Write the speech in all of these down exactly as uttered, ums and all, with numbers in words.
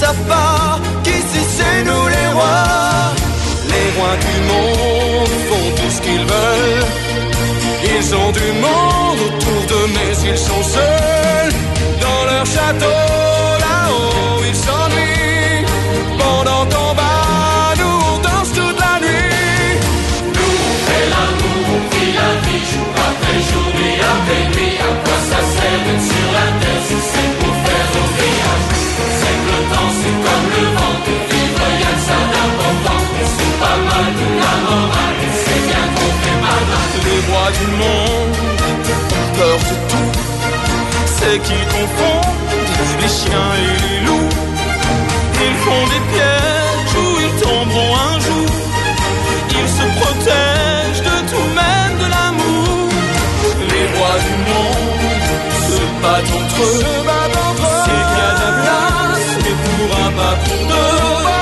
savent pas qu'ici c'est nous les rois. Les rois du monde font tout ce qu'ils veulent. Ils ont du monde autour d'eux mais ils sont seuls. Dans leur château là-haut ils s'ennuient. Pendant qu'on bat nous on danse toute la nuit. Nous on fait l'amour, on vit la vie jour après jour, nuit après nuit. À quoi ça sert d'être sur la terre si c'est pour faire oublier? C'est que le temps c'est comme le vent, de vivre y'a que ça d'important. C'est pas mal de la morale, c'est bien qu'on fait mal. Les rois du monde ont peur de tout. C'est qu'ils confondent les chiens et les loups. Ils font des pièges où ils tomberont un jour. Ils se protègent de tout, même de l'amour. Les rois du monde se battent entre eux. C'est qu'il y a de la place, mais pour un pas pour deux.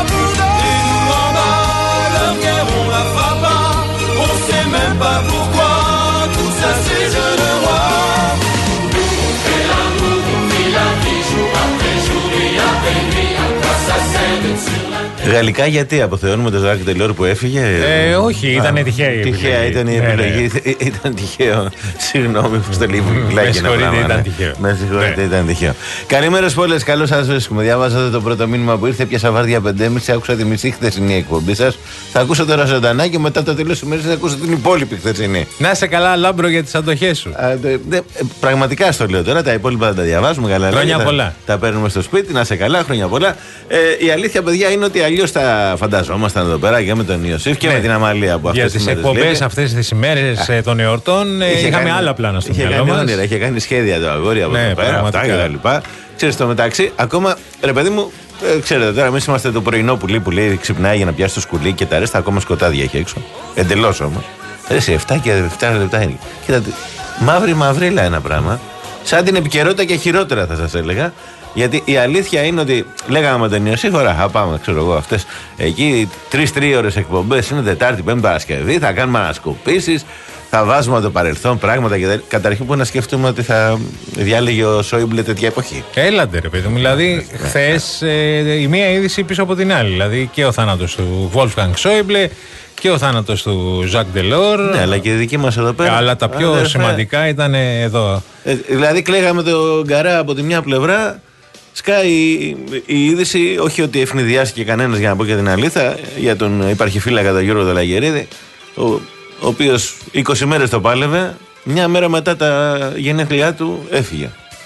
Et nous en bas, leur guerre on la fera pas. On sait même pas pourquoi. Tout ça c'est jeu de roi. Nous on fait l'amour, on vit la vie jour après jour, nuit après nuit. À quoi ça sert d'être sur la terre? Γαλλικά γιατί αποθεώνουμε τον Ζακ Ντελόρ που έφυγε? Ε, όχι, ήταν τυχαία η επιλογή. Τυχαία ήταν η επιλογή. Ναι, ναι. Ήταν τυχαίο. Συγγνώμη που στο λίγο μιλάει και ένα πράγμα. Ήταν τυχαίο. Με συγχωρείτε, ναι. ήταν τυχαίο. Καλημέρα σε όλες, καλώς σας βρίσκουμε. Διαβάζατε το πρώτο μήνυμα που ήρθε, πιάσα βάρδια πέντε και μισή, άκουσα τη μισή χθεσινή εκπομπή σας. Θα ακούσω τώρα ζωντανά και μετά το τέλος της ημέρας θα ακούσω την υπόλοιπη χθεσινή. Να σε καλά, Λάμπρο, για τις αντοχές σου. Α, δε, δε, πραγματικά στο λέω τώρα, τα υπόλοιπα θα τα διαβάζουμε καλά. Χρόνια θα, πολλά. Τα παίρνουμε στο σπίτι, να σε καλά, χρόνια πολλά. Ε, η αλήθεια, παιδιά, είναι ότι αλλιώς τα φανταζόμασταν εδώ πέρα και με τον Ιωσήφ και ναι. με την Αμαλία που αυτές τις μέρες. Για τις εκπομπές αυτές τις ημέρες ε, των εορτών ε, είχαμε κάνει, άλλα πλάνα στο μυαλό μας. Όνειρα, είχε κάνει σχέδια το αγόρι από ναι, εδώ πέρα, αυτά και τα λοιπά. Ξέρεις, στο μεταξύ, ακόμα ρε παιδί μου, ε, ξέρετε τώρα, εμείς είμαστε το πρωινό πουλί που λέει ξυπνάει για να πιάσει το σκουλί και τα ρέστα ακόμα σκοτάδια έχει έξω. Εντελώς όμως. Ρε, σε εφτά και εφτά λεπτά είναι. Κοίτα, μαύρη μαυρίλα ένα πράγμα. Σαν την επικαιρότητα και χειρότερα θα σας έλεγα. Γιατί η αλήθεια είναι ότι λέγαμε με τον Ιωσήφ, ωραία, θα πάμε, ξέρω εγώ, αυτές εκεί τρεις τρίωρες εκπομπές, είναι Τετάρτη, Πέμπτη, Παρασκευή, θα κάνουμε ανασκοπήσεις, θα βάζουμε το παρελθόν πράγματα και καταρχήν που να σκεφτούμε ότι θα διάλεγε ο Σόιμπλε τέτοια εποχή. Έλαντε ρε παιδί μου, δηλαδή χθες ε, η μία είδηση πίσω από την άλλη, δηλαδή και ο θάνατος του Wolfgang Σόιμπλε και ο θάνατος του Ζακ Ντελόρ. Ναι, αλλά και η δική μας εδώ πέρα. Αλλά τα πιο Ά, σημαντικά ήταν εδώ. Ε, δηλαδή κλαίγαμε τον Γκαρά από τη μια πλευρά. Σκάει η, η είδηση, όχι ότι ευνηδιάστηκε κανένας για να πω και την αλήθεια, για τον υπαρχιφύλακα τον Γιώργο Δελαγερίδη, ο, ο οποίος είκοσι μέρες το πάλευε, μια μέρα μετά τα γενέθλιά του έφυγε.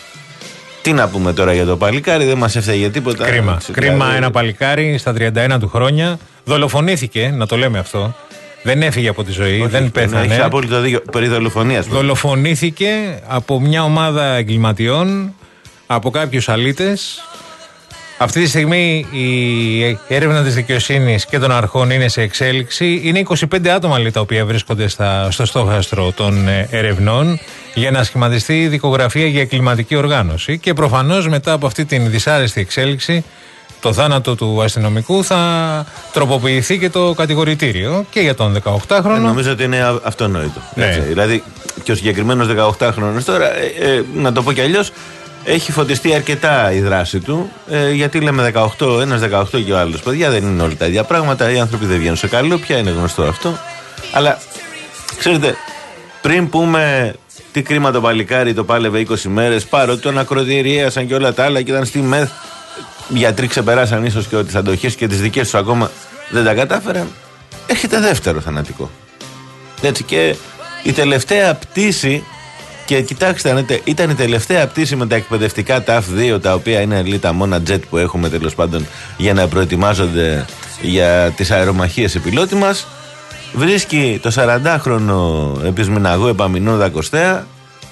Τι να πούμε τώρα για το παλικάρι, δεν μας έφταιγε τίποτα. Κρίμα, έτσι, κρίμα δηλαδή... ένα παλικάρι στα τριάντα ένα του χρόνια, δολοφονήθηκε, να το λέμε αυτό. Δεν έφυγε από τη ζωή, όχι, δεν πέθανε. Έχει απόλυτο δίκιο, περί δολοφονίας. Δολοφονήθηκε από μια ομάδα εγκληματιών, από κάποιους αλήτες. Αυτή τη στιγμή η έρευνα της δικαιοσύνης και των αρχών είναι σε εξέλιξη. Είναι είκοσι πέντε άτομα λέει, τα οποία βρίσκονται στα, στο στόχαστρο των ερευνών για να σχηματιστεί η δικογραφία για εγκληματική οργάνωση. Και προφανώς μετά από αυτή την δυσάρεστη εξέλιξη, το θάνατο του αστυνομικού, θα τροποποιηθεί και το κατηγορητήριο και για τον δεκαοκτάχρονο. Ε, νομίζω ότι είναι αυτονόητο. Ναι. Δηλαδή και ο συγκεκριμένος δεκαοκτάχρονος τώρα, ε, ε, να το πω κι αλλιώς, έχει φωτιστεί αρκετά η δράση του, ε, γιατί λέμε δεκαοκτώ, ένας δεκαοκτώ και ο άλλος. Παιδιά, δεν είναι όλα τα ίδια πράγματα. Οι άνθρωποι δεν βγαίνουν σε καλούπια, είναι γνωστό αυτό. Αλλά ξέρετε, πριν πούμε τι κρίμα το παλικάρι το πάλευε είκοσι μέρες, παρότι τον ακροτηρίασαν και όλα τα άλλα και ήταν στη ΜΕΘ, γιατροί ξεπεράσαν ίσως και τις αντοχές και τις δικές τους ακόμα δεν τα κατάφεραν. Έρχεται δεύτερο θανατικό. Έτσι και η τελευταία πτήση. Και κοιτάξτε, ήταν η τελευταία πτήση με τα εκπαιδευτικά τα εφ δύο, τα οποία είναι λέει, τα μόνα jet που έχουμε τέλος πάντων για να προετοιμάζονται για τις αερομαχίες οι πιλότοι μας. Βρίσκει το σαραντάχρονο επισμηναγό Επαμινώδα Κωστέα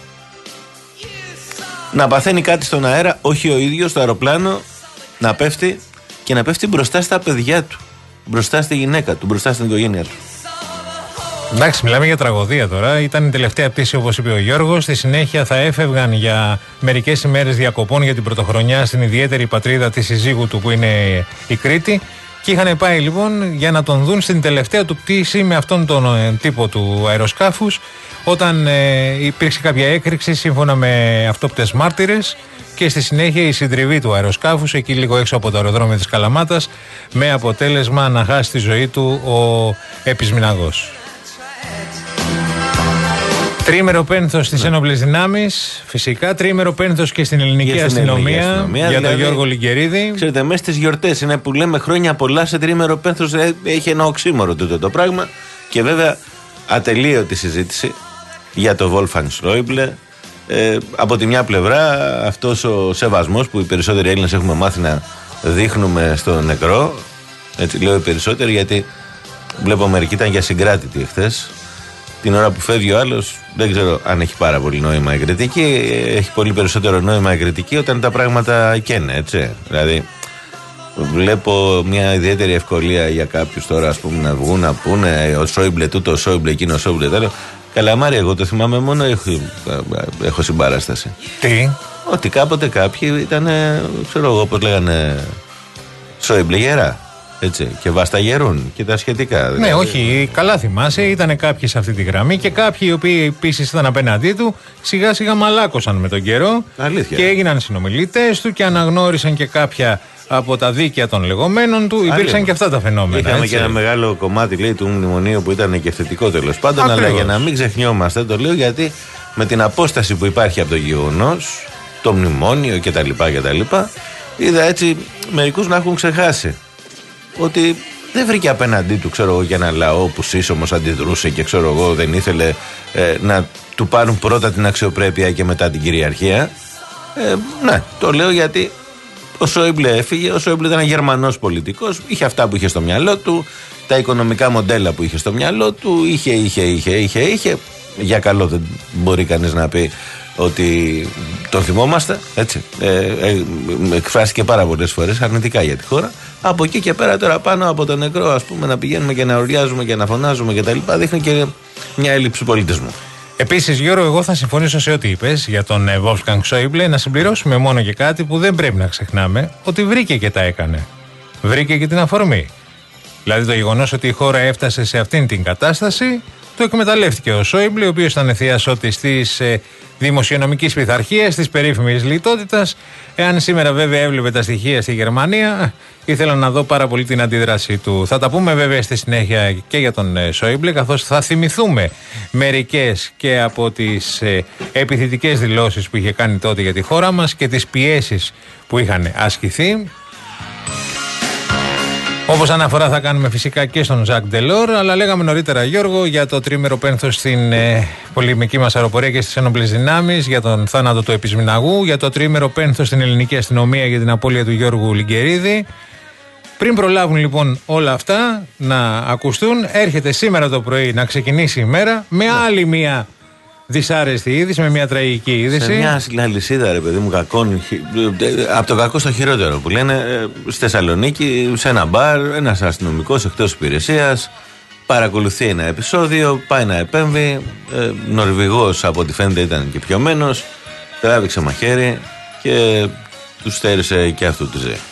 να παθαίνει κάτι στον αέρα, όχι ο ίδιος στο αεροπλάνο, να πέφτει και να πέφτει μπροστά στα παιδιά του, μπροστά στη γυναίκα του, μπροστά στην οικογένειά του. Εντάξει, μιλάμε για τραγωδία τώρα. Ήταν η τελευταία πτήση, όπως είπε ο Γιώργος. Στη συνέχεια θα έφευγαν για μερικές ημέρες διακοπών για την πρωτοχρονιά στην ιδιαίτερη πατρίδα της συζύγου του, που είναι η Κρήτη. Και είχαν πάει λοιπόν για να τον δουν στην τελευταία του πτήση με αυτόν τον ε, τύπο του αεροσκάφους, όταν ε, υπήρξε κάποια έκρηξη σύμφωνα με αυτόπτες μάρτυρες, και στη συνέχεια η συντριβή του αεροσκάφους εκεί λίγο έξω από το αεροδρόμιο της Καλαμάτας, με αποτέλεσμα να χάσει τη ζωή του ο επισμηναγός. Τριήμερο πένθος στις ένοπλες δυνάμεις, φυσικά. Τριήμερο πένθος και στην ελληνική και αστυνομία, στην αστυνομία για δηλαδή, τον Γιώργο Λιγκερίδη. Ξέρετε, μέσα στις γιορτές είναι που λέμε χρόνια πολλά, σε τριήμερο πένθος έχει ένα οξύμορο τούτο το πράγμα. Και βέβαια ατελείωτη συζήτηση για το Wolfgang Schäuble. Ε, από τη μια πλευρά αυτός ο σεβασμός που οι περισσότεροι Έλληνες έχουμε μάθει να δείχνουμε στο νεκρό. Έτσι λέω οι περισσότεροι, γιατί βλέπω μερικοί ήταν για συγκράτητοι εχθές. Την ώρα που φεύγει ο άλλος, δεν ξέρω αν έχει πάρα πολύ νόημα η κριτική. Έχει πολύ περισσότερο νόημα η κριτική όταν τα πράγματα καίνε, έτσι. Δηλαδή, βλέπω μια ιδιαίτερη ευκολία για κάποιους τώρα, ας πούμε, να βγουν να πούνε ο Σόιμπλε τούτο, ο Σόιμπλε εκείνο, ο Σόιμπλε τέλο. Καλαμάρι, εγώ το θυμάμαι, μόνο έχω, έχω συμπαράσταση. Τι? Ότι κάποτε κάποιοι ήταν, ξέρω εγώ πώς λέγανε, Σόιμπλε γερά. Έτσι, και βασταγερούν και τα σχετικά. Ναι, δηλαδή. όχι, καλά θυμάσαι, ήταν κάποιοι σε αυτή τη γραμμή και κάποιοι οι οποίοι επίσης ήταν απέναντί του, σιγά σιγά μαλάκωσαν με τον καιρό. Αλήθεια. Και έγιναν συνομιλητές του και αναγνώρισαν και κάποια από τα δίκαια των λεγόμενων του. Αλήθεια. Υπήρξαν και αυτά τα φαινόμενα. Είχαμε έτσι. Και ένα μεγάλο κομμάτι, λέει, του μνημονίου που ήταν και θετικό τέλος πάντων. Ακριβώς. Αλλά για να μην ξεχνιόμαστε, το λέω γιατί με την απόσταση που υπάρχει από το γεγονός, το μνημόνιο κτλ. κτλ. Είδα έτσι μερικούς να έχουν ξεχάσει ότι δεν βρήκε απέναντί του, ξέρω εγώ, για ένα λαό που σύσσωμος αντιδρούσε και ξέρω εγώ δεν ήθελε ε, να του πάρουν πρώτα την αξιοπρέπεια και μετά την κυριαρχία. Ε, ναι, το λέω γιατί ο Σόιμπλε έφυγε. Ο Σόιμπλε ήταν Γερμανός πολιτικός, είχε αυτά που είχε στο μυαλό του, τα οικονομικά μοντέλα που είχε στο μυαλό του, είχε, είχε, είχε, είχε, είχε. Για καλό δεν μπορεί κανείς να πει ότι τον θυμόμαστε, έτσι. Ε, ε, εκφράστηκε πάρα πολλές φορές αρνητικά για τη χώρα. Από εκεί και πέρα τώρα πάνω από το νεκρό, ας πούμε, να πηγαίνουμε και να ουριάζουμε και να φωνάζουμε κτλ. Δείχνει και μια έλλειψη πολιτισμού. Επίσης, Γιώργο, εγώ θα συμφωνήσω σε ό,τι είπες για τον Wolfgang Schäuble. Να συμπληρώσουμε μόνο και κάτι που δεν πρέπει να ξεχνάμε, ότι βρήκε και τα έκανε. Βρήκε και την αφορμή. Δηλαδή το γεγονός ότι η χώρα έφτασε σε αυτήν την κατάσταση, το εκμεταλλεύτηκε ο Σόιμπλε, ο οποίος ήταν θειασότης της ε, δημοσιονομικής πειθαρχίας, της περίφημης λιτότητας. Εάν σήμερα βέβαια έβλεπε τα στοιχεία στη Γερμανία, ήθελα να δω πάρα πολύ την αντίδραση του. Θα τα πούμε βέβαια στη συνέχεια και για τον ε, Σόιμπλε, καθώς θα θυμηθούμε μερικές και από τις ε, επιθετικές δηλώσεις που είχε κάνει τότε για τη χώρα μας και τις πιέσεις που είχαν ασκηθεί. Όπως αναφορά θα κάνουμε φυσικά και στον Ζακ Ντελόρ, αλλά λέγαμε νωρίτερα, Γιώργο, για το τρίμερο πένθος στην ε, πολεμική μας αεροπορία και στις ένοπλες δυνάμεις, για τον θάνατο του επισμηναγού, για το τρίμερο πένθος στην ελληνική αστυνομία για την απώλεια του Γιώργου Λιγκερίδη. Πριν προλάβουν λοιπόν όλα αυτά να ακουστούν, έρχεται σήμερα το πρωί να ξεκινήσει η μέρα με άλλη μία δυσάρεστη είδηση, με μια τραγική είδηση. Σε μια αλυσίδα, ρε παιδί μου, κακών, από το κακό στο χειρότερο που λένε, στη Θεσσαλονίκη, σε ένα μπαρ, ένας αστυνομικός εκτός υπηρεσίας παρακολουθεί ένα επεισόδιο, πάει να επέμβει. Ε, Νορβηγός από ό,τι φαίνεται ήταν και πιωμένος, τράβηξε μαχαίρι και του στέρισε και αυτού τη ζωή.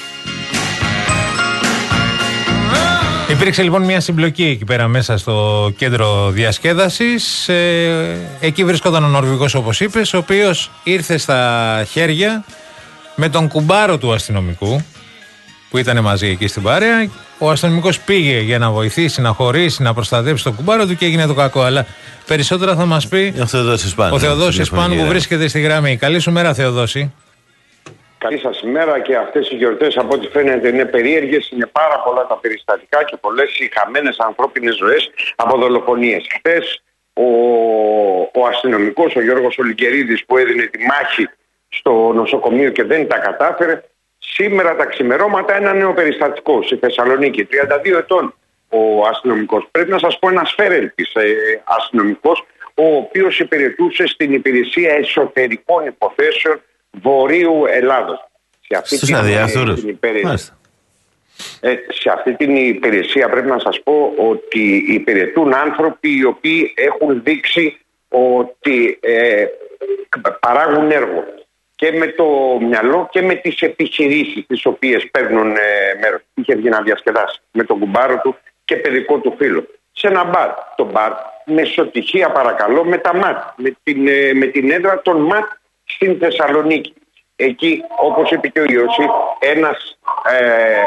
Υπήρξε λοιπόν μια συμπλοκή εκεί πέρα μέσα στο κέντρο διασκέδασης. Ε, εκεί βρισκόταν ο Νορβηγός, όπως είπες, ο οποίος ήρθε στα χέρια με τον κουμπάρο του αστυνομικού που ήταν μαζί εκεί στην παρέα. Ο αστυνομικός πήγε για να βοηθήσει, να χωρίσει, να προστατεύσει τον κουμπάρο του και έγινε το κακό. Αλλά περισσότερα θα μας πει ο Θεοδόσης Ισπάνου, ο Θεοδόσης Ισπάνου που βρίσκεται στη γραμμή. Καλή σου μέρα, Θεοδόση. Καλή σας ημέρα, και αυτές οι γιορτές από ό,τι φαίνεται είναι περίεργες, είναι πάρα πολλά τα περιστατικά και πολλές οι χαμένες ανθρώπινες ζωές από δολοφονίες. Χθες ο, ο αστυνομικός, ο Γιώργος Λιγκερίδης, που έδινε τη μάχη στο νοσοκομείο και δεν τα κατάφερε, σήμερα τα ξημερώματα ένα νέο περιστατικό στη Θεσσαλονίκη, τριάντα δύο ετών ο αστυνομικός. Πρέπει να σας πω ένας φέρελπης ε, αστυνομικός, ο οποίος υπηρετούσε στην υπηρεσία εσωτερικών υποθέσεων Βορείου Ελλάδος. Σε αυτή, την, την υπηρεσία, ε, σε αυτή την υπηρεσία πρέπει να σας πω ότι υπηρετούν άνθρωποι οι οποίοι έχουν δείξει ότι ε, παράγουν έργο. και με το μυαλό και με τις επιχειρήσεις τις οποίες παίρνουν ε, μέρος. Είχε βγει να διασκεδάσει με τον κουμπάρο του και παιδικό του φίλο. Σε ένα μπαρ. Το μπαρ με σωτυχία παρακαλώ με τα ΜΑΤ. Με την, ε, με την έδρα των ΜΑΤ στην Θεσσαλονίκη. Εκεί όπως είπε και ο Ιωσήφ ένας... Ε,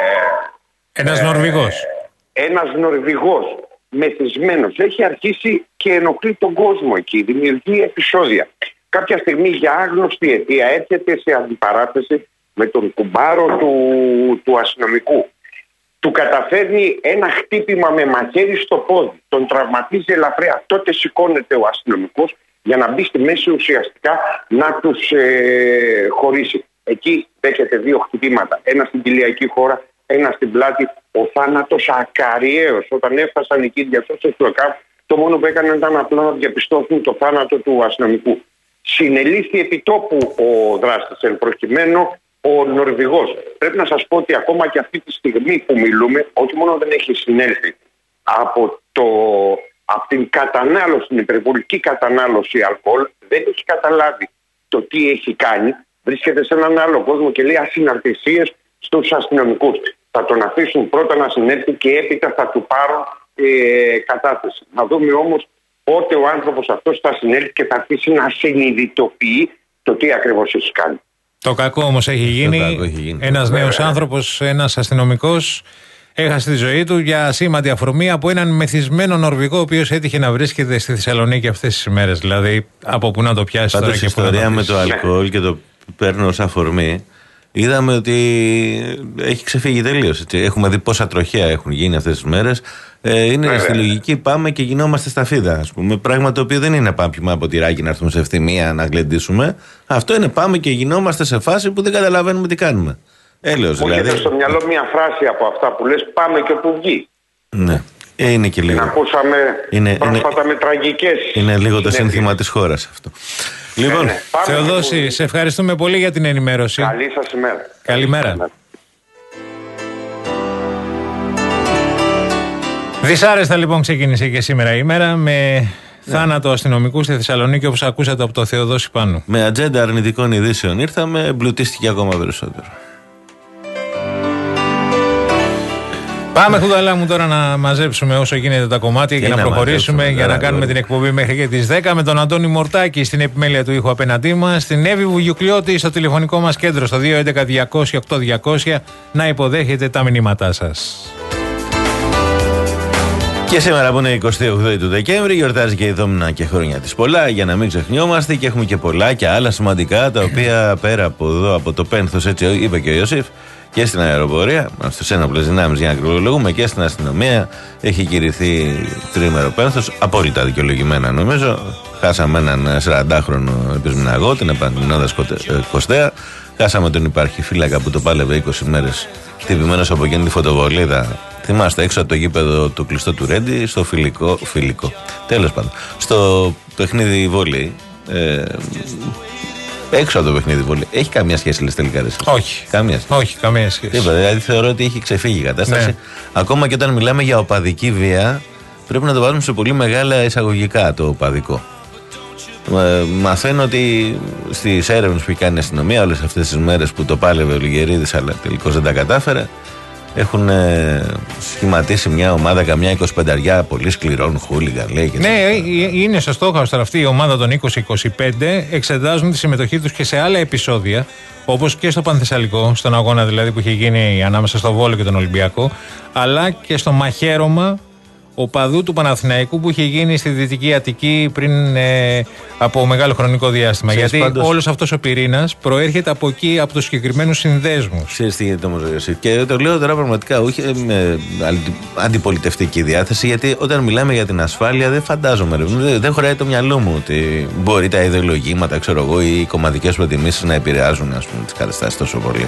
ένας ε, Νορβηγός. Ένας Νορβηγός μεθυσμένος. Έχει αρχίσει και ενοχλεί τον κόσμο εκεί. Δημιουργεί επεισόδια. Κάποια στιγμή για άγνωστη αιτία έρχεται σε αντιπαράθεση με τον κουμπάρο του, του αστυνομικού. Του καταφέρνει ένα χτύπημα με μαχαίρι στο πόδι. Τον τραυματίζει ελαφριά. Τότε σηκώνεται ο αστυνομικός για να μπει στη μέση ουσιαστικά να τους ε, χωρίσει. Εκεί δέχεται δύο χτυπήματα. Ένα στην κοιλιακή χώρα, ένα στην πλάτη. Ο θάνατος ακαριαίος. Όταν έφτασαν εκεί οι διασώστες του ΕΚΑΒ, το μόνο που έκαναν ήταν απλά να διαπιστώσουν το θάνατο του αστυνομικού. Συνελήφθη επιτόπου ο δράστης εν προκειμένου ο Νορβηγός. Πρέπει να σας πω ότι ακόμα και αυτή τη στιγμή που μιλούμε, όχι μόνο δεν έχει συνέλθει από, το, από την κατανάλωση, την υπερβολική κατανάλωση αλκοόλ, δεν έχει καταλάβει το τι έχει κάνει. Βρίσκεται σε έναν άλλο κόσμο και λέει ασυναρτησίες στους αστυνομικούς. Θα τον αφήσουν πρώτα να συνέλθει και έπειτα θα του πάρουν ε, κατάθεση. Να δούμε όμως πότε ο άνθρωπος αυτός θα συνέλθει και θα αφήσει να συνειδητοποιεί το τι ακριβώς έχει κάνει. Το κακό όμως έχει γίνει. γίνει. Ένας νέος άνθρωπος, ένας αστυνομικός, έχασε τη ζωή του για σήμαντη αφορμή από έναν μεθυσμένο Νορβηγό, ο οποίος έτυχε να βρίσκεται στη Θεσσαλονίκη αυτές τις ημέρες. Δηλαδή, από πού να το πιάσει τώρα. Πάντως η ιστορία με το αλκοόλ και το παίρνω ως αφορμή. Είδαμε ότι έχει ξεφύγει τελείως. Έχουμε δει πόσα τροχαία έχουν γίνει αυτές τις μέρες. Ε, είναι Βέβαια. στη λογική πάμε και γινόμαστε στα φίδα, ας πούμε. Πράγμα το οποίο δεν είναι πάπημα από τυράκι να έρθουμε σε ευθυμία να γλεντήσουμε. Αυτό είναι πάμε και γινόμαστε σε φάση που δεν καταλαβαίνουμε τι κάνουμε. Έλεος Μου δηλαδή. έρχεται στο μυαλό μια φράση από αυτά που λες πάμε και όπου βγει. Ναι. Ε, είναι και λίγο. Την ακούσαμε είναι, πρόσφατα είναι, με τραγικές. Είναι λίγο το σύνθημα της χώρας αυτό. Λοιπόν, ναι, ναι. Θεοδόση, σε ευχαριστούμε πολύ για την ενημέρωση. Καλή σας ημέρα. Καλημέρα. Δυσάρεστα λοιπόν ξεκίνησε και σήμερα η ημέρα με ναι. θάνατο αστυνομικού στη Θεσσαλονίκη, όπως ακούσατε από το Θεοδόση Πάνου. Με ατζέντα αρνητικών ειδήσεων ήρθαμε, εμπλουτίστηκε ακόμα περισσότερο. Πάμε Χουδαλά μου τώρα να μαζέψουμε όσο γίνεται τα κομμάτια και, και να, να προχωρήσουμε για να κάνουμε την εκπομπή μέχρι και τις δέκα με τον Αντώνη Μορτάκη στην επιμέλεια του ήχου απέναντί μας, την Εύη Βουγιουκλιώτη στο τηλεφωνικό μας κέντρο στο δύο έντεκα διακόσια οκτώ διακόσια να υποδέχετε τα μηνύματά σας. Και σήμερα που είναι εικοστή ογδόη του Δεκέμβρη γιορτάζει και η Δόμνα και χρόνια της πολλά, για να μην ξεχνιόμαστε, και έχουμε και πολλά και άλλα σημαντικά τα οποία πέρα από εδώ από το πένθος, έτσι είπε και ο Ιωσήφ, και στην αεροπορία, στους ένοπλες δυνάμεις για να ακριβολογούμε, και στην αστυνομία έχει κηρυθεί τρίμερο πένθος, απόλυτα δικαιολογημένα νομίζω. Χάσαμε έναν σαραντάχρονο επισμηναγό, την επανειλημνάδα Κωστέα. Χάσαμε τον υπάρχει φύλακα που το πάλευε είκοσι μέρες, χτυπημένος από εκείνη τη φωτοβολίδα. Θυμάστε, έξω από το γήπεδο του κλειστό του Ρέντι, στο φιλικό. φιλικό. Τέλος πάντων, στο παιχνίδι βόλεϊ. Ε, έξω από το παιχνίδι βόλεϊ. Έχει καμία σχέση, λες τελικά? Όχι. Καμία σχέση. Όχι, καμία σχέση. Είπα, δηλαδή θεωρώ ότι έχει ξεφύγει η κατάσταση. Ναι. Ακόμα και όταν μιλάμε για οπαδική βία, πρέπει να το βάλουμε σε πολύ μεγάλα εισαγωγικά το οπαδικό. Ε, μαθαίνω ότι στις έρευνες που έχει κάνει η αστυνομία όλες αυτές τις μέρες που το πάλευε ο Λιγερίδης, αλλά τελικώς δεν τα κατάφερε, έχουν ε, σχηματίσει μια ομάδα, καμιά εικοσιπενταριά πολύ σκληρών χούλιγκαν, λέει. Και ναι, είναι στο στόχαστρο αυτή η ομάδα των είκοσι είκοσι πέντε. Εξετάζουν τη συμμετοχή τους και σε άλλα επεισόδια, όπως και στο Πανθεσσαλικό, στον αγώνα δηλαδή που είχε γίνει ανάμεσα στο Βόλο και τον Ολυμπιακό, αλλά και στο μαχαίρωμα οπαδού του Παναθηναϊκού που είχε γίνει στη Δυτική Αττική πριν ε, από μεγάλο χρονικό διάστημα. Ξέρεις, γιατί πάντως, όλος αυτός ο πυρήνας προέρχεται από εκεί, από τους συγκεκριμένους συνδέσμους. Ξέρεις τι γίνεται όμως, Ιωσήφ? Και το λέω τώρα πραγματικά όχι με αντιπολιτευτική διάθεση, γιατί όταν μιλάμε για την ασφάλεια δεν φαντάζομαι, δεν, δεν χωράει το μυαλό μου ότι μπορεί τα ιδεολογήματα, ξέρω εγώ, ή οι κομματικές προτιμήσεις να επηρεάζουν, ας πούμε, τις καταστάσεις τόσο πολύ.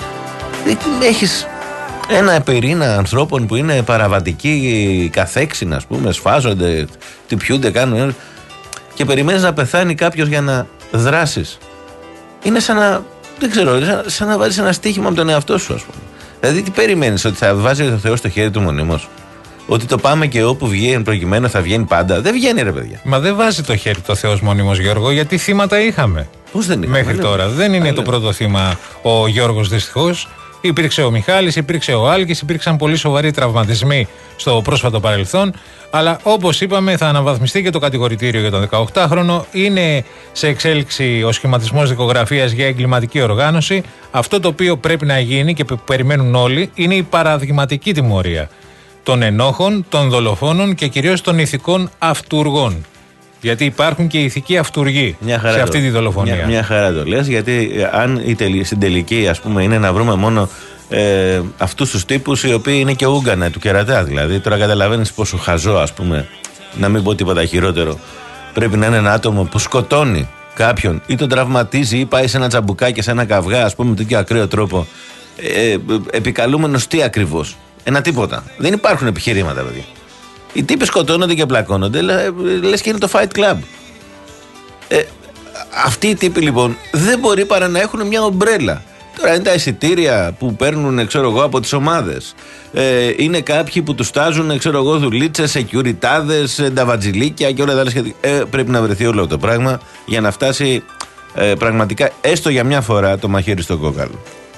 Έχεις ένα πυρήνα ανθρώπων που είναι παραβατικοί καθέξιν, ας πούμε, σφάζονται, τυπιούνται, κάνουν, και περιμένεις να πεθάνει κάποιος για να δράσεις. Είναι σαν να, δεν ξέρω, σαν, σαν να βάζεις ένα στοίχημα από τον εαυτό σου, ας πούμε. Δηλαδή τι περιμένεις, ότι θα βάζει το Θεό στο χέρι του μονίμως? Ότι το πάμε και όπου βγαίνει προκειμένου θα βγαίνει πάντα? Δεν βγαίνει, ρε παιδιά. Μα δεν βάζει το χέρι το Θεός μόνιμος, Γιώργο, γιατί θύματα είχαμε. Πώς δεν είχαμε, μέχρι ναι. τώρα. Δεν είναι Άλλη. το πρώτο θύμα ο Γιώργος, δυστυχώς. Υπήρξε ο Μιχάλης, υπήρξε ο Άλκης, υπήρξαν πολύ σοβαροί τραυματισμοί στο πρόσφατο παρελθόν. Αλλά όπως είπαμε, θα αναβαθμιστεί και το κατηγορητήριο για τον δεκαοκτάχρονο. Είναι σε εξέλιξη ο σχηματισμός δικογραφίας για εγκληματική οργάνωση. Αυτό το οποίο πρέπει να γίνει και που περιμένουν όλοι είναι η παραδειγματική τιμωρία των ενόχων, των δολοφόνων και κυρίως των ηθικών αυτουργών. Γιατί υπάρχουν και ηθικοί αυτουργοί σε αυτή τη δολοφονία. Μια, μια χαρά το λες, γιατί αν η τελ, στην τελική, ας πούμε, είναι να βρούμε μόνο ε, αυτούς τους τύπους οι οποίοι είναι και ούγκανα του κερατά. Δηλαδή, τώρα καταλαβαίνεις πόσο χαζό, ας πούμε, να μην πω τίποτα χειρότερο, πρέπει να είναι ένα άτομο που σκοτώνει κάποιον ή τον τραυματίζει ή πάει σε ένα τσαμπουκάκι, σε ένα καυγά, ας πούμε, με τέτοιο ακραίο τρόπο, ε, επικαλούμενος τι ακριβώς? Ένα τίποτα. Δεν υπάρχουν επιχειρήματα, παιδιά. Οι τύποι σκοτώνονται και πλακώνονται, λες και είναι το Fight Club. Ε, αυτοί οι τύποι λοιπόν δεν μπορεί παρά να έχουν μια ομπρέλα. Τώρα είναι τα εισιτήρια που παίρνουν, ξέρω εγώ, από τις ομάδες. Ε, είναι κάποιοι που τους στάζουν, ξέρω εγώ, δουλίτσες, σεκιουριτάδες, νταβατζιλίκια και όλα τα άλλα σχετικά. Ε, πρέπει να βρεθεί όλο το πράγμα για να φτάσει ε, πραγματικά έστω για μια φορά το μαχαίρι στο κόκαλο.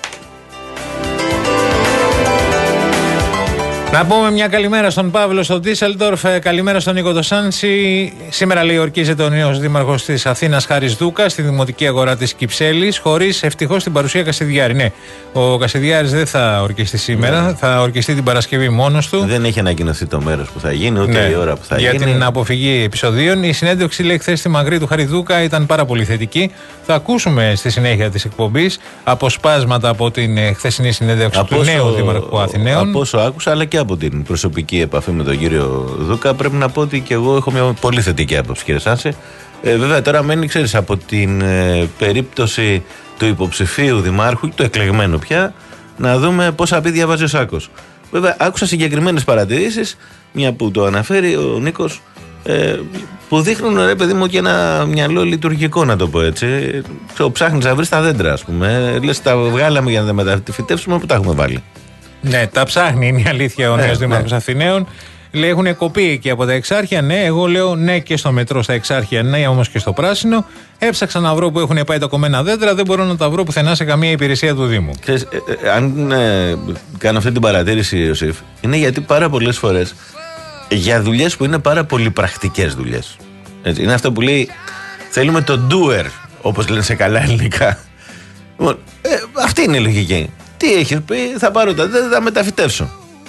Να πούμε μια καλημέρα στον Παύλο στον Ντίσσελντορφ, καλημέρα στον Νίκο Ντοσάνση. Σήμερα λέει ορκίζεται ο νέος δήμαρχος της Αθήνας Χάρης Δούκα στη δημοτική αγορά της Κυψέλης, χωρίς ευτυχώς την παρουσία Κασιδιάρη. Ναι, ο Κασιδιάρης δεν θα ορκιστεί σήμερα, ναι. θα ορκιστεί την Παρασκευή μόνος του. Δεν έχει ανακοινωθεί το μέρος που θα γίνει, ούτε ναι. η ώρα που θα Για γίνει. Για την αποφυγή επεισοδίων. Η συνέντευξη, λέει, χθες στη Μαγρή του Χάρη Δούκα ήταν πάρα πολύ θετική. Θα ακούσουμε στη συνέχεια της εκπομπής αποσπάσματα από την χθεσινή συνέντευξη από του όσο, νέου Δημαρχού Αθηναίων. Από όσο άκουσα, αλλά και από την προσωπική επαφή με τον κύριο Δούκα, πρέπει να πω ότι και εγώ έχω μια πολύ θετική άποψη, κύριε Σάνση. Ε, βέβαια, τώρα μένει, ξέρεις, από την ε, περίπτωση του υποψηφίου δημάρχου, του εκλεγμένου πια, να δούμε πόσα πίδια βάζει ο Σάκος. Βέβαια, άκουσα συγκεκριμένες παρατηρήσεις, μια που το αναφέρει ο Νίκος, ε, που δείχνουν, ρε παιδί μου, και ένα μυαλό λειτουργικό, να το πω έτσι. Ψάχνεις να βρεις τα δέντρα, ας πούμε. Λες, τα βγάλαμε για να τα μεταφυτεύσουμε, που τα έχουμε βάλει. Ναι, τα ψάχνει, είναι η αλήθεια ο ναι, νέος Δήμαρχος ναι. Αθηναίων. Λέει, έχουν κοπεί εκεί από τα Εξάρχεια. Ναι, εγώ λέω ναι και στο μετρό στα Εξάρχεια, ναι όμως και στο πράσινο. Έψαξα να βρω που έχουν πάει τα κομμένα δέντρα, δεν μπορώ να τα βρω πουθενά σε καμία υπηρεσία του Δήμου. Ξέρεις, ε, ε, αν ε, κάνω αυτή την παρατήρηση, Ιωσήφ, είναι γιατί πάρα πολλές φορές για δουλειές που είναι πάρα πολύ πρακτικές δουλειές. Έτσι, είναι αυτό που λέει, θέλουμε το doer, όπως λένε σε καλά ελληνικά. Λοιπόν, ε, αυτή είναι η λογική. Τι έχεις πει, θα πάρω τα δέντρα, θα μεταφυτεύσω.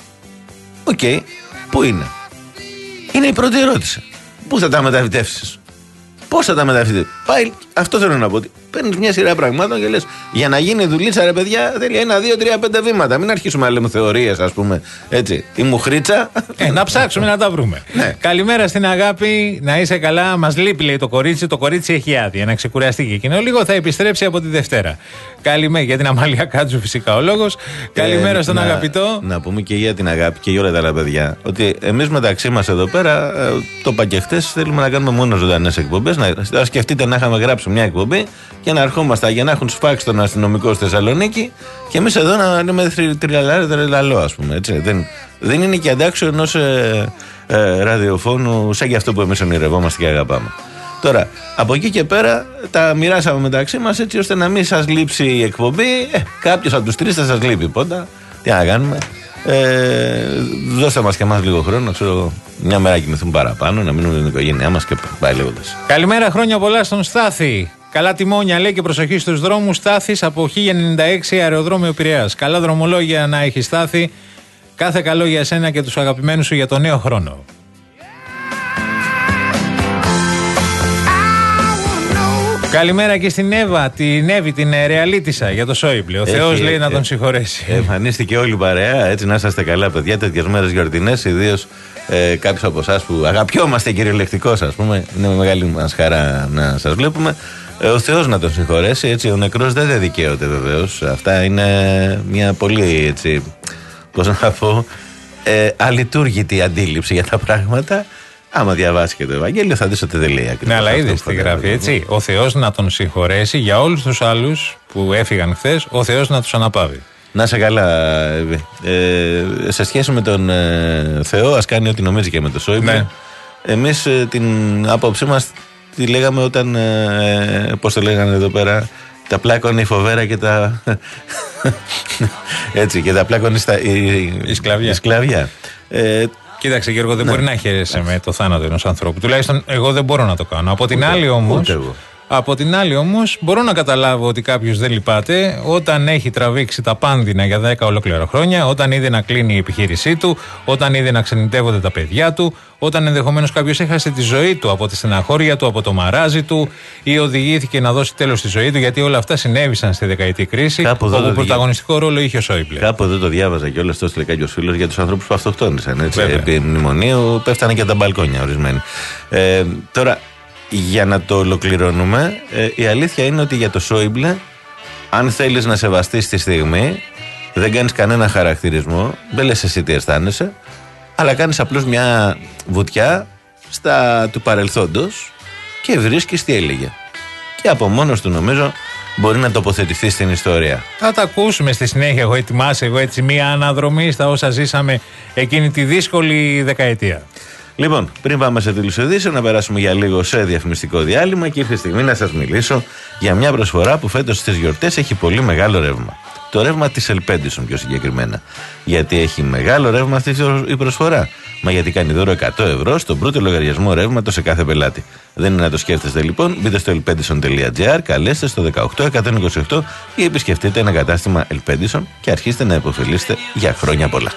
Οκ, okay. Πού είναι? Είναι η πρώτη ερώτηση. Πού θα τα μεταφυτεύσεις? Πώς θα τα μεταφυτεύσεις? Πάει, αυτό θέλω να πω. Παίρνεις μια σειρά πραγμάτων και λες, για να γίνει δουλίτσα, ρε παιδιά, θέλει ένα, δύο, τρία, πέντε βήματα. Μην αρχίσουμε να λέμε θεωρίες, ας πούμε. Έτσι. Η μουχρίτσα. Ε, να ψάξουμε να τα βρούμε. Ναι. Καλημέρα στην Αγάπη, να είσαι καλά. Μας λείπει, λέει, το κορίτσι. Το κορίτσι έχει άδεια. Να ξεκουραστεί και εκείνο λίγο. Θα επιστρέψει από τη Δευτέρα. Καλημέρα για την Αμαλία Κάτζου, φυσικά ο λόγος. Καλημέρα ε, στον να, αγαπητό. Να πούμε και για την Αγάπη και για όλα τα άλλα παιδιά, ότι εμείς μεταξύ μας εδώ πέρα, το είπα και χτες, θέλουμε να κάνουμε μόνο ζωντανές εκπομπές. Να σκεφτείτε να είχαμε γράψει μια εκπομπή και να ερχόμαστε για να έχουν σφάξει τον αστυνομικό στη Θεσσαλονίκη και εμείς εδώ να λέμε τριλαλάρι τριλαλό, ας πούμε. Έτσι. Δεν, δεν είναι και αντάξιο ενός ε, ε, ραδιοφώνου σαν και αυτό που εμείς ονειρευόμαστε και αγαπάμε. Τώρα, από εκεί και πέρα τα μοιράσαμε μεταξύ μας έτσι ώστε να μην σας λείψει η εκπομπή. Ε, κάποιος από τους τρεις θα σας λείπει πόντα. Τι να κάνουμε. Ε, δώστε μας και εμάς λίγο χρόνο, ξέρω εγώ. Μια μέρα κοιμηθούμε παραπάνω, να μείνουμε την οικογένειά μας και πάει λέγοντας. Καλημέρα, χρόνια πολλά στον Στάθη. Καλά τιμόνια, λέει, και προσοχή στους δρόμους. Στάθης από χίλια ενενήντα έξι, αεροδρόμιο Πειραιάς. Καλά δρομολόγια να έχει, Στάθη. Κάθε καλό για εσένα και τους αγαπημένους σου για το νέο χρόνο. Καλημέρα και στην Εύα, την Εύη, την Ρεαλίτισσα για το Σόιμπλε. Ο Έχει, Θεός λέει ε, να τον συγχωρέσει. Εμφανίστηκε όλη η παρέα, έτσι να είσαστε καλά, παιδιά, τέτοιες μέρες γιορτινές, ιδίως ε, κάποιους από εσάς που αγαπιόμαστε κυριολεκτικώς, ας πούμε. Είναι μεγάλη μας χαρά να σας βλέπουμε. Ε, ο Θεός να τον συγχωρέσει, έτσι. Ο νεκρός δεν δεν δικαίωται βεβαίως. Αυτά είναι μια πολύ, έτσι, πώς να πω, ε, αλειτούργητη αντίληψη για τα πράγματα. Άμα διαβάσει και το Ευαγγέλιο θα δεις ότι δεν λέει ακριβώς. Ναι, αλλά είδες τι γράφει, έτσι. Ο Θεός να τον συγχωρέσει, για όλους τους άλλους που έφυγαν χθες, ο Θεός να τους αναπαύει. Να είσαι καλά, Εύη. Ε, σε σχέση με τον ε, Θεό, ας κάνει ό,τι νομίζει και με το Σόιμπλε. Ναι. Εμείς ε, την άποψή μας τι λέγαμε όταν. Ε, πώς το λέγανε εδώ πέρα. Τα πλάκωνε η φοβέρα και τα. Έτσι, και τα πλάκωνε στα. Η, η σκλαβιά. Η σκλαβιά. Ε, Κοίταξε, Γιώργο, δεν ναι. μπορεί να χαίρεσαι με το θάνατο ενός ανθρώπου. Τουλάχιστον εγώ δεν μπορώ να το κάνω. Από την ούτε, άλλη όμως. Από την άλλη όμως, μπορώ να καταλάβω ότι κάποιος δεν λυπάται όταν έχει τραβήξει τα πάνδυνα για δέκα ολόκληρα χρόνια, όταν είδε να κλείνει η επιχείρησή του, όταν είδε να ξενιτεύονται τα παιδιά του, όταν ενδεχομένως κάποιος έχασε τη ζωή του από τη στεναχώρια του, από το μαράζι του ή οδηγήθηκε να δώσει τέλος στη ζωή του, γιατί όλα αυτά συνέβησαν στη δεκαετή κρίση, όπου πρωταγωνιστικό δι... ρόλο είχε ο Σόιμπλε. Κάπου εδώ το διάβαζα και όλο το έστειλε κάποιος φίλος για τους ανθρώπους που αυτοκτόνησαν. Έτσι. Επί μνημονίου πέφτανε και τα μπαλκόνια ορισμένοι. Ε, τώρα. Για να το ολοκληρώνουμε, ε, η αλήθεια είναι ότι για το Σόιμπλε, αν θέλεις να σεβαστείς τη στιγμή, δεν κάνεις κανένα χαρακτηρισμό, δεν λες εσύ τι αισθάνεσαι, αλλά κάνεις απλώς μια βουτιά στα του παρελθόντος και βρίσκεις τι έλεγε. Και από μόνος του νομίζω μπορεί να τοποθετηθεί στην ιστορία. Θα τα ακούσουμε στη συνέχεια. Εγώ ετοιμάσαι εγώ έτσι μια αναδρομή στα όσα ζήσαμε εκείνη τη δύσκολη δεκαετία. Λοιπόν, πριν πάμε σε τίτλους ειδήσεων, να περάσουμε για λίγο σε διαφημιστικό διάλειμμα και ήρθε η στιγμή να σας μιλήσω για μια προσφορά που φέτος στις γιορτές έχει πολύ μεγάλο ρεύμα. Το ρεύμα της Ελπέντισον πιο συγκεκριμένα. Γιατί έχει μεγάλο ρεύμα αυτή η προσφορά. Μα γιατί κάνει δώρο εκατό ευρώ στον πρώτο λογαριασμό ρεύματος σε κάθε πελάτη. Δεν είναι να το σκέφτεστε λοιπόν. Μπείτε στο ελπέντισον τελεία τζι άρ, καλέστε στο δεκαοκτώ εκατόν είκοσι οκτώ ή επισκεφτείτε ένα κατάστημα Ελπέντισον και αρχίστε να υποφελείστε για χρόνια πολλά.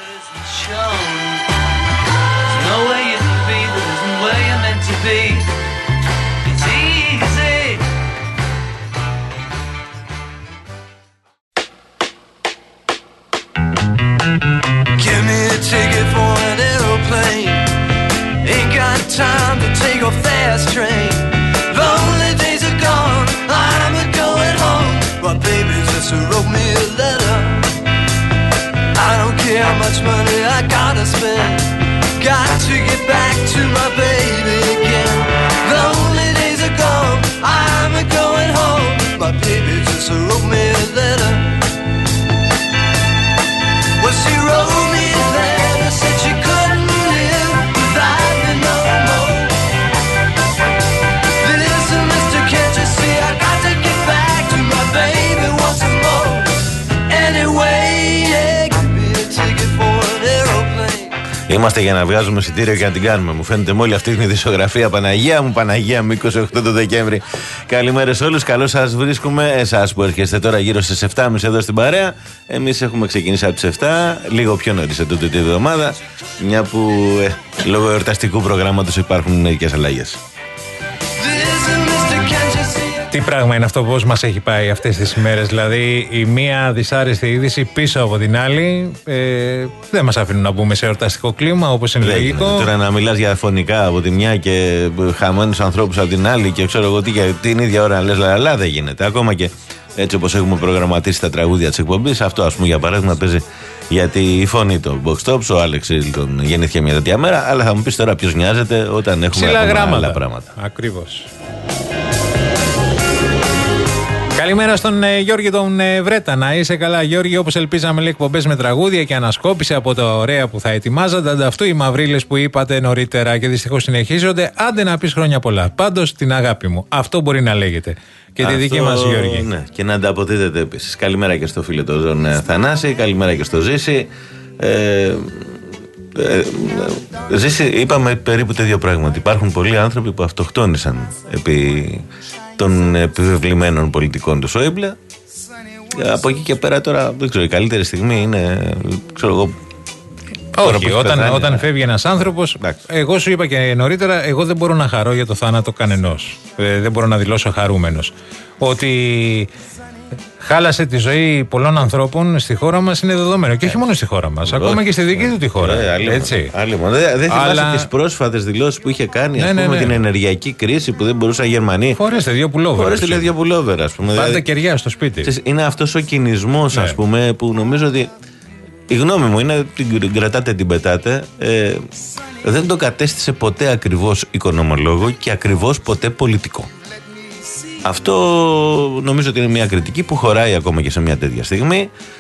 Give me a ticket for an aeroplane. Ain't got time to take a fast train. Lonely days are gone, I'm a going home. But baby just wrote me a letter. I don't care how much money I gotta spend. Got to get back to my baby again. Lonely days are gone, I'm a going home. My baby just wrote me a letter. Well, she wrote me a letter, said she couldn't live without me no more. Listen, mister, can't you see I got to get back to my baby once more. Anyway, yeah, give me a ticket for an aeroplane. Είμαστε για να βγάζουμε εισιτήριο και να την κάνουμε. Μου φαίνεται με όλη αυτή την ειδησιογραφία. Παναγία μου, Παναγία μου, είκοσι οκτώ το Δεκέμβρη. Καλημέρα σε όλους. Καλώς σας βρίσκουμε. Εσάς που έρχεστε τώρα γύρω στις επτά και μισή εδώ στην παρέα. Εμείς έχουμε ξεκινήσει από τις επτά, λίγο πιο νωρίς σε τούτη τη εβδομάδα. Μια που ε, λόγω εορταστικού προγράμματος υπάρχουν μερικές αλλαγές. Τι πράγμα είναι αυτό, πώς μας έχει πάει αυτές τις ημέρες. Δηλαδή, η μία δυσάρεστη είδηση πίσω από την άλλη ε, δεν μας αφήνουν να μπούμε σε εορταστικό κλίμα, όπως είναι λογικό. Τώρα να μιλάς για φωνικά από τη μια και χαμένους ανθρώπους από την άλλη και ξέρω εγώ τι, για την ίδια ώρα να λες λαλά, δεν γίνεται. Ακόμα και έτσι όπως έχουμε προγραμματίσει τα τραγούδια της εκπομπής, αυτό ας πούμε για παράδειγμα παίζει γιατί η φωνή του Box Tops, ο Άλεξ τον γεννήθηκε μια τέτοια μέρα, αλλά θα μου πεις τώρα ποιος νοιάζεται όταν έχουμε άλλα πράγματα. Ακριβώς. Καλημέρα στον ε, Γιώργη τον ε, Βρέτα. Να είσαι καλά, Γιώργη. Όπως ελπίζαμε, λέει εκπομπές με τραγούδια και ανασκόπηση από τα ωραία που θα ετοιμάζατε. Ανταυτού οι μαυρίλες που είπατε νωρίτερα και δυστυχώς συνεχίζονται. Άντε να πεις χρόνια πολλά. Πάντως την αγάπη μου. Αυτό μπορεί να λέγεται. Και αυτό, τη δική μας Γιώργη. Ναι, και να ανταποδίδετε επίσης. Καλημέρα και στο φίλο τον ε, Θανάση. Καλημέρα και στο Ζήση. Ε, ε, ε, Ζήση, είπαμε περίπου τα ίδια πράγματα. Υπάρχουν πολλοί άνθρωποι που αυτοκτόνησαν επί των επιβεβλημένων πολιτικών του Σόιμπλε. Από εκεί και πέρα τώρα δεν ξέρω, η καλύτερη στιγμή είναι, ξέρω εγώ. Όχι, όταν, όταν φεύγει ένας άνθρωπος, εγώ σου είπα και νωρίτερα, εγώ δεν μπορώ να χαρώ για το θάνατο κανενός. Ε, δεν μπορώ να δηλώσω χαρούμενος. Ότι χάλασε τη ζωή πολλών ανθρώπων στη χώρα μας είναι δεδομένο. Και όχι μόνο στη χώρα μας, ακόμα και στη δική του τη χώρα. Έτσι. Δεν θυμάσαι τις πρόσφατες δηλώσεις που είχε κάνει, ας πούμε, την ενεργειακή κρίση που δεν μπορούσαν οι Γερμανοί. Φορέστε δύο πουλόβερα. Φορέστε δύο πουλόβερα, ας πούμε. Πάρτε κεριά στο σπίτι. Είναι αυτός ο κινησμός, ας πούμε, που νομίζω ότι. Η γνώμη μου είναι, την κρατάτε, την πετάτε. Ε, δεν το κατέστησε ποτέ ακριβώς οικονομολόγο και ακριβώς ποτέ πολιτικό. Αυτό νομίζω ότι είναι μια κριτική που χωράει ακόμα και σε μια τέτοια στιγμή.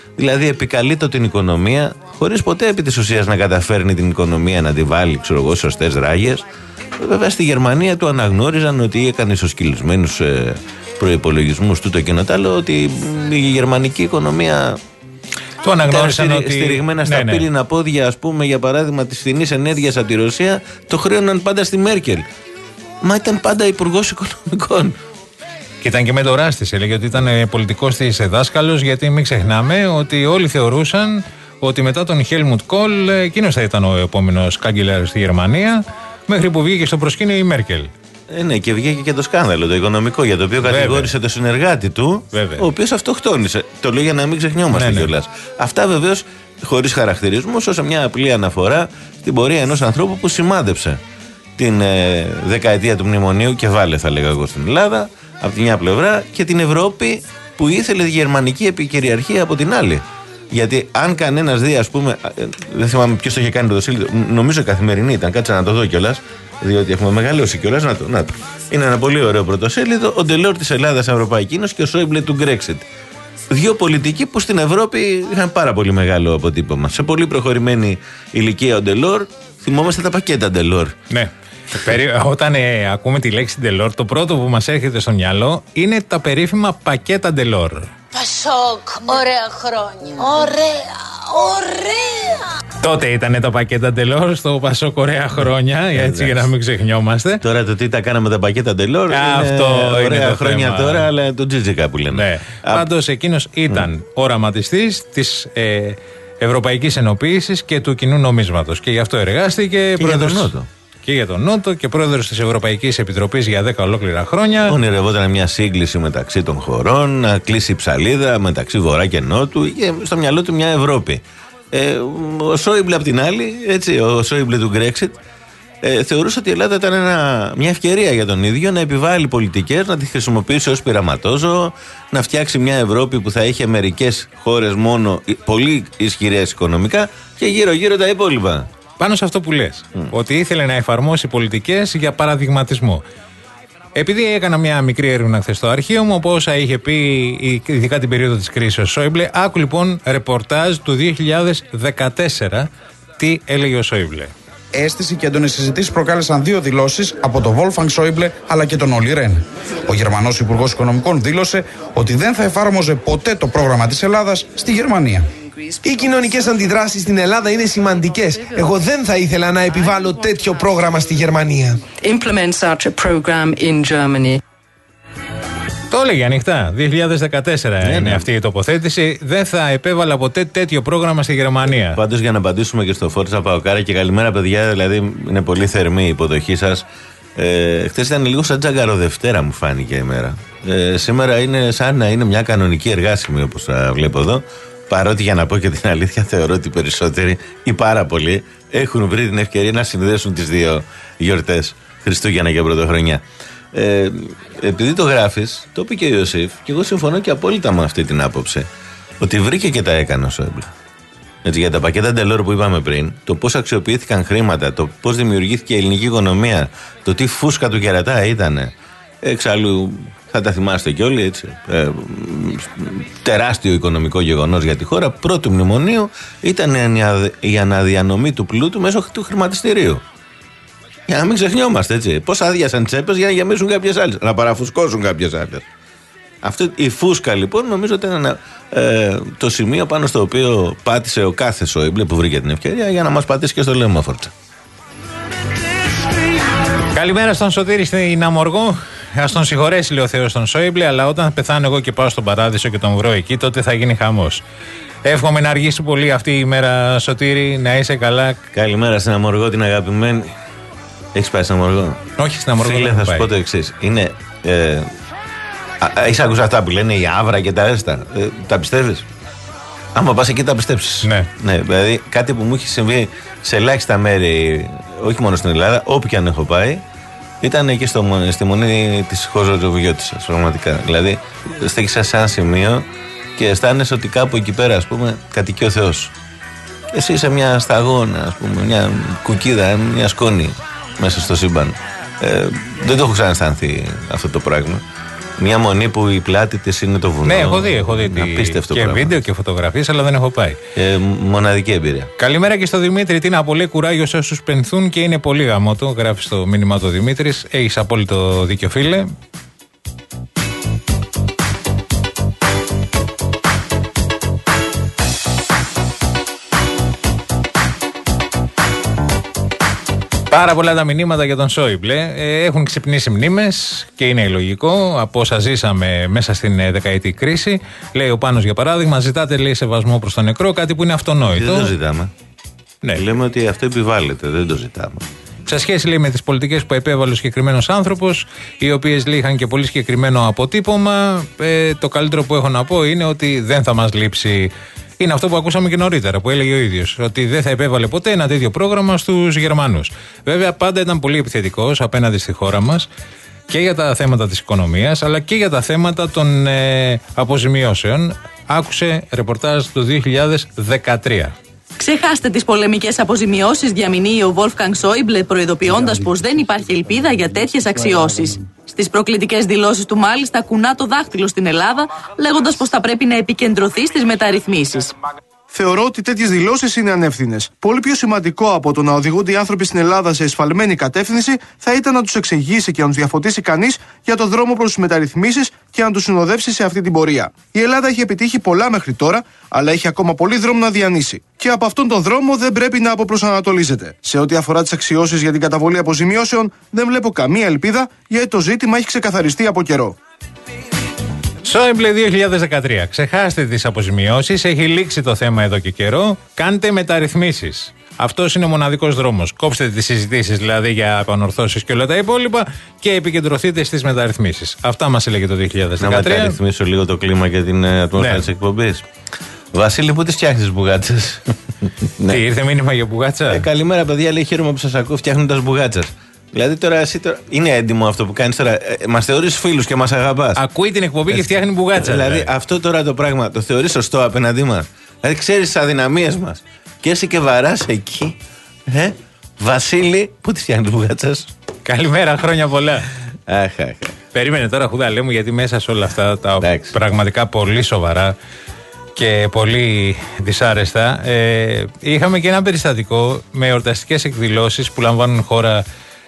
Δηλαδή επικαλείται την οικονομία, χωρίς ποτέ επί της ουσίας να καταφέρνει την οικονομία να τη βάλει, ξέρω εγώ, σωστές ράγες. Βέβαια στη Γερμανία του αναγνώριζαν ότι έκανε ισοσκελισμένους ε, προϋπολογισμούς τούτο και το άλλο, ότι η γερμανική οικονομία του αναγνώρισαν ήταν ότι... στηριγμένα στα ναι, πύληνα ναι. πόδια, ας πούμε, για παράδειγμα της φθηνής ενέργειας από τη Ρωσία, το χρέωναν πάντα στη Μέρκελ. Μα ήταν πάντα υπουργός οικονομικών. Και ήταν και μετοράστης, έλεγε ότι ήταν πολιτικός της δάσκαλος, γιατί μην ξεχνάμε ότι όλοι θεωρούσαν ότι μετά τον Χέλμουντ Κόλ εκείνος θα ήταν ο επόμενος κάγκελερ στη Γερμανία, μέχρι που βγήκε στο προσκήνιο η Μέρκελ. Ε, ναι, και βγήκε και το σκάνδαλο το οικονομικό, για το οποίο Βέβαια. κατηγόρησε το συνεργάτη του, Βέβαια. ο οποίος αυτοκτόνησε. Το λέω για να μην ξεχνιόμαστε ναι, ναι. κιόλας. Αυτά βεβαίως χωρίς χαρακτηρισμούς, όσο μια απλή αναφορά στην πορεία ενός ανθρώπου που σημάδεψε την ε, δεκαετία του μνημονίου και βάλε, θα λέγα εγώ, στην Ελλάδα από τη μια πλευρά, και την Ευρώπη που ήθελε τη γερμανική επικυριαρχία από την άλλη. Γιατί αν κανένας δει, ας πούμε, δεν θυμάμαι ποιος το είχε κάνει το δοσίλιο, νομίζω η Καθημερινή ήταν, κάτσε να το δω κιόλας, διότι έχουμε μεγαλώσει κιόλας. Να το, να το. Είναι ένα πολύ ωραίο πρωτοσέλιδο. Ο Ντελόρ της Ελλάδας Ευρωπαϊκή Ένωση και ο Σόιμπλε του Brexit. Δύο πολιτικοί που στην Ευρώπη είχαν πάρα πολύ μεγάλο αποτύπωμα. Σε πολύ προχωρημένη ηλικία ο Ντελόρ, θυμόμαστε τα πακέτα Ντελόρ. Ναι. Όταν ε, ακούμε τη λέξη Ντελόρ, το πρώτο που μας έρχεται στο μυαλό είναι τα περίφημα πακέτα Ντελόρ. Πασόκ, ωραία χρόνια. Ωραία, ωραία. Τότε ήταν τα πακέτα Ντελόρ στο Πασόκ, ωραία χρόνια, έτσι για να μην ξεχνιόμαστε. Τώρα το τι τα κάναμε τα πακέτα Ντελόρ. Αυτό είναι ωραία το χρόνια θέμα. Τώρα, αλλά το τζιτζικα που λένε. Ναι. Α... Πάντως εκείνος ήταν mm. οραματιστής της ε, Ευρωπαϊκής Ενοποίησης και του κοινού νομίσματος. Και γι' αυτό εργάστηκε. Και πρόεδρος... για τον Νότο. Και για τον Νότο και πρόεδρος της Ευρωπαϊκής Επιτροπής για δέκα ολόκληρα χρόνια. Ονειρευόταν μια σύγκληση μεταξύ των χωρών, να κλείσει ψαλίδα μεταξύ Βορρά και Νότου, και στο μυαλό του μια Ευρώπη. Ε, ο Σόιμπλε απ' την άλλη, έτσι, ο Σόιμπλε του Brexit, ε, θεωρούσε ότι η Ελλάδα ήταν ένα, μια ευκαιρία για τον ίδιο να επιβάλλει πολιτικές, να τη χρησιμοποιήσει ως πειραματόζωο, να φτιάξει μια Ευρώπη που θα είχε μερικές χώρες μόνο πολύ ισχυρές οικονομικά και γύρω-γύρω τα υπόλοιπα. Πάνω σε αυτό που λες, mm. ότι ήθελε να εφαρμόσει πολιτικές για παραδειγματισμό. Επειδή έκανα μια μικρή έρευνα χθες στο αρχείο μου, από όσα είχε πει ειδικά την περίοδο της κρίσης ο Σόιμπλε, άκου λοιπόν ρεπορτάζ του δύο χιλιάδες δεκατέσσερα τι έλεγε ο Σόιμπλε. Αίσθηση και έντονες συζητήσεις προκάλεσαν δύο δηλώσεις από τον Βόλφανγκ Σόιμπλε αλλά και τον Όλι Ρεν. Ο Γερμανός Υπουργός Οικονομικών δήλωσε ότι δεν θα εφάρμοζε ποτέ το πρόγραμμα της Ελλάδας στη Γερμανία. Οι κοινωνικές αντιδράσεις στην Ελλάδα είναι σημαντικές. Εγώ δεν θα ήθελα να επιβάλλω τέτοιο πρόγραμμα στη Γερμανία. Implement such a program in Germany. Το έλεγε ανοιχτά. δύο χιλιάδες δεκατέσσερα ναι, είναι ναι. αυτή η τοποθέτηση. Δεν θα επέβαλα ποτέ τέτοιο πρόγραμμα στη Γερμανία. Πάντως, για να απαντήσουμε και στο Φόρτσα Παοκάρα, και καλημέρα, παιδιά. Δηλαδή, είναι πολύ θερμή η υποδοχή σας. Ε, χθες ήταν λίγο σαν Τζαγκαροδευτέρα, μου φάνηκε η μέρα. Ε, σήμερα είναι σαν να είναι μια κανονική εργάσιμη, όπως τα βλέπω εδώ. Παρότι, για να πω και την αλήθεια, θεωρώ ότι οι περισσότεροι ή πάρα πολλοί έχουν βρει την ευκαιρία να συνδέσουν τις δύο γιορτές, Χριστούγεννα και Πρωτοχρονιά. Ε, επειδή το γράφεις, το είπε και ο Ιωσήφ, και εγώ συμφωνώ και απόλυτα με αυτή την άποψη, ότι βρήκε και τα έκανε ο Σόιμπλε. Έτσι, για τα πακέτα Ντελόρ που είπαμε πριν, το πώς αξιοποιήθηκαν χρήματα, το πώς δημιουργήθηκε η ελληνική οικονομία, το τι φούσκα του κερατά ήταν. Εξάλλου, θα τα θυμάστε κι όλοι, έτσι. Ε, τεράστιο οικονομικό γεγονός για τη χώρα. Πρώτου μνημονίου ήταν η αναδιανομή του πλούτου μέσω του χρηματιστηρίου. Για να μην ξεχνιόμαστε, έτσι. Πώς άδειασαν τσέπες για να γεμίσουν κάποιες άλλες, να παραφουσκώσουν κάποιες άλλες. Αυτή η φούσκα, λοιπόν, νομίζω ότι ήταν ε, το σημείο πάνω στο οποίο πάτησε ο κάθε Σόιμπλε που βρήκε την ευκαιρία για να μας πατήσει και στο λαιμό, Φόρτσα. Καλημέρα στον Σωτήρη στην Αμοργό. Ας τον συγχωρέσει, λέει ο Θεός, τον Σόιμπλε, αλλά όταν πεθάνω εγώ και πάω στον παράδεισο και τον βρω εκεί, τότε θα γίνει χαμός. Εύχομαι να αργήσει πολύ αυτή η μέρα, Σωτήρη, να είσαι καλά. Καλημέρα στην Αμοργό, την αγαπημένη. Έχεις πάει στην Αμοργό? Όχι, στην Αμοργό. Φίλε, θα σου πω το εξής. Είναι. Ε, Έχεις ακούσει αυτά που λένε η Άβρα και τα έστα? Ε, τα πιστεύεις? Άμα πας εκεί τα πιστέψεις. Ναι. ναι. Δηλαδή κάτι που μου έχει συμβεί σε ελάχιστα μέρη, όχι μόνο στην Ελλάδα, όπου και αν έχω πάει, ήταν εκεί στο, στη μονή της Χοζοτζοβιώτισσας, πραγματικά. Δηλαδή στέκεσαι σε ένα σημείο και αισθάνεσαι ότι κάπου εκεί πέρα, ας πούμε, κατοικεί ο Θεός. Εσύ είσαι μια σταγόνα, ας πούμε, μια κουκίδα, μια σκόνη μέσα στο σύμπαν. Ε, δεν το έχω ξανααισθανθεί αυτό το πράγμα. Μια μονή που η πλάτη της είναι το βουνό. Ναι, έχω δει, έχω δει. Απίστευτο και πράγμα. βίντεο και φωτογραφίες, αλλά δεν έχω πάει. Ε, μοναδική εμπειρία. Καλημέρα και στο Δημήτρη. Τι να πω, λέει κουράγιο σε όσους πενθούν και είναι πολύ γαμώτο. Γράφει στο μήνυμα του Δημήτρης. Έχεις απόλυτο δίκιο, φίλε. Πάρα πολλά τα μηνύματα για τον Σόιμπλε. Ε, έχουν ξυπνήσει μνήμες και είναι λογικό από όσα ζήσαμε μέσα στην ε, δεκαετή κρίση. Λέει ο Πάνος για παράδειγμα, ζητάτε λέει σεβασμό προς τον νεκρό, κάτι που είναι αυτονόητο. Δεν το ζητάμε. Ναι. Λέμε ότι αυτό επιβάλλεται, δεν το ζητάμε. Σε σχέση λέει με τις πολιτικές που επέβαλε ο συγκεκριμένος άνθρωπος, οι οποίες λέει είχαν και πολύ συγκεκριμένο αποτύπωμα, ε, το καλύτερο που έχω να πω είναι ότι δεν θα μας λείψει. Είναι αυτό που ακούσαμε και νωρίτερα, που έλεγε ο ίδιος, ότι δεν θα επέβαλε ποτέ ένα τέτοιο πρόγραμμα στους Γερμανούς. Βέβαια, πάντα ήταν πολύ επιθετικός απέναντι στη χώρα μας και για τα θέματα της οικονομίας, αλλά και για τα θέματα των ε, αποζημιώσεων. Άκουσε ρεπορτάζ του δύο χιλιάδες δεκατρία. Ξεχάστε τις πολεμικές αποζημιώσεις, διαμηνύει ο Wolfgang Schäuble, προειδοποιώντας πως δεν υπάρχει ελπίδα για τέτοιες αξιώσεις. Στις προκλητικές δηλώσεις του, μάλιστα, κουνά το δάχτυλο στην Ελλάδα, λέγοντας πως θα πρέπει να επικεντρωθεί στις μεταρρυθμίσεις. Θεωρώ ότι τέτοιες δηλώσεις είναι ανεύθυνες. Πολύ πιο σημαντικό από το να οδηγούνται οι άνθρωποι στην Ελλάδα σε εσφαλμένη κατεύθυνση θα ήταν να τους εξηγήσει και να τους διαφωτίσει κανείς για το δρόμο προς τις μεταρρυθμίσεις και να τους συνοδεύσει σε αυτή την πορεία. Η Ελλάδα έχει επιτύχει πολλά μέχρι τώρα, αλλά έχει ακόμα πολύ δρόμο να διανύσει. Και από αυτόν τον δρόμο δεν πρέπει να αποπροσανατολίζεται. Σε ό,τι αφορά τις αξιώσεις για την καταβολή αποζημιώσεων, δεν βλέπω καμία ελπίδα, γιατί το ζήτημα έχει ξεκαθαριστεί από καιρό. Σόιμπλε δύο χιλιάδες δεκατρία. Ξεχάστε τις αποζημιώσεις, έχει λήξει το θέμα εδώ και καιρό. Κάντε μεταρρυθμίσεις. Αυτός είναι ο μοναδικός δρόμος. Κόψτε τις συζητήσεις δηλαδή για επανορθώσεις και όλα τα υπόλοιπα και επικεντρωθείτε στις μεταρρυθμίσεις. Αυτά μας έλεγε το δύο χιλιάδες δεκατρία. Να μεταρρυθμίσω λίγο το κλίμα και την ατμόσφαιρα ναι. της εκπομπής. Βασίλη, πού τις φτιάχνεις μπουγάτσες? Ναι. Τι, ήρθε μήνυμα για μπουγάτσα? Ε, καλημέρα, παιδιά, λέει, χαίρομαι που σας ακούω φτιάχνοντας μπουγάτσας. Δηλαδή τώρα εσύ τώρα. Είναι έντιμο αυτό που κάνεις τώρα. Ε, μας θεωρείς φίλους και μας αγαπάς. Ακούει την εκπομπή ε, και φτιάχνει μπουγάτσα. Δηλαδή δηλαδή αυτό τώρα το πράγμα το θεωρείς σωστό απέναντί μας? Δηλαδή ξέρεις τις αδυναμίες μας. Και εσύ και βαράς εκεί. Ε, Βασίλη, πού τις φτιάχνεις μπουγάτσας? Καλημέρα, χρόνια πολλά. Αχ, αχ. Περίμενε τώρα, Χουδαλέ μου, γιατί μέσα σε όλα αυτά τα Εντάξει. πραγματικά πολύ σοβαρά και πολύ δυσάρεστα, ε, είχαμε και ένα περιστατικό με εορταστικές εκδηλώσεις που λαμβάνουν χώρα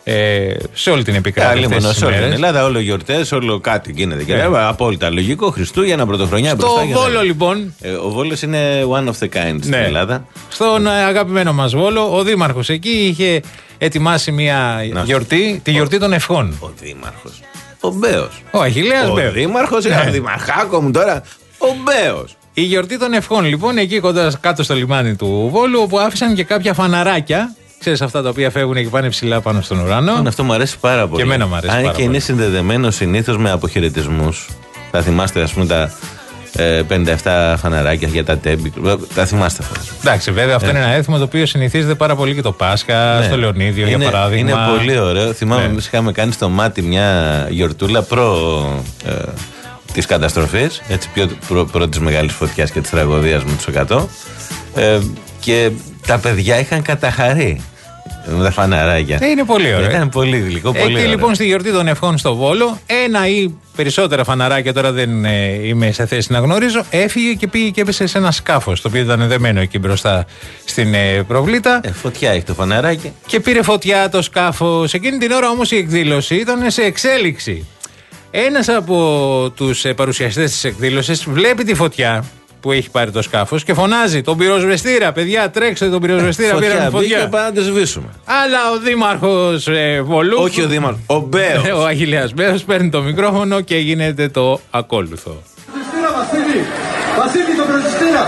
ε, σε όλη την επικράτεια. Καλή σε όλη την Ελλάδα, όλο γιορτές, όλο κάτι γίνεται. Και yeah. απόλυτα λογικό, Χριστούγεννα, Πρωτοχρονιά. Στο Βόλο να... λοιπόν. Ε, ο Βόλος είναι one of the kind στην ναι. Ελλάδα. Στον αγαπημένο μας Βόλο, ο Δήμαρχος εκεί είχε ετοιμάσει μια να. γιορτή, τη γιορτή των ευχών. Ο Δήμαρχος. Ο Μπέος. Ο Αχιλλέας Μπέος. Ο Δήμαρχος, ναι. ο Δημαρχάκο μου τώρα. Ο Μπέος. Η γιορτή των ευχών λοιπόν εκεί κοντά κάτω στο λιμάνι του Βόλου, όπου άφησαν και κάποια φαναράκια. Ξέρεις, αυτά τα οποία φεύγουν και πάνε ψηλά πάνω στον ουρανό. Αν αυτό μου αρέσει πάρα πολύ. Και εμένα μου αρέσει. Αν πάρα και πολύ. Είναι συνδεδεμένο συνήθως με αποχαιρετισμούς. Θα θυμάστε, ας πούμε, τα ε, πενήντα επτά φαναράκια για τα τέμπη. Τα θυμάστε αυτά. Εντάξει, βέβαια, αυτό ε. είναι ένα έθιμο το οποίο συνηθίζεται πάρα πολύ και το Πάσχα, ναι. στο Λεωνίδιο είναι, για παράδειγμα. Είναι πολύ ωραίο. Θυμάμαι, εμείς ναι. είχαμε κάνει στο μάτι μια γιορτούλα προ. Ε, της καταστροφής, έτσι, πιο προ, προ της μεγάλης φωτιάς και της τραγωδίας με τους εκατό, ε, και τα παιδιά είχαν καταχαρεί με τα φαναράκια. Ε, είναι πολύ ωραίο. Ήταν πολύ γλυκό, πολύ Εκεί ωραίο. Λοιπόν στη γιορτή των ευχών στο Βόλο, ένα ή περισσότερα φαναράκια, τώρα δεν ε, είμαι σε θέση να γνωρίζω, έφυγε και πήγε και έπεσε σε ένα σκάφος, το οποίο ήταν δεμένο εκεί μπροστά στην ε, προβλήτα. Ε, φωτιά έχει το φαναράκι. Και πήρε φωτιά το σκάφος. Εκείνη την ώρα όμως η εκδήλωση ήταν σε εξέλιξη. Ένας από τους παρουσιαστές της εκδήλωσης βλέπει τη φωτιά που έχει πάρει το σκάφος και φωνάζει: τον πυροσβεστήρα, παιδιά, τρέξτε τον πυροσβεστήρα, πήραμε φωτιά. Και πάμε να τη σβήσουμε. Αλλά ο δήμαρχος ε, Βολού. Όχι ο δήμαρχος, ο Μπέος. Ο Αχιλλέας Μπέος παίρνει το μικρόφωνο και γίνεται το ακόλουθο. Πυροσβεστήρα, Βασίλη! Βασίλη, τον πυροσβεστήρα!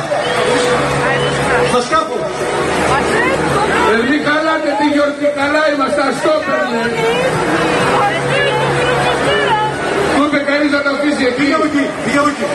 Στο σκάφο! Ε, μη χαλάτε τη γιορτή, καλά είμαστε, αστόπερ, κανείς να τα αφήσει εκεί. Πήγαμε εκεί, πήγαμε εκεί.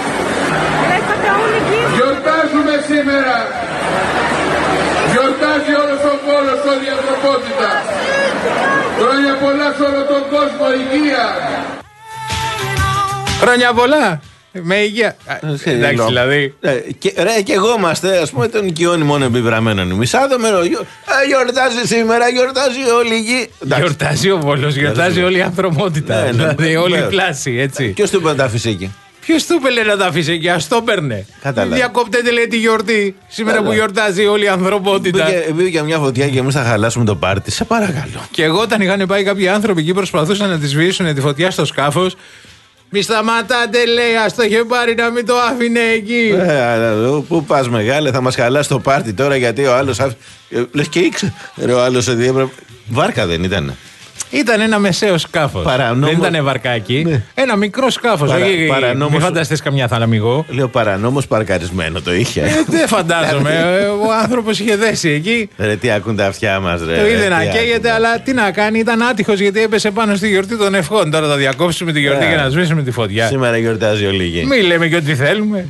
Γιορτάζουμε σήμερα. Γιορτάζει όλος ο Βόλος, όλη η ανθρωπότητα. Χρόνια πολλά σε όλο τον κόσμο, υγεία. Χρόνια πολλά. Με υγεία. Εντάξει, δηλαδή. Ρε, και εγώ είμαστε, α πούμε, τον οικειώνει μόνο επιβραμμένον. Μισάδομερο. Γιορτάζει σήμερα, γιορτάζει όλη η γη. Γιορτάζει ο Βόλος, γιορτάζει όλη η ανθρωπότητα. Δηλαδή, όλη η πλάση, έτσι. Ποιο του είπε να τα αφήσει εκεί? Ποιο του είπε να τα αφήσει εκεί, α το παίρνε. Διακόπτεται, λέει, τη γιορτή. Σήμερα που γιορτάζει όλη η ανθρωπότητα. Μπήκε μια φωτιά και εμεί θα χαλάσουμε το πάρτι. Σε παρακαλώ. Και εγώ όταν είχαν πάει κάποιοι άνθρωποι εκεί προσπαθούσαν να τη σβήσουν τη φωτιά στο σκάφος. Μη σταματάτε, λέει, ας το είχε πάρει να μην το άφηνε εκεί. Ε, πού πας μεγάλε, θα μας χαλάσει το πάρτι τώρα γιατί ο άλλος άφη... Λες και ήξερε ο άλλος ότι έπρεπε... Βάρκα δεν ήτανε? Ήταν ένα μεσαίο σκάφος. Παρανόμως... Δεν ήταν βαρκάκι. Ναι. Ένα μικρό σκάφος. Παρα... Όχι, παρανόμως... Μην φανταστείς καμιά θαλαμιγό. Λέω παρανόμως παρκαρισμένο το είχε. Ε, δεν φαντάζομαι. Ο άνθρωπος είχε δέσει εκεί. Ρε, τι ακούν τα αυτιά μας, ρε. Το είδε να καίγεται, αλλά τι να κάνει. Ήταν άτυχος γιατί έπεσε πάνω στη γιορτή των ευχών. Τώρα θα διακόψουμε τη γιορτή yeah. και να σβήσουμε τη φωτιά. Σήμερα γιορτάζει ο Λίγη. Μην λέμε και ό,τι θέλουμε.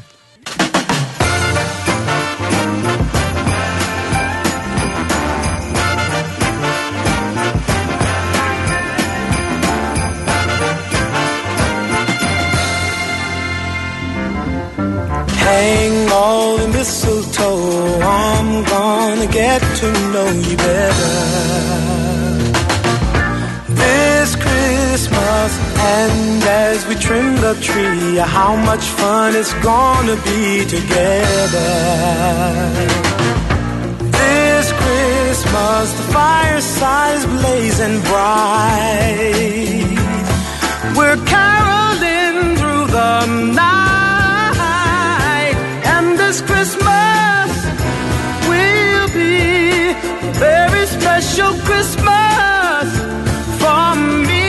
Hang all the mistletoe, I'm gonna get to know you better this Christmas. And as we trim the tree, how much fun it's gonna be together this Christmas. The fireside is blazing bright, we're caroling through the night. This Christmas will be a very special Christmas for me.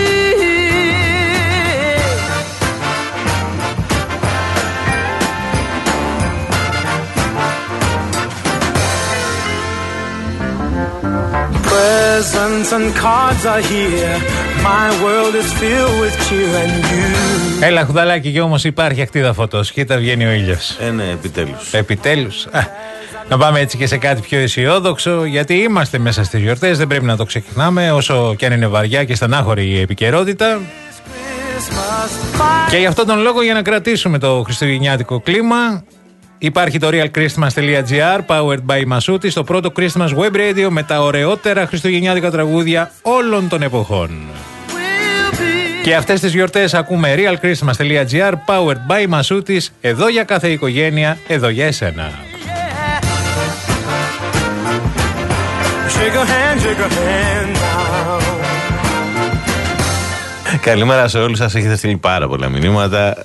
Presents and cards are here. My world is filled with cheer and you. Έλα χουδαλάκι, και όμως υπάρχει ακτίδα φωτός. Κοίτα, βγαίνει ο ήλιος. Ε, ναι, επιτέλους. Επιτέλους. Α, να πάμε έτσι και σε κάτι πιο αισιόδοξο, γιατί είμαστε μέσα στις γιορτές, δεν πρέπει να το ξεχνάμε, όσο και αν είναι βαριά και στενάχωρη η επικαιρότητα. Και γι' αυτόν τον λόγο, για να κρατήσουμε το χριστουγεννιάτικο κλίμα, υπάρχει το realchristmas.gr, powered by Masuti, το πρώτο Christmas web radio με τα ωραιότερα χριστουγεννιάτικα τραγούδια όλων των εποχών. Και αυτές τις γιορτές ακούμε realchristmas.gr, powered by Masuti, εδώ για κάθε οικογένεια, εδώ για εσένα. Καλημέρα σε όλους σας, έχετε στείλει πάρα πολλά μηνύματα.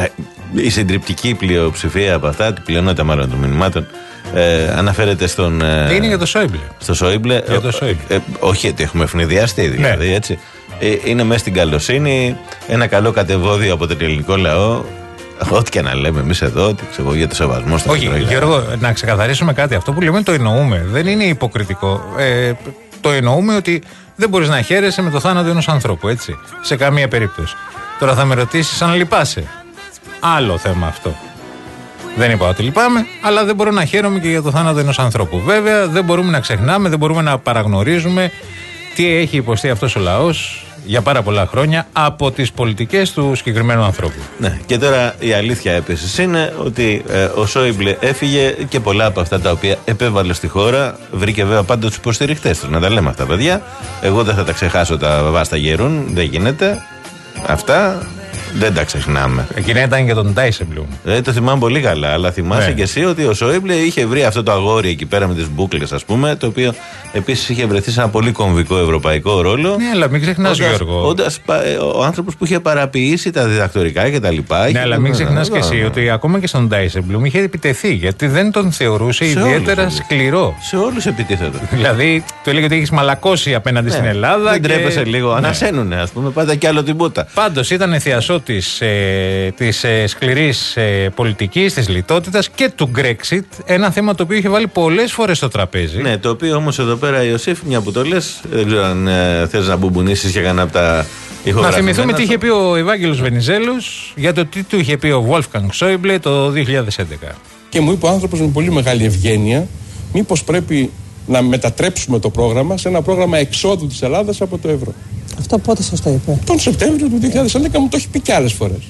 Η συντριπτική πλειοψηφία από αυτά, την πλειονότητα μάλλον των μηνυμάτων, ε, αναφέρεται στον. Ε, είναι για το Σόιμπλε. Στο Σόιμπλε. Για το Σόιμπλε. Ε, ε, όχι, ότι έχουμε ευνηδιαστεί δηλαδή, ναι. Έτσι. Ε, είναι μέσα στην καλοσύνη, ένα καλό κατεβόδιο από τον ελληνικό λαό. Ό,τι και να λέμε εμείς εδώ, ότι ξέρω, για το σεβασμό στον Όχι, Γιώργο, να ξεκαθαρίσουμε κάτι. Αυτό που λέμε το εννοούμε. Δεν είναι υποκριτικό. Ε, το εννοούμε ότι δεν μπορείς να χαίρεσαι με το θάνατο ενός ανθρώπου, έτσι. Σε καμία περίπτωση. Τώρα θα με ρωτήσεις αν λυπάσαι. Άλλο θέμα αυτό. Δεν είπα ότι λυπάμαι, αλλά δεν μπορώ να χαίρομαι και για το θάνατο ενός ανθρώπου. Βέβαια, δεν μπορούμε να ξεχνάμε, δεν μπορούμε να παραγνωρίζουμε τι έχει υποστεί αυτός ο λαός για πάρα πολλά χρόνια από τις πολιτικές του συγκεκριμένου ανθρώπου. Ναι, και τώρα η αλήθεια επίσης είναι ότι ε, ο Σόιμπλε έφυγε και πολλά από αυτά τα οποία επέβαλε στη χώρα βρήκε βέβαια πάντα τους υποστηριχτές του. Να τα λέμε αυτά, παιδιά. Εγώ δεν θα τα ξεχάσω, τα βάστα γερούν, δεν γίνεται. Αυτά. Δεν τα ξεχνάμε. Εκείνα ήταν και τον Ντάισεμπλουμ. Ε, το θυμάμαι πολύ καλά. Αλλά θυμάσαι ναι. και εσύ ότι ο Σόιμπλε είχε βρει αυτό το αγόρι εκεί πέρα με τις μπούκλες, ας πούμε, το οποίο επίσης είχε βρεθεί σε ένα πολύ κομβικό ευρωπαϊκό ρόλο. Ναι, αλλά μην ξεχνάς, Γιώργο. Όντας ο άνθρωπος που είχε παραποιήσει τα διδακτορικά κτλ. Ναι, αλλά μην ξεχνάς και εσύ ότι ακόμα και στον Ντάισεμπλουμ είχε επιτεθεί, γιατί δεν τον θεωρούσε σε ιδιαίτερα όλους, σκληρό. Σε όλους επιτίθεται. Δηλαδή, του έλεγε ότι έχει μαλακώσει απέναντι ναι. στην Ελλάδα. Δεν και... τρέπεσαι λίγο, ναι. ανασένουνε, ας πούμε, πάντα κι άλλο τίποτα. Πάντως ήταν θειασό της, ε, της ε, σκληρής ε, πολιτικής, της λιτότητας και του Brexit. Ένα θέμα το οποίο είχε βάλει πολλές φορές στο τραπέζι. Ναι, το οποίο όμως εδώ πέρα, Ιωσήφ, μια που το λες, δεν ξέρω αν ε, θες να μπουμπουνίσεις για κανένα από τα ηχογραφημένα. Να θυμηθούμε τι είχε πει ο Ευάγγελος Βενιζέλος για το τι του είχε πει ο Wolfgang Schäuble το δύο χιλιάδες έντεκα. Και μου είπε ο άνθρωπος με πολύ μεγάλη ευγένεια, μήπως πρέπει να μετατρέψουμε το πρόγραμμα σε ένα πρόγραμμα εξόδου της Ελλάδας από το ευρώ. Αυτό πότε σας το είπε? Τον Σεπτέμβριο του δύο χιλιάδες έντεκα μου το έχει πει και άλλες φορές.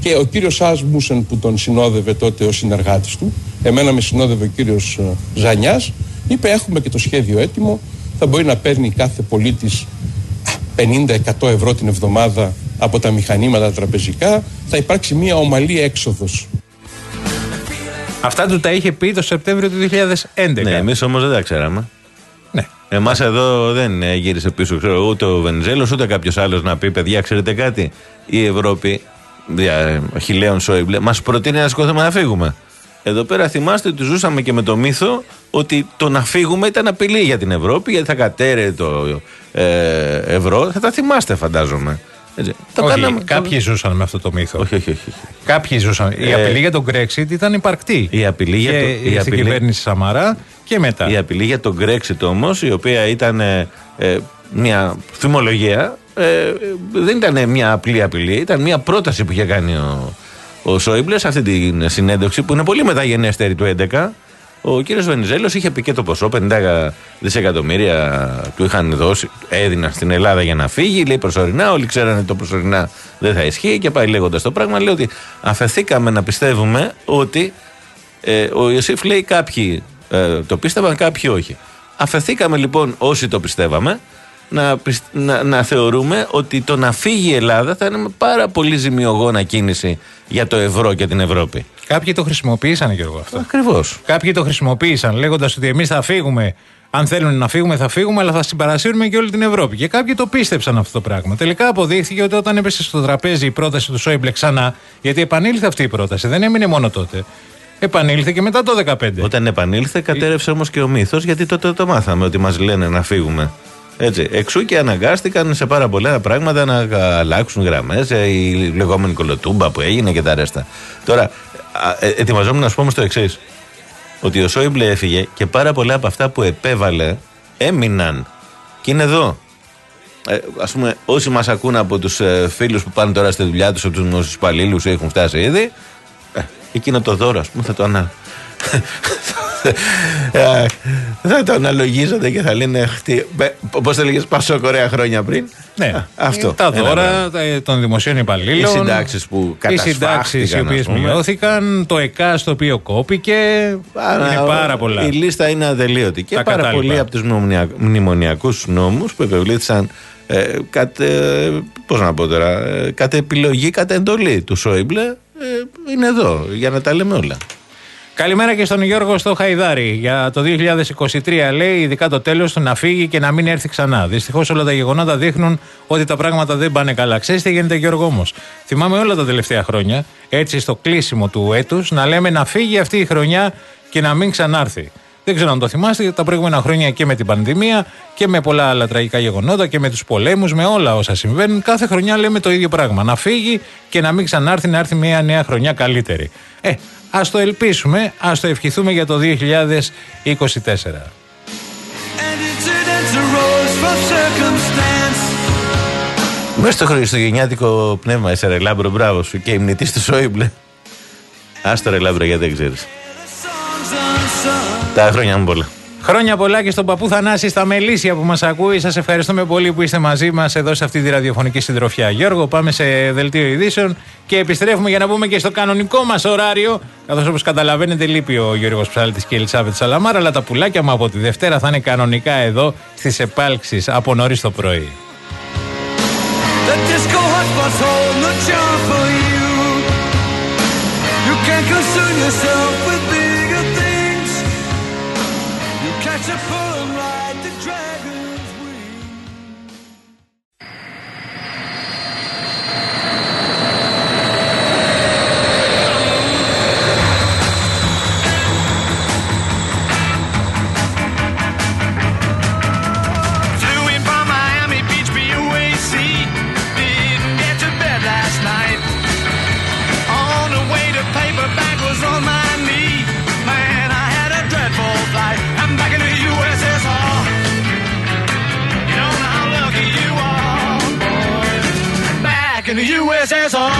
και ο κύριος Άσμουσεν που τον συνόδευε τότε ο συνεργάτης του, εμένα με συνόδευε ο κύριος Ζανιάς, είπε έχουμε και το σχέδιο έτοιμο, θα μπορεί να παίρνει κάθε πολίτης πενήντα με εκατό ευρώ την εβδομάδα από τα μηχανήματα τραπεζικά, θα υπάρξει μια ομαλή έξοδος. Αυτά του τα είχε πει το Σεπτέμβριο του δύο χιλιάδες έντεκα. Ναι, εμείς όμως δεν τα ξέραμε. Ναι. Εμάς εδώ δεν γύρισε πίσω, ξέρω, ούτε ο Βενιζέλος ούτε κάποιος άλλος να πει: παιδιά, ξέρετε κάτι, η Ευρώπη, δια χιλέων Σόιμπλε, μας προτείνει να σηκώθουμε να φύγουμε. Εδώ πέρα θυμάστε ότι ζούσαμε και με το μύθο ότι το να φύγουμε ήταν απειλή για την Ευρώπη, γιατί θα κατέρε το ε, ευρώ. Θα τα θυμάστε, φαντάζομαι. Έτσι. Το όχι, κάναμε, κάποιοι το... ζούσαν με αυτό το μύθο. Όχι, όχι, όχι. Κάποιοι ζούσαν. Η ε, απειλή για τον Brexit ήταν υπαρκτή. Η απειλή για το, η στην απειλή... κυβέρνηση Σαμαρά και μετά. Η απειλή για τον Brexit όμως, η οποία ήταν ε, ε, μια θυμολογία, ε, δεν ήταν μια απλή απειλή, ήταν μια πρόταση που είχε κάνει ο, ο Σόιμπλε σε αυτή τη συνέντευξη που είναι πολύ μεταγενέστερη του έντεκα. Ο κύριος Βενιζέλος είχε πει και το ποσό, πενήντα δισεκατομμύρια του είχαν δώσει, έδιναν στην Ελλάδα για να φύγει. Λέει προσωρινά, όλοι ξέρανε ότι το προσωρινά δεν θα ισχύει και πάει λέγοντας το πράγμα. Λέει ότι αφεθήκαμε να πιστεύουμε ότι ε, ο Ιωσήφ λέει κάποιοι ε, το πίστευαν, κάποιοι όχι. Αφεθήκαμε λοιπόν όσοι το πιστεύαμε να, να, να θεωρούμε ότι το να φύγει η Ελλάδα θα είναι πάρα πολύ ζημιογόνα κίνηση για το ευρώ και την Ευρώπη. Κάποιοι το χρησιμοποίησαν, Γιώργο, αυτό. Ακριβώς. Κάποιοι το χρησιμοποίησαν λέγοντας ότι εμείς θα φύγουμε, αν θέλουν να φύγουμε θα φύγουμε, αλλά θα συμπαρασύρουμε και όλη την Ευρώπη. Και κάποιοι το πίστεψαν αυτό το πράγμα. Τελικά αποδείχθηκε ότι όταν έπεσε στο τραπέζι η πρόταση του Σόιμπλε ξανά, γιατί επανήλθε αυτή η πρόταση, δεν έμεινε μόνο τότε. Επανήλθε και μετά το δύο χιλιάδες δεκαπέντε. Όταν επανήλθε, κατέρευσε όμως και ο μύθος, γιατί τότε το μάθαμε ότι μας λένε να φύγουμε. Έτσι. Εξού και αναγκάστηκαν σε πάρα πολλά πράγματα να αλλάξουν γραμμές, η λεγόμενη κολοτούμπα που έγινε και τα ρέστα. Τώρα, ε, ετοιμαζόμουν να σου πω όμως το εξής: ότι ο Σόιμπλε έφυγε και πάρα πολλά από αυτά που επέβαλε έμειναν. Και είναι εδώ. Ε, ας πούμε, όσοι μας ακούν από τους ε, φίλους που πάνε τώρα στη δουλειά τους, από τους δημοσιοπαλλήλους έχουν φτάσει ήδη, ε, εκείνο το δώρο, ας πούμε, θα το ανα... θα το αναλογίζονται και θα λένε πώς το λέγες, Πασόκ ωραία χρόνια πριν. Ναι, αυτό. Τα δώρα των δημοσίων υπαλλήλων, οι συντάξεις που κατασφάχτηκαν, οι συντάξεις οι οποίες μειώθηκαν, το ΕΚΑΣ το οποίο κόπηκε. Άρα, είναι πάρα πολλά. Η λίστα είναι ατελείωτη και πάρα πολλοί από τους μνημονιακούς νόμους που επευλήθησαν ε, κατ, ε, πώς να πω τώρα, ε, κατ' επιλογή, κατ' εντολή του Σόιμπλε, ε, είναι εδώ για να τα λέμε όλα. Καλημέρα και στον Γιώργο στο Χαϊδάρι. Για το δύο χιλιάδες είκοσι τρία λέει, ειδικά το τέλος του, να φύγει και να μην έρθει ξανά. Δυστυχώς όλα τα γεγονότα δείχνουν ότι τα πράγματα δεν πάνε καλά. Ξέρεις τι γίνεται, Γιώργο, όμως? Θυμάμαι όλα τα τελευταία χρόνια, έτσι στο κλείσιμο του έτους, να λέμε να φύγει αυτή η χρονιά και να μην ξανάρθει. Δεν ξέρω αν το θυμάστε, τα προηγούμενα χρόνια και με την πανδημία και με πολλά άλλα τραγικά γεγονότα και με τους πολέμους, με όλα όσα συμβαίνουν. Κάθε χρονιά λέμε το ίδιο πράγμα. Να φύγει και να μην ξανάρθει, να έρθει μια νέα χρονιά καλύτερη. Ε, ας το ελπίσουμε, ας το ευχηθούμε για το δύο χιλιάδες είκοσι τέσσερα. Μέσα στο χριστουγεννιάτικο πνεύμα είσαι, ρε Λάμπρο, μπράβο σου, και υμνητής του Σόιμπλε. Άστο, ρε Λάμπρο, γιατί δεν ξέρεις. Τα χρόνια μου πολλά. Χρόνια πολλά και στον παππού Θανάση στα Μελίσια που μας ακούει. Σας ευχαριστούμε πολύ που είστε μαζί μας εδώ σε αυτή τη ραδιοφωνική συντροφιά. Γιώργο, πάμε σε δελτίο ειδήσεων και επιστρέφουμε για να μπούμε και στο κανονικό μας ωράριο. Καθώς, όπως καταλαβαίνετε, λείπει ο Γιώργος Ψάλτης και η Ελισάβετ Σαλαμάρα, αλλά τα πουλάκια μου από τη Δευτέρα θα είναι κανονικά εδώ στις επάλξεις από νωρίς το πρωί. In the U S S R,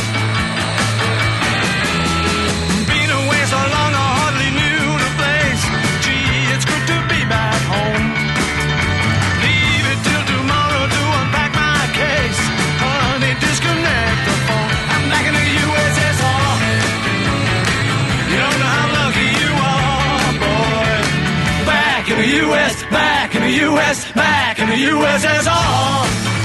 been away so long I hardly knew the place. Gee, it's good to be back home. Leave it till tomorrow to unpack my case. Honey, disconnect the phone. I'm back in the U S S R. in the U S, back in the U S, back in the U S S R.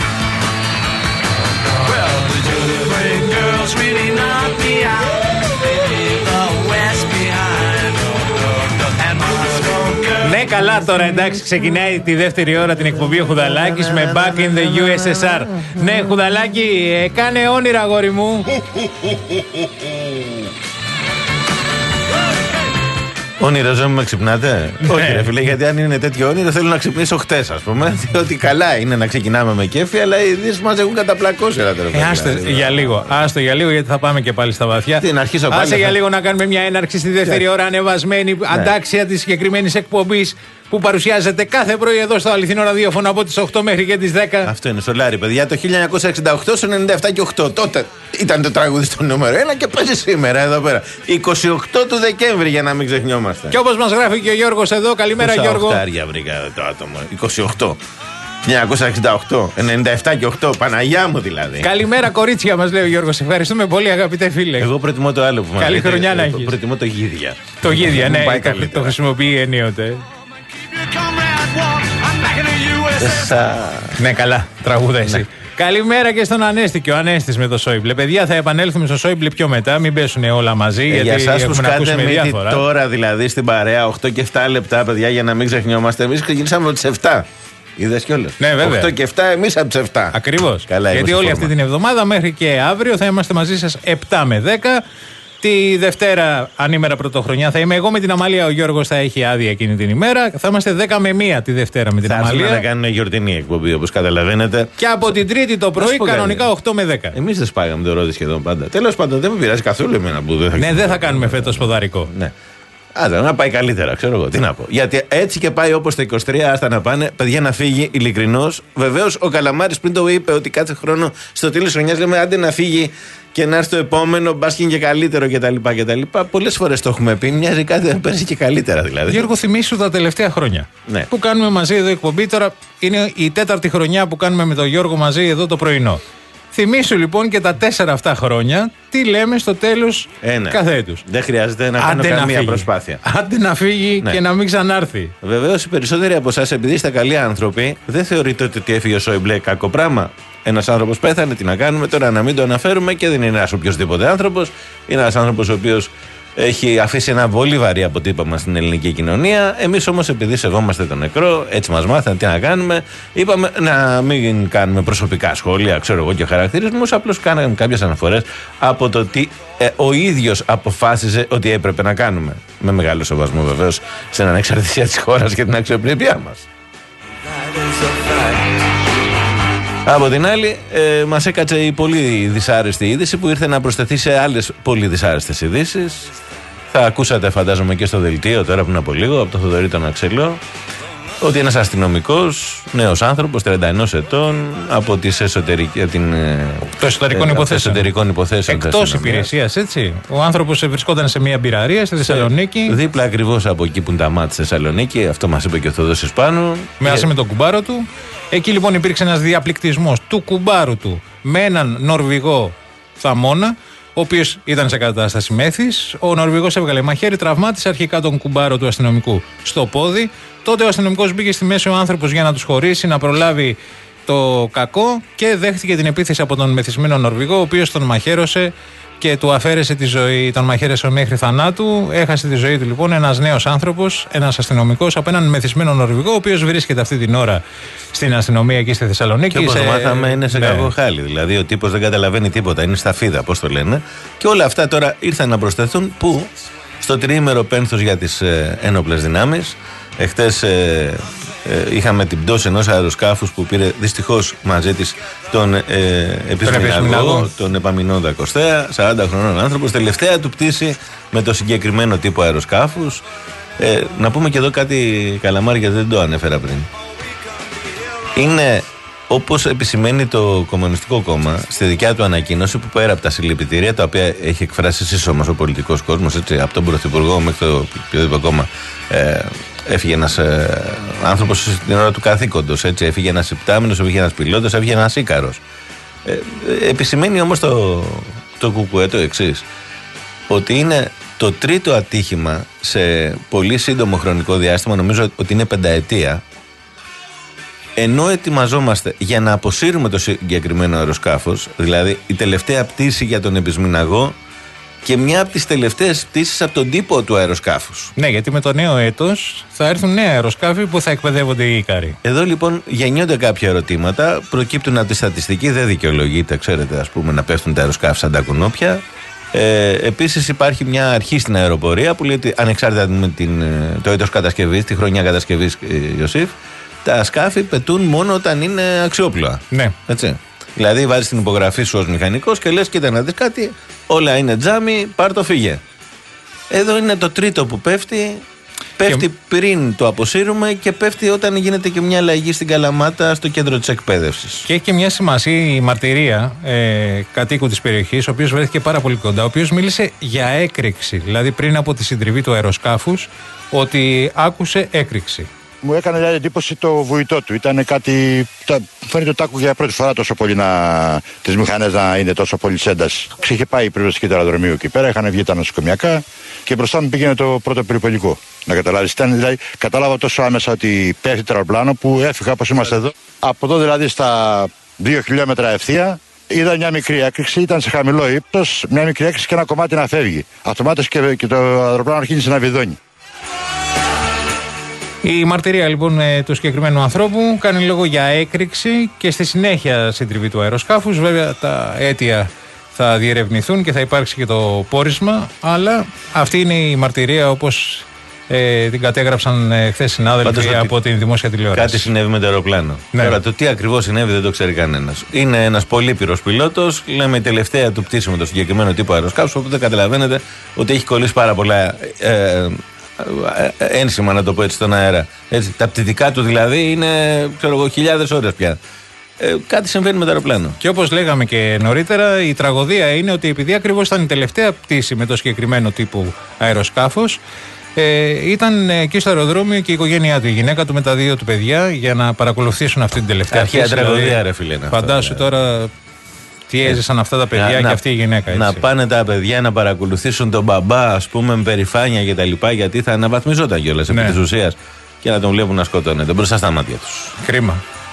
Well, the jailbreak girls really knocked me out. They leave the West behind. And Moscow girls. Ναι, καλά τώρα, εντάξει, ξεκινάει τη δεύτερη ώρα την εκπομπή ο Χουδαλάκης με Back in the γιου ες ες αρ. Ναι, Χουδαλάκη, ε, κάνε όνειρα, αγόρι μου. Όνειρο ζωή μου με ξυπνάτε? Όχι, ρε φίλε, γιατί αν είναι τέτοιο όνειρο θέλω να ξυπνήσω χτες, ας πούμε. Διότι καλά είναι να ξεκινάμε με κέφι, αλλά οι ειδήσεις μας έχουν καταπλακώσει. Ε, άστο για λίγο, άστο για λίγο, γιατί θα πάμε και πάλι στα βαθιά. Τι, να αρχίσω πάλι. Άσε για λίγο να κάνουμε μια έναρξη στη δεύτερη ώρα ανεβασμένη, αντάξια της συγκεκριμένης εκπομπής που παρουσιάζεται κάθε πρωί εδώ στο αληθινό ραδιόφωνο από τις οκτώ μέχρι και τις δέκα. Αυτό είναι σολάρι, παιδιά. Το χίλια εννιακόσια εξήντα οκτώ στο ενενήντα επτά και οκτώ. Τότε ήταν το τραγούδι στο νούμερο ένα και παίζει σήμερα εδώ πέρα. είκοσι οκτώ του Δεκέμβρη, για να μην ξεχνιόμαστε. Και όπως μας γράφει και ο Γιώργος εδώ, καλημέρα Γιώργο. Οχτάρια βρήκα το άτομο. είκοσι οκτώ. χίλια εννιακόσια εξήντα οκτώ, ενενήντα επτά και οκτώ, Παναγιά μου δηλαδή. Καλημέρα κορίτσια, μας λέει ο Γιώργος. Ευχαριστούμε πολύ, αγαπητέ φίλε. Εγώ προτιμώ το άλλο που μας Καλή λέτε. χρονιά να Εγώ έχεις. Προτιμώ το γίδια. Το γίδια, ναι, Πάει το, το χρησιμοποιεί ενίοτε. Ναι, καλά, τραγούδα εσύ. Ναι. Καλημέρα και στον Ανέστη και ο Ανέστης με το Σόιμπλε. Παιδιά, θα επανέλθουμε στο Σόιμπλε πιο μετά, μην πέσουν όλα μαζί. Ε, γιατί για εσάς που σκάτε μύτη τώρα, δηλαδή στην παρέα, οκτώ και επτά λεπτά, παιδιά, για να μην ξεχνιόμαστε. Εμείς ξεκινήσαμε από τις επτά. Είδες κιόλας. Ναι, βέβαια. οκτώ και επτά, εμείς από τις επτά. Ακριβώς. Καλά, γιατί όλη αυτή την εβδομάδα μέχρι και αύριο θα είμαστε μαζί σας επτά με δέκα. Τη Δευτέρα, ανήμερα πρωτοχρονιά, θα είμαι εγώ με την Αμαλία. Ο Γιώργος θα έχει άδεια εκείνη την ημέρα. Θα είμαστε δέκα με μία τη Δευτέρα με την θα Αμαλία. Θα κάνουν γιορτινή εκπομπή, όπως καταλαβαίνετε. Και από την Τρίτη το πρωί, κανονικά οκτώ με δέκα. Εμείς δεν σπάγαμε το ρόδι σχεδόν πάντα. Τέλος πάντων, δεν με πειράζει καθόλου εμένα που δεν θα. Ναι, δεν θα κάνουμε φέτος ποδαρικό. Ναι. Άντε, να πάει καλύτερα, ξέρω εγώ. Τι να πω. Γιατί έτσι και πάει όπως το είκοσι τρία, άστα να πάνε. Παιδιά, να φύγει ειλικρινώς. Βεβαίως, ο Καλαμάρης πριν το είπε ότι κάθε χρόνο στο τέλος της χρονιάς λέμε άντε να φύγει και να έρθει το επόμενο, μπάσκιν και καλύτερο κτλ. Πολλές φορές το έχουμε πει. Μοιάζει κάτι να πέρσι και καλύτερα δηλαδή. Γιώργο, θυμίσου τα τελευταία χρόνια. Ναι. Που κάνουμε μαζί εδώ εκπομπή. Τώρα είναι η τέταρτη χρονιά που κάνουμε με τον Γιώργο μαζί εδώ το πρωινό. Θυμήσου λοιπόν και τα τέσσερα αυτά χρόνια τι λέμε στο τέλος ε, ναι. κάθε έτους. Δεν χρειάζεται να κάνω καμία προσπάθεια. Άντε να φύγει ναι. και να μην ξανάρθει. Βεβαίως οι περισσότεροι από εσάς, επειδή είστε καλοί άνθρωποι, δεν θεωρείτε ότι έφυγε ο Σόιμπλε κακό πράγμα. Ένας άνθρωπος πέθανε, τι να κάνουμε τώρα, να μην το αναφέρουμε και δεν είναι ένας οποιοσδήποτε άνθρωπος. Είναι ένας άνθρωπος ο οποίος έχει αφήσει ένα πολύ βαρύ αποτύπωμα στην ελληνική κοινωνία. Εμείς όμως, επειδή σεβόμαστε τον νεκρό, έτσι μας μάθανε τι να κάνουμε, είπαμε να μην κάνουμε προσωπικά σχόλια, ξέρω εγώ, και χαρακτηρισμούς. Απλώς κάναμε κάποιες αναφορές από το τι ε, ο ίδιος αποφάσιζε ότι έπρεπε να κάνουμε. Με μεγάλο σεβασμό βεβαίως στην ανεξαρτησία της χώρας και την αξιοπρέπειά μας. Από την άλλη, ε, μας έκατσε η πολύ δυσάρεστη είδηση που ήρθε να προσθεθεί σε άλλες πολύ δυσάρεστες ειδήσεις. Θα ακούσατε, φαντάζομαι, και στο δελτίο τώρα πριν από λίγο, από το Θοδωρή τον Αξελό, ότι ένας αστυνομικός, νέος άνθρωπος, τριάντα ένα ετών, από τις εσωτερικές, την, το εσωτερικών ε, υποθέσεων. εσωτερικών υποθέσεων. Εκτός υπηρεσίας, έτσι. Ο άνθρωπος βρισκόταν σε μια μπειραρία στη Θεσσαλονίκη. Δίπλα ακριβώς από εκεί που είναι τα μάτια στη Θεσσαλονίκη, αυτό μας είπε και ο Θοδόσης Πάνου. Μέσα και... με τον κουμπάρο του. Εκεί λοιπόν υπήρξε ένας διαπληκτισμός του κουμπάρου του με έναν Νορβηγό θαμώνα, ο οποίος ήταν σε κατάσταση μέθης. Ο Νορβηγός έβγαλε μαχαίρι, τραυμάτισε αρχικά τον κουμπάρο του αστυνομικού στο πόδι. Τότε ο αστυνομικός μπήκε στη μέση ο άνθρωπος για να τους χωρίσει, να προλάβει το κακό και δέχτηκε την επίθεση από τον μεθυσμένο Νορβηγό, ο οποίος τον μαχαίρωσε και του αφαίρεσε τη ζωή, τον μαχαίρεσε μέχρι θανάτου. Έχασε τη ζωή του λοιπόν ένας νέος άνθρωπος, ένας αστυνομικός, από έναν μεθυσμένο Νορβηγό, ο οποίος βρίσκεται αυτή την ώρα στην αστυνομία εκεί στη Θεσσαλονίκη. Και όπως σε... μάθαμε, είναι σε ναι. κακό χάλι. Δηλαδή, ο τύπος δεν καταλαβαίνει τίποτα, είναι στα φίδα, πώς το λένε. Και όλα αυτά τώρα ήρθαν να προσθεθούν που στο τριήμερο πένθος για τις ε, ένοπλες δυνάμεις. Εχθές ε, ε, είχαμε την πτώση ενός αεροσκάφους που πήρε δυστυχώς μαζί της τον ε, επισμηναγό, τον Επαμινόντα Κωστέα, σαράντα χρονών άνθρωπος, τελευταία του πτήση με το συγκεκριμένο τύπο αεροσκάφους. Ε, να πούμε και εδώ κάτι, Καλαμάρη, γιατί δεν το ανέφερα πριν. Είναι, όπως επισημαίνει το Κομμουνιστικό Κόμμα στη δικιά του ανακοίνωση, που πέρα από τα συλληπιτήρια τα οποία έχει εκφράσει σύσσωμος ο πολιτικός κόσμος, έτσι, από τον Πρωθυπουργό μέχρι το οποιοδήποτε κόμμα, ε, έφυγε ένας ε, άνθρωπος στην ώρα του καθήκοντος, έτσι, έφυγε ένας υπτάμενος, έφυγε ένας πιλότος, έφυγε ένας ίκαρος. Ε, επισημαίνει όμως το, το ΚΚΕ το εξής, ότι είναι Το τρίτο ατύχημα σε πολύ σύντομο χρονικό διάστημα, νομίζω ότι είναι πενταετία, ενώ ετοιμαζόμαστε για να αποσύρουμε το συγκεκριμένο αεροσκάφος, δηλαδή η τελευταία πτήση για τον επισμηναγό και μια από τις τελευταίες πτήσεις από τον τύπο του αεροσκάφους. Ναι, γιατί με το νέο έτος θα έρθουν νέα αεροσκάφη που θα εκπαιδεύονται οι Ίκαροι. Εδώ λοιπόν γεννιόνται κάποια ερωτήματα, προκύπτουν από τη στατιστική, δεν δικαιολογείται, ξέρετε, ας πούμε, να πέφτουν τα αεροσκάφη σαν τα κουνούπια. Ε, επίσης υπάρχει μια αρχή στην αεροπορία που λέει ότι ανεξάρτητα με την, το έτος κατασκευής, τη χρονιά κατασκευής, Ιωσήφ, τα σκάφη πετούν μόνο όταν είναι αξιόπλοα. Ναι. Έτσι. Δηλαδή βάζεις την υπογραφή σου ως μηχανικός και λες, κοίτα να δεις κάτι, όλα είναι τζάμι, πάρ' το, φύγε. Εδώ είναι το τρίτο που πέφτει. Πέφτει και... πριν το αποσύρουμε και πέφτει όταν γίνεται και μια αλλαγή στην Καλαμάτα στο κέντρο της εκπαίδευσης. Και έχει και μια σημασία η μαρτυρία ε, κατοίκου της περιοχής, ο οποίος βρέθηκε πάρα πολύ κοντά, ο οποίος μίλησε για έκρηξη. Δηλαδή πριν από τη συντριβή του αεροσκάφους, ότι άκουσε έκρηξη. Μου έκανε δηλαδή εντύπωση το βουητό του. Ήταν κάτι. Φαίνεται ότι το άκουγε για πρώτη φορά τόσο πολύ να. Τις μηχανές να είναι τόσο πολύ ένταση. Είχε πάει η πυροσβεστική του αεροδρομίου εκεί πέρα, είχαν βγει τα νοσοκομιακά και μπροστά μου πήγαινε το πρώτο περιπολικό. Να καταλάβεις. Ήταν δηλαδή, κατάλαβα τόσο άμεσα ότι πέφτει το αεροπλάνο που έφυγα όπως είμαστε εδώ. Από εδώ δηλαδή στα δύο χιλιόμετρα ευθεία είδα μια μικρή έκρηξη, ήταν σε χαμηλό ύψος, μια μικρή έκρηξη και ένα κομμάτι να φεύγει. Αυτομάτως και, και το αεροπλάνο αρχίζει να βιδώνει. Η μαρτυρία λοιπόν του συγκεκριμένου ανθρώπου κάνει λόγο για έκρηξη και στη συνέχεια συντριβή του αεροσκάφους. Βέβαια τα αίτια θα διερευνηθούν και θα υπάρξει και το πόρισμα, αλλά αυτή είναι η μαρτυρία όπως ε, την κατέγραψαν ε, χθες συνάδελφοι από την δημόσια τηλεόραση. Κάτι συνέβη με το αεροπλάνο. Ναι. Τώρα το τι ακριβώς συνέβη δεν το ξέρει κανένας. Είναι ένας πολύ πυρος πιλότος, λέμε η τελευταία του πτήση με το συγκεκριμένο τύπο αεροσκάφους, οπότε καταλαβαίνετε ότι έχει κολλήσει πάρα πολλά ε, ένσημα, να το πω έτσι, στον αέρα. Έτσι, τα πτυτικά του δηλαδή είναι, ξέρω εγώ, χιλιάδες ώρες πια. Ε, κάτι συμβαίνει με το αεροπλάνο. Και όπως λέγαμε και νωρίτερα, η τραγωδία είναι ότι επειδή ακριβώς ήταν η τελευταία πτήση με το συγκεκριμένο τύπου αεροσκάφος, ε, ήταν εκεί στο αεροδρόμιο και η οικογένειά του, η γυναίκα του με τα δύο του παιδιά, για να παρακολουθήσουν αυτή την τελευταία αρχαία πτήση. Αρχαία τραγωδία, δηλαδή, ρε φίλε. Φαντάσου αυτό, τώρα. Τι έζησαν αυτά τα παιδιά να, και αυτή η γυναίκα. Έτσι. Να πάνε τα παιδιά να παρακολουθήσουν τον μπαμπά, ας πούμε, με περηφάνεια και τα λοιπά, γιατί θα αναβαθμιζόταν κιόλας, ναι, επί της ουσίας, και να τον βλέπουν να σκοτώνεται μπροστά στα μάτια τους. Κρίμα.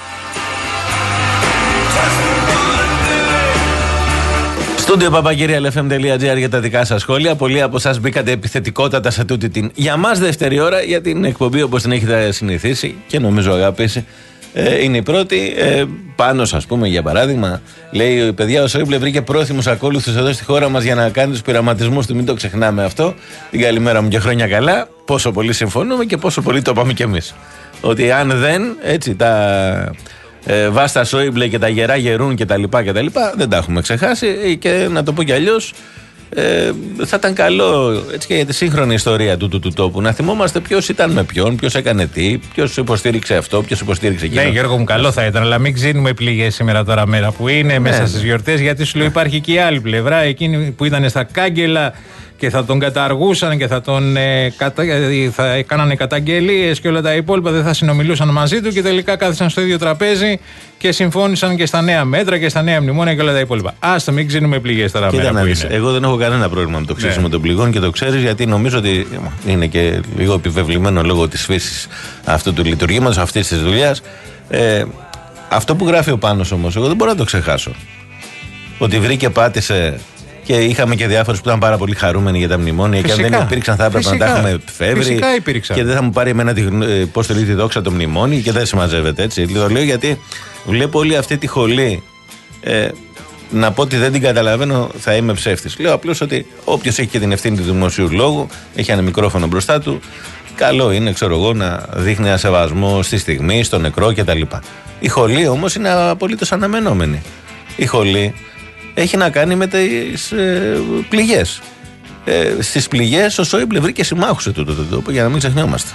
Στούντιο παπακυρία ελ εφ εμ τελεία τζι άρ για τα δικά σας σχόλια. Πολλοί από εσάς μπήκατε επιθετικότατα σε τούτη την, για μας, δεύτερη ώρα, για την εκπομπή όπως την έχετε συνηθίσει και νομίζω αγαπήσει. Ε, είναι η πρώτη. Ε, Πάνος, ας πούμε, για παράδειγμα, λέει: παιδιά, ο Σόιμπλε βρήκε πρόθυμους ακόλουθους εδώ στη χώρα μας για να κάνει τους πειραματισμούς του. Μην το ξεχνάμε αυτό. Την καλημέρα μου και χρόνια καλά. Πόσο πολύ συμφωνούμε και πόσο πολύ το είπαμε κι εμείς. Ότι αν δεν, έτσι, τα ε, βάστα Σόιμπλε και τα γερά γερούν και τα λοιπά και τα λοιπά, δεν τα έχουμε ξεχάσει. Και να το πω κι αλλιώς, Ε, θα ήταν καλό έτσι και για τη σύγχρονη ιστορία του, του, του τόπου να θυμόμαστε ποιος ήταν με ποιον, ποιος έκανε τι, ποιος υποστήριξε αυτό, ποιος υποστήριξε εκείνο. Ναι, Γιώργο μου, καλό θα ήταν, αλλά μην ξύνουμε πληγές σήμερα τώρα μέρα που είναι, ναι, μέσα στις γιορτές, γιατί σου λέω υπάρχει και η άλλη πλευρά, εκείνοι που ήταν στα κάγκελα και θα τον καταργούσαν και θα τον ε, κατα... θα έκαναν καταγγελίες και όλα τα υπόλοιπα, δεν θα συνομιλούσαν μαζί του και τελικά κάθισαν στο ίδιο τραπέζι και συμφώνησαν και στα νέα μέτρα και στα νέα μνημόνια και όλα τα υπόλοιπα. Άστο, μην ξύνουμε πληγές τώρα. Κοίτα μέρα να που δεις, είναι. εγώ δεν έχω κανένα πρόβλημα με το ξύσιμο, ναι, των πληγών και το ξέρεις, γιατί νομίζω ότι είναι και λίγο επιβεβλημένο λόγω της φύσης αυτού του λειτουργήματος, αυτής της δουλειάς. Ε, αυτό που γράφει ο Πάνος όμως, εγώ δεν μπορώ να το ξεχάσω. Ότι βρήκε, πάτησε. Και είχαμε και διάφορους που ήταν πάρα πολύ χαρούμενοι για τα μνημόνια. Φυσικά. Και αν δεν υπήρξαν, θα έπρεπε Φυσικά. να τα έχουμε φεύγει. Φυσικά υπήρξαν. Και δεν θα μου πάρει εμένα τη, πώς το λέει, τη δόξα το μνημόνιο και δεν συμμαζεύεται έτσι. Το λέω γιατί βλέπω όλη αυτή τη χολή. Ε, να πω ότι δεν την καταλαβαίνω, θα είμαι ψεύτης. Λέω απλώς ότι όποιος έχει και την ευθύνη του δημοσίου λόγου, έχει ένα μικρόφωνο μπροστά του, καλό είναι, ξέρω εγώ, να δείχνει ένα σεβασμό στη στιγμή, στο νεκρό κτλ. Η χολή όμως είναι απολύτως αναμενόμενη. Η χολή έχει να κάνει με τις ε, πληγές. Ε, στις πληγές ο Σόιμπλε βρήκε συμμάχους σε τούτο το τόπο, για να μην ξεχνιόμαστε.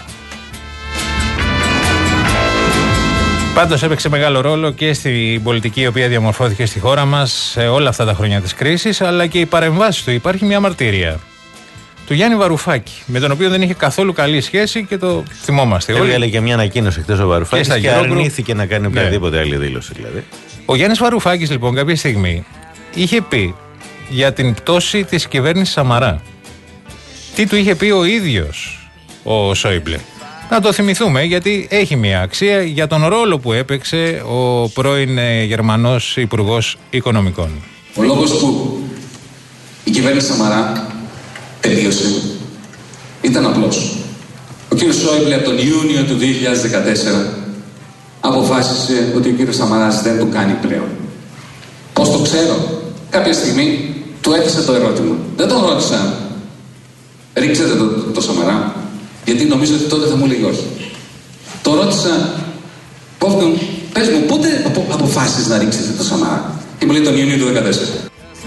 Πάντως έπαιξε μεγάλο ρόλο και στην πολιτική η οποία διαμορφώθηκε στη χώρα μας σε όλα αυτά τα χρόνια της κρίσης, αλλά και οι παρεμβάσεις του. Υπάρχει μια μαρτυρία του Γιάννη Βαρουφάκη, με τον οποίο δεν είχε καθόλου καλή σχέση και το θυμόμαστε όλοι. Έβγαλε και μια ανακοίνωση χτες ο Βαρουφάκης και, και αρνήθηκε να κάνει οποιαδήποτε, ναι, άλλη δήλωση δηλαδή. Ο Γιάννης Βαρουφάκης λοιπόν κάποια στιγμή είχε πει για την πτώση της κυβέρνησης Σαμαρά Τι του είχε πει ο ίδιος ο Σόιμπλε. Να το θυμηθούμε, γιατί έχει μια αξία για τον ρόλο που έπαιξε ο πρώην Γερμανός Υπουργός Οικονομικών. Ο λόγος που η κυβέρνηση Σαμαρά τελείωσε ήταν απλός. Ο κύριος Σόιμπλε από τον Ιούνιο του δύο χιλιάδες δεκατέσσερα αποφάσισε ότι ο κύριος Σαμαράς δεν το κάνει πλέον. Πώς το ξέρω? Κάποια στιγμή του έθεσα το ερώτημα. Δεν τον ρώτησα, ρίξετε το, το, το Σαμαρά, γιατί νομίζω ότι τότε θα μου λέει όχι. Το ρώτησα, Πόφτον, πες μου, πότε απο, αποφάσισες να ρίξετε το Σαμαρά? Και μου λέει τον Ιούνιο του δύο χιλιάδες δεκατέσσερα.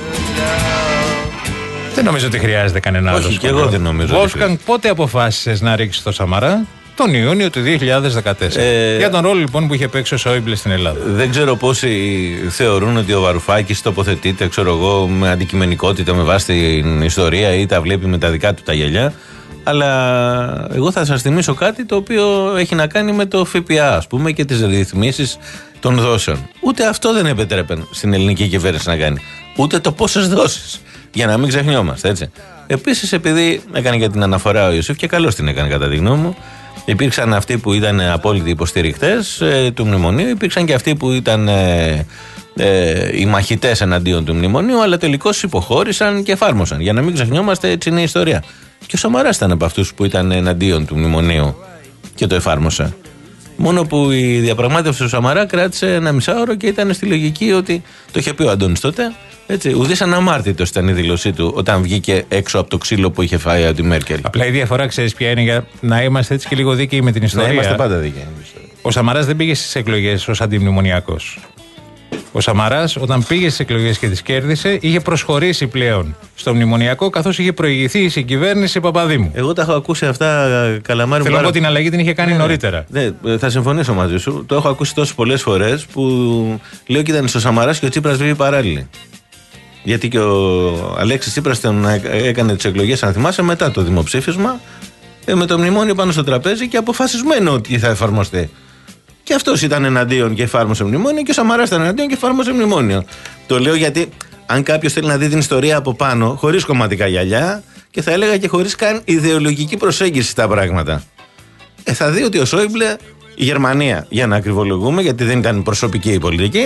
Δεν νομίζω ότι χρειάζεται κανένα άλλο. Όχι, και εγώ δεν νομίζω. Wolfgang, πότε αποφάσισες να ρίξεις το Σαμαρά? Τον Ιούνιο του δύο χιλιάδες δεκατέσσερα. Ε, Για τον ρόλο λοιπόν που είχε παίξει ο Σόιμπλε στην Ελλάδα. Δεν ξέρω πόσοι θεωρούν ότι ο Βαρουφάκης τοποθετείται, ξέρω εγώ, με αντικειμενικότητα με βάση την ιστορία ή τα βλέπει με τα δικά του τα γυαλιά. Αλλά εγώ θα σας θυμίσω κάτι το οποίο έχει να κάνει με το ΦΠΑ, ας πούμε, και τις ρυθμίσεις των δόσεων. Ούτε αυτό δεν επιτρέπεν στην ελληνική κυβέρνηση να κάνει. Ούτε το πόσες δόσεις. Για να μην ξεχνιόμαστε, έτσι. Επίσης, επειδή έκανε για την αναφορά ο Ιωσήφ, και καλώς την έκανε κατά τη γνώμη μου, υπήρξαν αυτοί που ήταν απόλυτοι υποστηρικτές ε, του μνημονίου, υπήρξαν και αυτοί που ήταν ε, ε, οι μαχητές εναντίον του μνημονίου, αλλά τελικώς υποχώρησαν και εφάρμοσαν. Για να μην ξεχνιόμαστε, έτσι είναι η ιστορία. Και ο Σαμαράς ήταν από αυτούς που ήταν εναντίον του μνημονίου και το εφάρμοσε. Μόνο που η διαπραγμάτευση του Σαμαρά κράτησε ένα μισάωρο και ήταν στη λογική ότι το είχε πει ο Αντώνης τότε. Έτσι, ουδής αναμάρτητος ήταν η δήλωσή του όταν βγήκε έξω από το ξύλο που είχε φάει από τη Μέρκελ. Απλά η διαφορά, ξέρεις ποια είναι, για να είμαστε έτσι και λίγο δίκαιοι με την ιστορία. Να είμαστε πάντα δίκαιοι. Ο Σαμαράς δεν πήγε στις εκλογές ως αντιμνημονιακός. Ο Σαμαράς, όταν πήγε στις εκλογές και τις κέρδισε, είχε προσχωρήσει πλέον στο μνημονιακό, καθώς είχε προηγηθεί η συγκυβέρνηση Παπαδήμου. Εγώ τα έχω ακούσει αυτά, Καλαμάρι. Θέλω να πω την αλλαγή την είχε κάνει ναι, νωρίτερα. Ναι, θα συμφωνήσω μαζί σου. Το έχω ακούσει τόσες πολλές φορές που λέω και ήταν στο Σαμαράς και ο Τσίπρας βγήκε παράλληλη. Γιατί και ο Αλέξης Τσίπρας έκανε τις εκλογές, αν θυμάσαι, μετά το δημοψήφισμα, με το μνημόνιο πάνω στο τραπέζι και αποφασισμένο ότι θα εφαρμοστεί. Και αυτός ήταν εναντίον και εφάρμοσε μνημόνιο, και ο Σαμαράς ήταν εναντίον και εφάρμοσε μνημόνιο. Το λέω γιατί αν κάποιος θέλει να δει την ιστορία από πάνω, χωρίς κομματικά γυαλιά, και θα έλεγα και χωρίς καν ιδεολογική προσέγγιση στα πράγματα, ε, θα δει ότι ο Σόιμπλε, η Γερμανία, για να ακριβολογούμε, γιατί δεν ήταν προσωπική η πολιτική,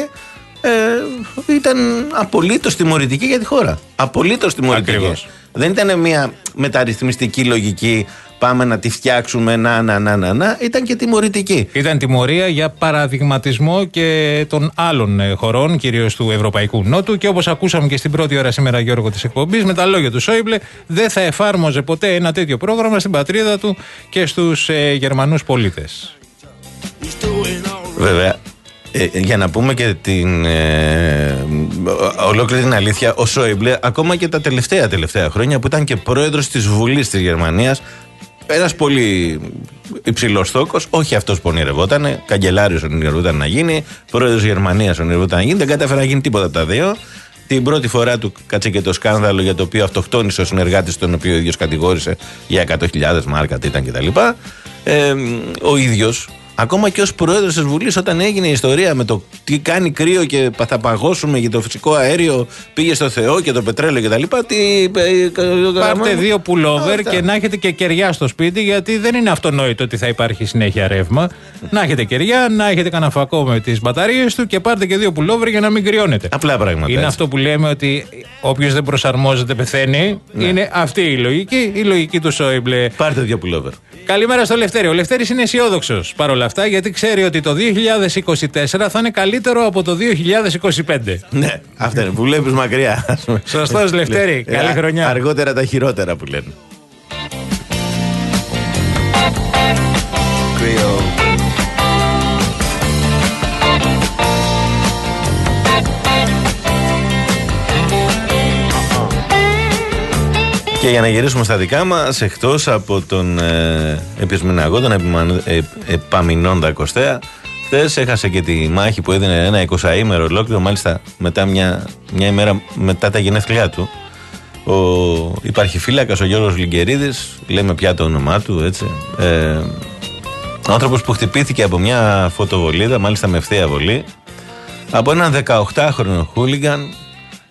Ε, ήταν απολύτως τιμωρητική για τη χώρα. Απολύτως τιμωρητική. Ακριβώς. Δεν ήταν μια μεταρρυθμιστική λογική, πάμε να τη φτιάξουμε, να, να, να, να, να. Ήταν και τιμωρητική. Ήταν τιμωρία για παραδειγματισμό και των άλλων χωρών, κυρίως του Ευρωπαϊκού Νότου. Και όπως ακούσαμε και στην πρώτη ώρα σήμερα, Γιώργο, της εκπομπής, με τα λόγια του Σόιμπλε, δεν θα εφάρμοζε ποτέ ένα τέτοιο πρόγραμμα στην πατρίδα του και στους ε, Γερμανούς πολίτες. Βέβαια. Ε, για να πούμε και την ε, ολόκληρη την αλήθεια, ο Σόιμπλε, ακόμα και τα τελευταία τελευταία χρόνια που ήταν και πρόεδρος της Βουλής της Γερμανίας, ένας πολύ υψηλός θόκος, όχι αυτός που ονειρευόταν, καγκελάριος ονειρευόταν να γίνει, πρόεδρος της Γερμανίας ονειρευόταν να γίνει, δεν κατάφερε να γίνει τίποτα από τα δύο. Την πρώτη φορά του κάτσε και το σκάνδαλο για το οποίο αυτοκτόνησε ο συνεργάτης, τον οποίο ο ίδιος κατηγόρησε για εκατό χιλιάδες μάρκα, τι ήταν κτλ. Ε, ο ίδιος, ακόμα και ως πρόεδρος της Βουλής, όταν έγινε η ιστορία με το τι κάνει κρύο και θα παγώσουμε για το φυσικό αέριο, πήγε στο Θεό και το πετρέλαιο κτλ. Τι... Πάρτε δύο πουλόβερ και να έχετε και κεριά στο σπίτι, γιατί δεν είναι αυτονόητο ότι θα υπάρχει συνέχεια ρεύμα. Να έχετε κεριά, να έχετε κανένα φακό με τις μπαταρίες του και πάρτε και δύο πουλόβερ για να μην κρυώνετε. Απλά πράγματα. Είναι έτσι. Αυτό που λέμε ότι όποιος δεν προσαρμόζεται πεθαίνει. Ναι. Είναι αυτή η λογική, η λογική του Σόιμπλε. Πάρτε δύο πουλόβερ. Καλημέρα στο Λευτέρη. Ο Λευτέρης είναι αισιόδοξος παρόλα αυτά, γιατί ξέρει ότι το δύο χιλιάδες είκοσι τέσσερα θα είναι καλύτερο από το δύο χιλιάδες είκοσι πέντε. Ναι, αυτά είναι που βλέπεις μακριά. Σωστός, Λευτέρη. Καλή χρονιά. Αργότερα τα χειρότερα που λένε. Και για να γυρίσουμε στα δικά μας, εκτός από τον ε, επισμηναγό, τον επιμαν, ε, επαμεινώντα Κωστέα, χθες έχασε και τη μάχη που έδινε ένα εικοσαήμερο ολόκληρο, μάλιστα μετά μια, μια ημέρα μετά τα γενέθλιά του. Ο υπαρχιφύλακας, ο Γιώργος Λιγκερίδης, λέμε πια το όνομά του, έτσι. Ε, άνθρωπος που χτυπήθηκε από μια φωτοβολίδα, μάλιστα με ευθεία βολή, από έναν δεκαοκτάχρονο χούλιγκαν,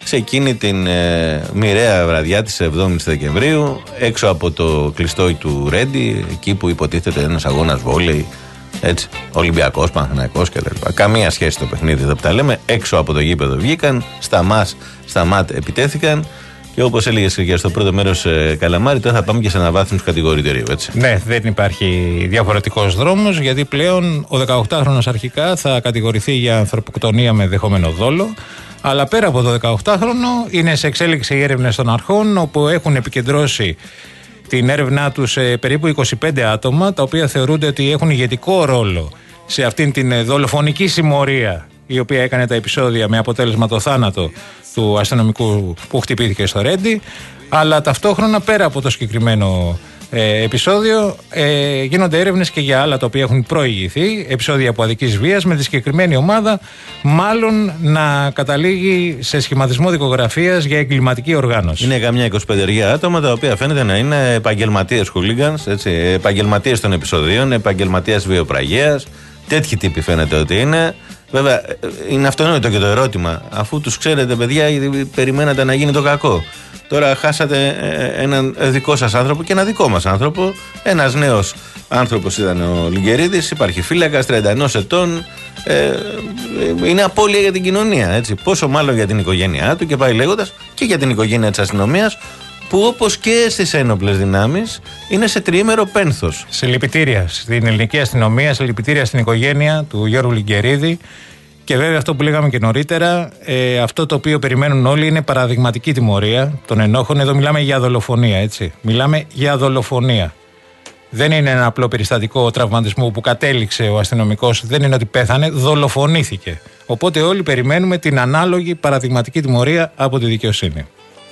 σε εκείνη την ε, μοιραία βραδιά της εβδόμης Δεκεμβρίου, έξω από το κλειστό του Ρέντι, εκεί που υποτίθεται ένας αγώνας βόλεϊ, έτσι, Ολυμπιακός, Παναθηναϊκός κτλ. Καμία σχέση το παιχνίδι εδώ που τα λέμε. Έξω από το γήπεδο βγήκαν, στα μας, στα ΜΑΤ επιτέθηκαν. Και όπως έλεγες και στο πρώτο μέρος, ε, Καλαμάρη, τώρα θα πάμε και σε αναβάθμιση κατηγορητηρίου, έτσι. Ναι, δεν υπάρχει διαφορετικός δρόμος, γιατί πλέον ο δεκαοκτάχρονος αρχικά θα κατηγορηθεί για ανθρωποκτονία με δεχόμενο δόλο. Αλλά πέρα από το δεκαοκτάχρονο είναι σε εξέλιξη οι έρευνες των αρχών, όπου έχουν επικεντρώσει την έρευνά τους σε περίπου είκοσι πέντε άτομα, τα οποία θεωρούνται ότι έχουν ηγετικό ρόλο σε αυτήν την δολοφονική συμμορία, η οποία έκανε τα επεισόδια με αποτέλεσμα το θάνατο του αστυνομικού που χτυπήθηκε στο Ρέντι. Αλλά ταυτόχρονα, πέρα από το συγκεκριμένο ε, επεισόδιο, ε, γίνονται έρευνες και για άλλα τα οποία έχουν προηγηθεί, επεισόδια αποαδικής βίας, με τη συγκεκριμένη ομάδα μάλλον να καταλήγει σε σχηματισμό δικογραφίας για εγκληματική οργάνωση. Είναι καμιά εικοσιπέντε άτομα τα οποία φαίνεται να είναι επαγγελματίες χούλιγκανς, επαγγελματίες των επεισοδίων, επαγγελματίες βιοπραγίας. Τέτοιοι τύποι φαίνεται ότι είναι. Βέβαια, είναι αυτονόητο και το ερώτημα. Αφού τους ξέρετε, παιδιά, περιμένατε να γίνει το κακό. Τώρα χάσατε έναν δικό σας άνθρωπο και ένα δικό μας άνθρωπο. Ένας νέος άνθρωπος ήταν ο Λιγκερίδης, υπάρχει φύλακας, τριάντα ένα ετών. Ε, είναι απώλεια για την κοινωνία, έτσι. Πόσο μάλλον για την οικογένειά του, και πάει λέγοντας, και για την οικογένεια της αστυνομίας, που όπως και στις ένοπλες δυνάμεις είναι σε τριήμερο πένθος. Συλληπιτήρια στην ελληνική αστυνομία, συλληπιτήρια στην οικογένεια του Γιώργου Λιγκερίδη. Και βέβαια αυτό που λέγαμε και νωρίτερα, ε, αυτό το οποίο περιμένουν όλοι είναι παραδειγματική τιμωρία των ενόχων. Εδώ μιλάμε για δολοφονία, έτσι. Μιλάμε για δολοφονία. Δεν είναι ένα απλό περιστατικό τραυματισμού που κατέληξε ο αστυνομικός, δεν είναι ότι πέθανε, δολοφονήθηκε. Οπότε όλοι περιμένουμε την ανάλογη παραδειγματική τιμωρία από τη δικαιοσύνη.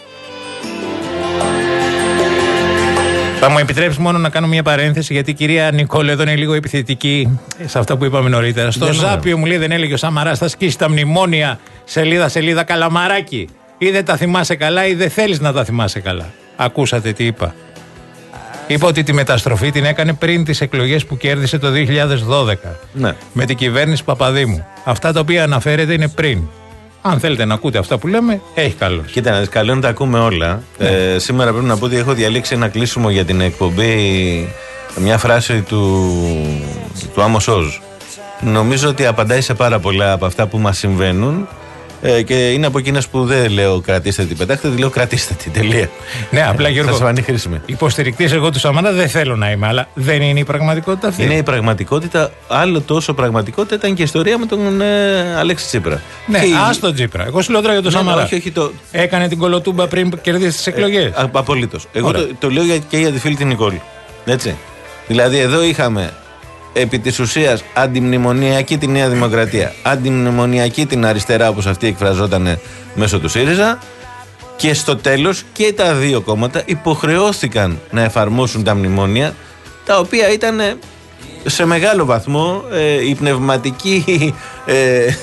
Θα μου επιτρέψει μόνο να κάνω μια παρένθεση, γιατί η κυρία Νικόλου εδώ είναι λίγο επιθετική σε αυτά που είπαμε νωρίτερα. Στο δεν Ζάπιο μου λέει, δεν έλεγε ο Σαμαράς θα σκίσει τα μνημόνια σελίδα σελίδα Καλαμαράκι. Ή δεν τα θυμάσαι καλά ή δεν θέλεις να τα θυμάσαι καλά. Ακούσατε τι είπα. Είπα ότι τη μεταστροφή την έκανε πριν τις εκλογές που κέρδισε το δύο χιλιάδες δώδεκα. Ναι. Με την κυβέρνηση Παπαδήμου. Αυτά τα οποία αναφέρεται είναι πριν. Αν θέλετε να ακούτε αυτά που λέμε, έχει καλώς. Κοίτα, καλό είναι να τα ακούμε όλα. Ναι. Ε, σήμερα πρέπει να πω ότι έχω διαλέξει ένα κλείσιμο για την εκπομπή, μια φράση του, του Άμος Οζ. Νομίζω ότι απαντάει σε πάρα πολλά από αυτά που μας συμβαίνουν. Ε, και είναι από εκείνες που δεν λέω κρατήστε την, πετάχτε τη, λέω κρατήστε την. Τελεία. Ναι, απλά Γιώργο, θα σου φανεί χρήσιμη. Υποστηρικτής εγώ του Σαμαρά δεν θέλω να είμαι, αλλά δεν είναι η πραγματικότητα αυτή. Είναι η πραγματικότητα. Άλλο τόσο πραγματικότητα ήταν και η ιστορία με τον ε, Αλέξη Τσίπρα. Ναι, και ας τον Τσίπρα. Εγώ σου λέω τώρα για τον ναι, Σαμαρά. Όχι, όχι, το... Έκανε την κολοτούμπα πριν κερδίσει τις εκλογές. Ε, Απολύτως. Εγώ το, το λέω και για τη φίλη την Νικόλη. Έτσι. Δηλαδή, εδώ είχαμε επί της ουσίας αντιμνημονιακή τη Νέα Δημοκρατία, αντιμνημονιακή την αριστερά, όπως αυτή εκφραζόταν μέσω του ΣΥΡΙΖΑ, και στο τέλος και τα δύο κόμματα υποχρεώθηκαν να εφαρμόσουν τα μνημόνια, τα οποία ήταν σε μεγάλο βαθμό ε, η πνευματική ε, ε,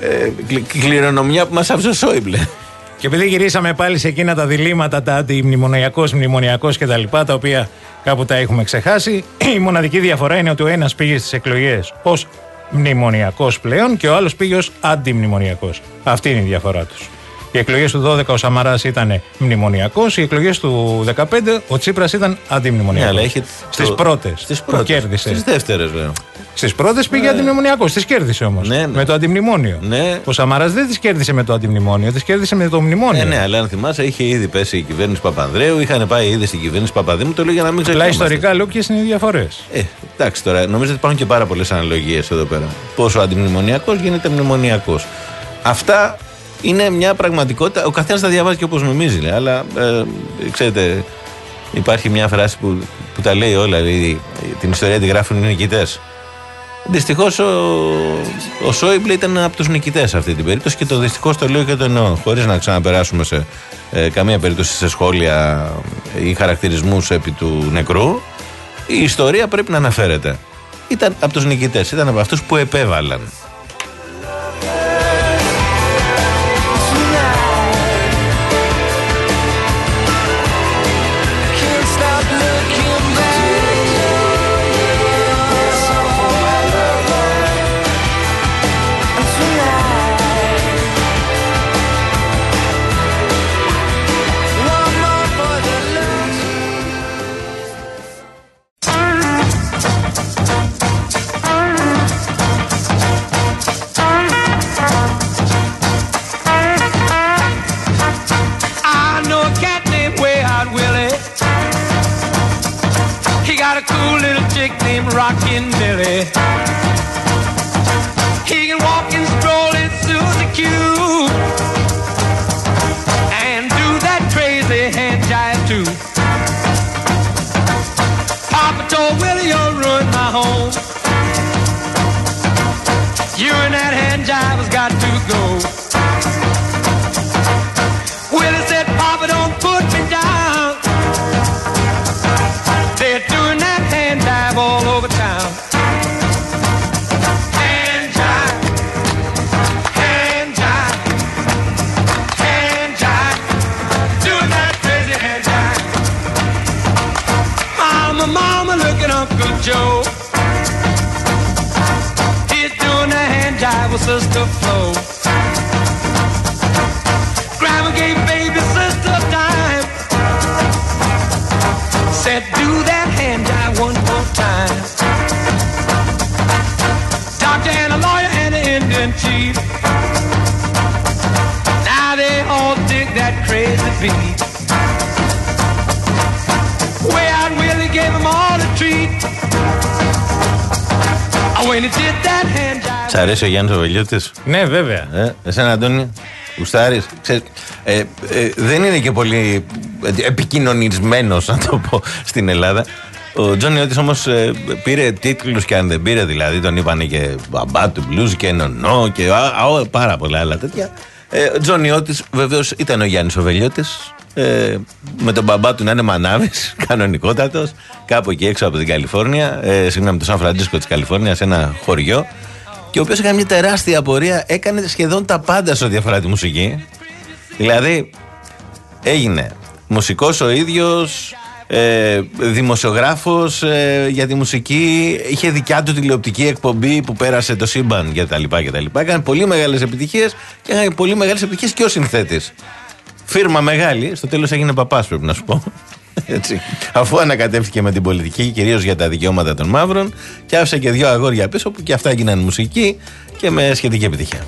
κληρονομιά που μας άφησε ο Σόιμπλε. Και επειδή γυρίσαμε πάλι σε εκείνα τα διλήμματα, τα αντιμνημονιακός, μνημονιακός και τα λοιπά, τα οποία κάπου τα έχουμε ξεχάσει, η μοναδική διαφορά είναι ότι ο ένας πήγε στις εκλογές ως μνημονιακός πλέον και ο άλλος πήγε ως αντιμνημονιακός. Αυτή είναι η διαφορά τους. Οι εκλογές του δώδεκα ο Σαμαράς ήταν μνημονιακός, οι εκλογές του δεκαπέντε ο Τσίπρας ήταν αντιμνημονιακός. Ναι, έχει στις το... πρώτες στις πρώτες, που κέρδισε. Στις δεύτερες λέω. Στις πρώτες πήγε ναι. αντιμνημονιακός, τις κέρδισε όμως. Ναι, ναι. Με το αντιμνημόνιο. Ναι. Ο Σαμαράς δεν τις κέρδισε με το αντιμνημόνιο, τις κέρδισε με το μνημόνιο. Ναι, ναι, αλλά αν θυμάσαι, είχε ήδη πέσει η κυβέρνηση Παπανδρέου, είχαν πάει ήδη στην κυβέρνηση Παπαδήμου, το λέω για να μην ξεχνάμε. Απλά ιστορικά λέω ποιες είναι οι διαφορές. Ε, εντάξει τώρα, νομίζω ότι υπάρχουν και πάρα πολλές αναλογίες εδώ πέρα. Πόσο αντιμνημονιακός γίνεται μνημονιακός. Αυτά είναι μια πραγματικότητα. Ο καθένας τα διαβάζει και όπως νομίζει, λέει, αλλά ε, ξέρετε, υπάρχει μια φράση που, που τα λέει όλα. Δηλαδή, την ιστορία τη γράφουν οι νικητές. Δυστυχώς ο, ο Σόιμπλε ήταν από τους νικητές σε αυτή την περίπτωση και το δυστυχώς το λέω και το εννοώ. Χωρίς να ξαναπεράσουμε σε ε, καμία περίπτωση σε σχόλια ή χαρακτηρισμούς επί του νεκρού. Η ιστορία πρέπει να αναφέρεται. Ήταν από τους νικητές, ήταν από αυτούς που επέβαλαν. You and that hand jive has got to go. Willie said, Papa, don't put me down. They're doing that hand jive all over town. Hand jive, hand jive, hand jive, doing that crazy hand jive. Mama, mama, look at Uncle Joe. He's doing that hand jive with Sister Flo. Grandma gave baby sister time. Said, do that hand jive one more time. Doctor and a lawyer and an Indian chief. Now they all dig that crazy beat. Way out Willie gave them all a treat. When he did that hand jive. Σ' αρέσει ο Γιάννης ο Βελιώτης? Ναι, βέβαια. Ε, εσένα, Αντώνη, γουστάρεις? Ξέρεις, ε, ε, δεν είναι και πολύ επικοινωνισμένος, να το πω, στην Ελλάδα. Ο Τζόνι Ότις όμως ε, πήρε τίτλους, και αν δεν πήρε δηλαδή, τον είπανε και μπαμπά του μπλουζ και νονό και α, α, πάρα πολλά άλλα τέτοια. Ο Τζόνι Ότις βεβαίως ήταν ο Γιάννης ο Βελιώτης, ε, με τον μπαμπά του να είναι μανάβης, κανονικότατος, κάπου εκεί έξω από την Καλιφόρνια, ε, συγγνώμη, το Σαν Φραντζίσκο της Καλιφόρνιας, σε ένα χωριό, και ο οποίος έκανε μια τεράστια απορία, έκανε σχεδόν τα πάντα σε ό,τι αφορά τη μουσική. Δηλαδή, έγινε μουσικός ο ίδιος, ε, δημοσιογράφος ε, για τη μουσική, είχε δικιά του τηλεοπτική εκπομπή που πέρασε το σύμπαν κτλ. Έκανε πολύ μεγάλες επιτυχίες και έκανε πολύ μεγάλες επιτυχίες και ο συνθέτης. Φίρμα μεγάλη, στο τέλος έγινε παπάς, πρέπει να σου πω. Έτσι. Αφού ανακατεύτηκε με την πολιτική, κυρίως για τα δικαιώματα των μαύρων, και άφησε και δύο αγόρια πίσω που και αυτά έγιναν μουσική και με σχετική επιτυχία.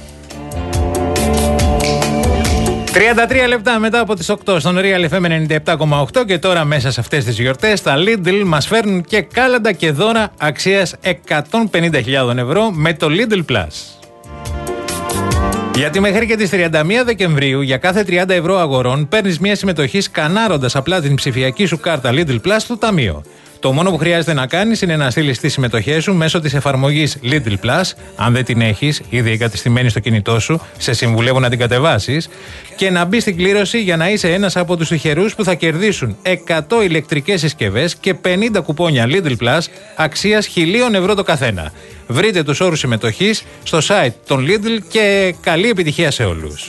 τριάντα τρία λεπτά μετά από τις οκτώ στον Real εφ εμ ενενήντα επτά κόμμα οκτώ, και τώρα μέσα σε αυτές τις γιορτές τα Lidl μας φέρνουν και κάλαντα και δώρα αξίας εκατόν πενήντα χιλιάδες ευρώ με το Lidl Plus. Γιατί μέχρι και τις τριάντα μία Δεκεμβρίου για κάθε τριάντα ευρώ αγορών παίρνεις μια συμμετοχή σκανάροντας απλά την ψηφιακή σου κάρτα Lidl Plus στο ταμείο. Το μόνο που χρειάζεται να κάνεις είναι να στείλεις τις συμμετοχές σου μέσω της εφαρμογής Lidl Plus, αν δεν την έχεις ήδη εγκατεστημένη στο κινητό σου, σε συμβουλεύω να την κατεβάσεις, και να μπεις στην κλήρωση για να είσαι ένας από τους τυχερούς που θα κερδίσουν εκατό ηλεκτρικές συσκευές και πενήντα κουπόνια Lidl Plus αξίας χίλια ευρώ το καθένα. Βρείτε τους όρους συμμετοχής στο site των Lidl και καλή επιτυχία σε όλους.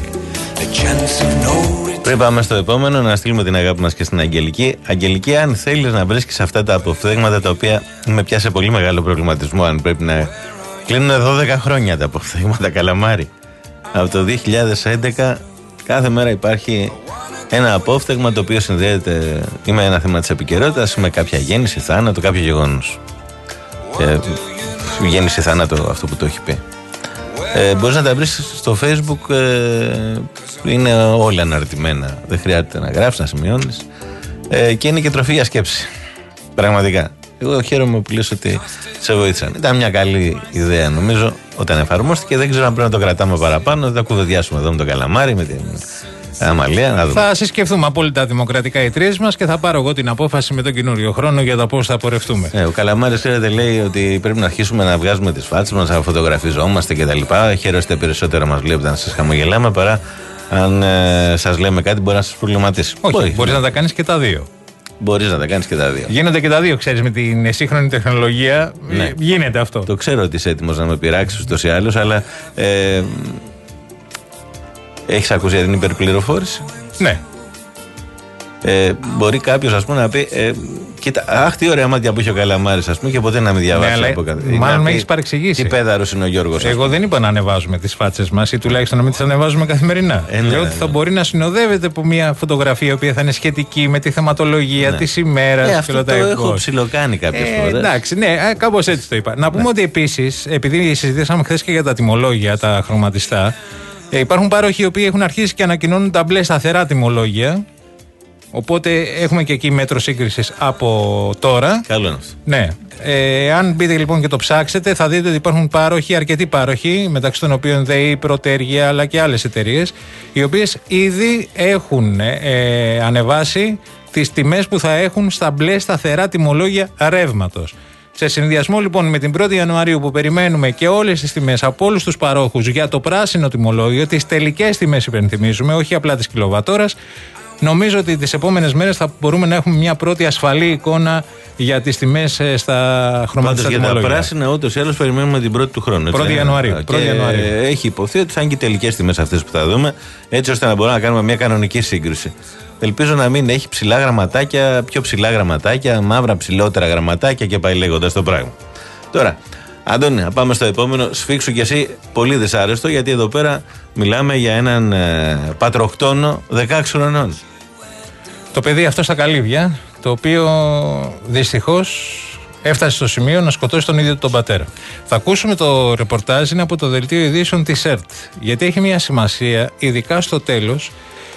Πριν πάμε στο επόμενο, να στείλουμε την αγάπη μας και στην Αγγελική. Αγγελική, αν θέλεις να βρίσκεις αυτά τα αποφθέγματα τα οποία με πιάσε πολύ μεγάλο προβληματισμό, αν πρέπει να κλείνουν δώδεκα χρόνια τα αποφθέγματα καλαμάρι. Από το δύο χιλιάδες έντεκα κάθε μέρα υπάρχει ένα απόφθεγμα το οποίο συνδέεται ή με ένα θέμα της επικαιρότητας, με κάποια γέννηση, θάνατο, κάποιο γεγονός. Και γέννηση, θάνατο, αυτό που το έχει πει. Ε, μπορείς να τα βρεις στο Facebook, ε, είναι όλα αναρτημένα, δεν χρειάζεται να γράφεις, να σημειώνεις, ε, και είναι και τροφή για σκέψη, πραγματικά. Εγώ χαίρομαι που λες ότι σε βοήθησαν. Ήταν μια καλή ιδέα νομίζω όταν εφαρμόστηκε, δεν ξέρω αν πρέπει να το κρατάμε παραπάνω, θα τα κουβεντιάσουμε εδώ με τον Καλαμάρη, με την Αμαλία. Να θα συσκεφθούμε απόλυτα δημοκρατικά οι τρεις μας και θα πάρω εγώ την απόφαση με τον καινούριο χρόνο για το πώς θα πορευτούμε. Ε, ο Καλαμάρης, ξέρετε, λέει ότι πρέπει να αρχίσουμε να βγάζουμε τις φάτσες μας, να φωτογραφιζόμαστε κτλ. Χαίρεστε περισσότερο να μας βλέπετε, να σας χαμογελάμε, παρά αν ε, σας λέμε κάτι μπορεί να σας προβληματίσει. Όχι, μπορεί, μπορείς να τα κάνεις και τα δύο. Μπορείς να τα κάνεις και τα δύο. Γίνονται και τα δύο, ξέρεις, με την σύγχρονη τεχνολογία. Ναι. Γίνεται αυτό. Το ξέρω ότι είσαι έτοιμος να με πειράξεις ούτως ή άλλως, αλλά. Ε, έχεις ακούσει για την υπερπληροφόρηση? Ναι. Ε, μπορεί κάποιος, ας πούμε, να πει ε, κοίτα, αχ, τι ωραία μάτια που είχε ο Καλαμάρης, ας πούμε, και ποτέ να μην διαβάσει. Ναι, από κάτω. Μάλλον με έχεις παρεξηγήσει. Τι πέδαρος είναι ο Γιώργος. Εγώ δεν είπα να ανεβάζουμε τις φάτσες μας ή τουλάχιστον να μην τις ανεβάζουμε καθημερινά. Ε, ναι, Λέω ότι θα ναι. μπορεί να συνοδεύεται από μια φωτογραφία η οποία θα είναι σχετική με τη θεματολογία ναι. της ημέρας. Ε, αυτό το έχω ψιλοκάνει κάποιες ε, φορές. Εντάξει, ναι, κάπως έτσι το είπα. Να πούμε ναι. ότι επίσης, επειδή συζητήσαμε χθες και για τα τιμολόγια, τα χρωματιστά, ε, υπάρχουν πάροχοι οι οποίοι έχουν αρχίσει και ανακοινώνουν τα μπλε σταθερά τιμολόγια. Οπότε έχουμε και εκεί μέτρο σύγκρισης από τώρα. Καλό είναι αυτό. Ναι. Ε, αν μπείτε λοιπόν και το ψάξετε, θα δείτε ότι υπάρχουν πάροχοι, αρκετοί πάροχοι, μεταξύ των οποίων ΔΕΗ, Πρωτέργεια αλλά και άλλες εταιρείες, οι οποίες ήδη έχουν ε, ανεβάσει τις τιμές που θα έχουν στα μπλε σταθερά τιμολόγια ρεύματος. Σε συνδυασμό λοιπόν με την πρώτη Ιανουαρίου που περιμένουμε και όλες τις τιμές από όλους τους παρόχους για το πράσινο τιμολόγιο, τις τελικές τιμές υπενθυμίζουμε, όχι απλά τις κιλοβατόρας, νομίζω ότι τις επόμενες μέρες θα μπορούμε να έχουμε μια πρώτη ασφαλή εικόνα για τις τιμές στα χρωματιστά τιμολόγια. Για τα πράσινα ούτως ή άλλως περιμένουμε την πρώτη του χρόνου. πρώτη Ιανουαρίου. πρώτη Ιανουαρίου. Έχει υποθεί ότι θα είναι και τελικές τιμές αυτές που θα δούμε, έτσι ώστε να μπορούμε να κάνουμε μια κανονική σύγκριση. Ελπίζω να μην έχει ψηλά γραμματάκια, πιο ψηλά γραμματάκια, μαύρα ψηλότερα γραμματάκια και πάει λέγοντας το πράγμα. Τώρα, Αντώνη, να πάμε στο επόμενο. Σφίξου κι εσύ πολύ δυσάρεστο, γιατί εδώ πέρα μιλάμε για έναν ε, πατροχτόνο δεκαέξι χρονών. Το παιδί αυτό στα καλύβια, το οποίο δυστυχώς έφτασε στο σημείο να σκοτώσει τον ίδιο τον πατέρα. Θα ακούσουμε το ρεπορτάζ, είναι από το δελτίο ειδήσεων της ΕΡΤ, γιατί έχει μια σημασία, ειδικά στο τέλος,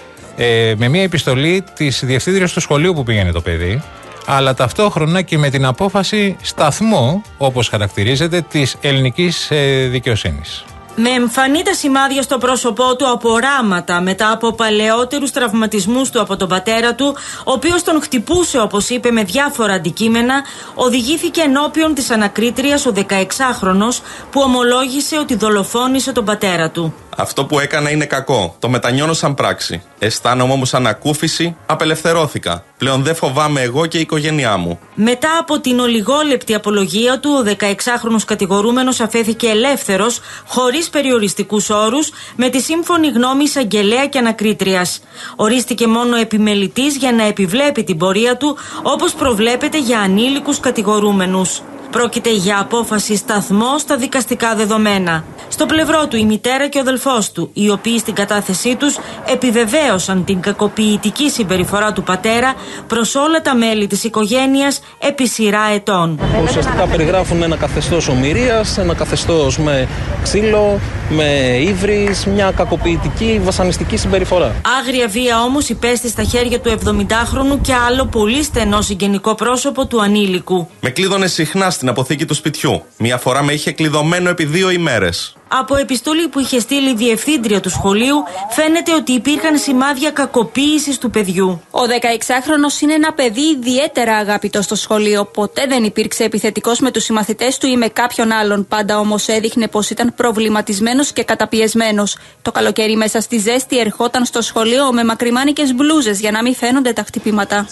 ε, με μια επιστολή της διευθύντριας του σχολείου που πήγαινε το παιδί, αλλά ταυτόχρονα και με την απόφαση σταθμό, όπως χαρακτηρίζεται, της ελληνικής ε, δικαιοσύνης. Με εμφανή τα σημάδια στο πρόσωπό του από οράματα μετά από παλαιότερους τραυματισμούς του από τον πατέρα του, ο οποίος τον χτυπούσε, όπως είπε, με διάφορα αντικείμενα, οδηγήθηκε ενώπιον της ανακρίτριας ο δεκαεξάχρονος που ομολόγησε ότι δολοφόνησε τον πατέρα του. Αυτό που έκανα είναι κακό. Το μετανιώνω σαν πράξη. Αισθάνομαι όμως ανακούφιση, απελευθερώθηκα. Πλέον δεν φοβάμαι εγώ και η οικογένειά μου. Μετά από την ολιγόλεπτη απολογία του, ο δεκαεξάχρονος κατηγορούμενος αφέθηκε ελεύθερος, χωρίς περιοριστικούς όρους, με τη σύμφωνη γνώμη εισαγγελέα και ανακρίτριας. Ορίστηκε μόνο επιμελητής για να επιβλέπει την πορεία του, όπως προβλέπεται για ανήλικους κατηγορούμενους. Πρόκειται για απόφαση σταθμό στα δικαστικά δεδομένα. Στο πλευρό του η μητέρα και ο αδελφός του, οι οποίοι στην κατάθεσή τους επιβεβαίωσαν την κακοποιητική συμπεριφορά του πατέρα προς όλα τα μέλη της οικογένειας επί σειρά ετών. Ουσιαστικά περιγράφουν ένα καθεστώς ομηρίας, ένα καθεστώς με ξύλο, με ύβρις, μια κακοποιητική, βασανιστική συμπεριφορά. Άγρια βία όμως υπέστη στα χέρια του εβδομηντάχρονου και άλλο πολύ στενό συγγενικό πρόσωπο του ανήλικου. Με κλείδωνε συχνά στην αποθήκη του σπιτιού. Μία φορά με είχε κλειδωμένο επί δύο ημέρες. Από επιστολή που είχε στείλει η διευθύντρια του σχολείου, φαίνεται ότι υπήρχαν σημάδια κακοποίησης του παιδιού. Ο δεκαεξάχρονος είναι ένα παιδί ιδιαίτερα αγαπητό στο σχολείο. Ποτέ δεν υπήρξε επιθετικός με τους συμμαθητές του ή με κάποιον άλλον. Πάντα όμως έδειχνε πως ήταν προβληματισμένος και καταπιεσμένος. Το καλοκαίρι μέσα στη ζέστη ερχόταν στο σχολείο με μακριμάνικες μπλούζες για να μην φαίνονται τα χτυπήματα.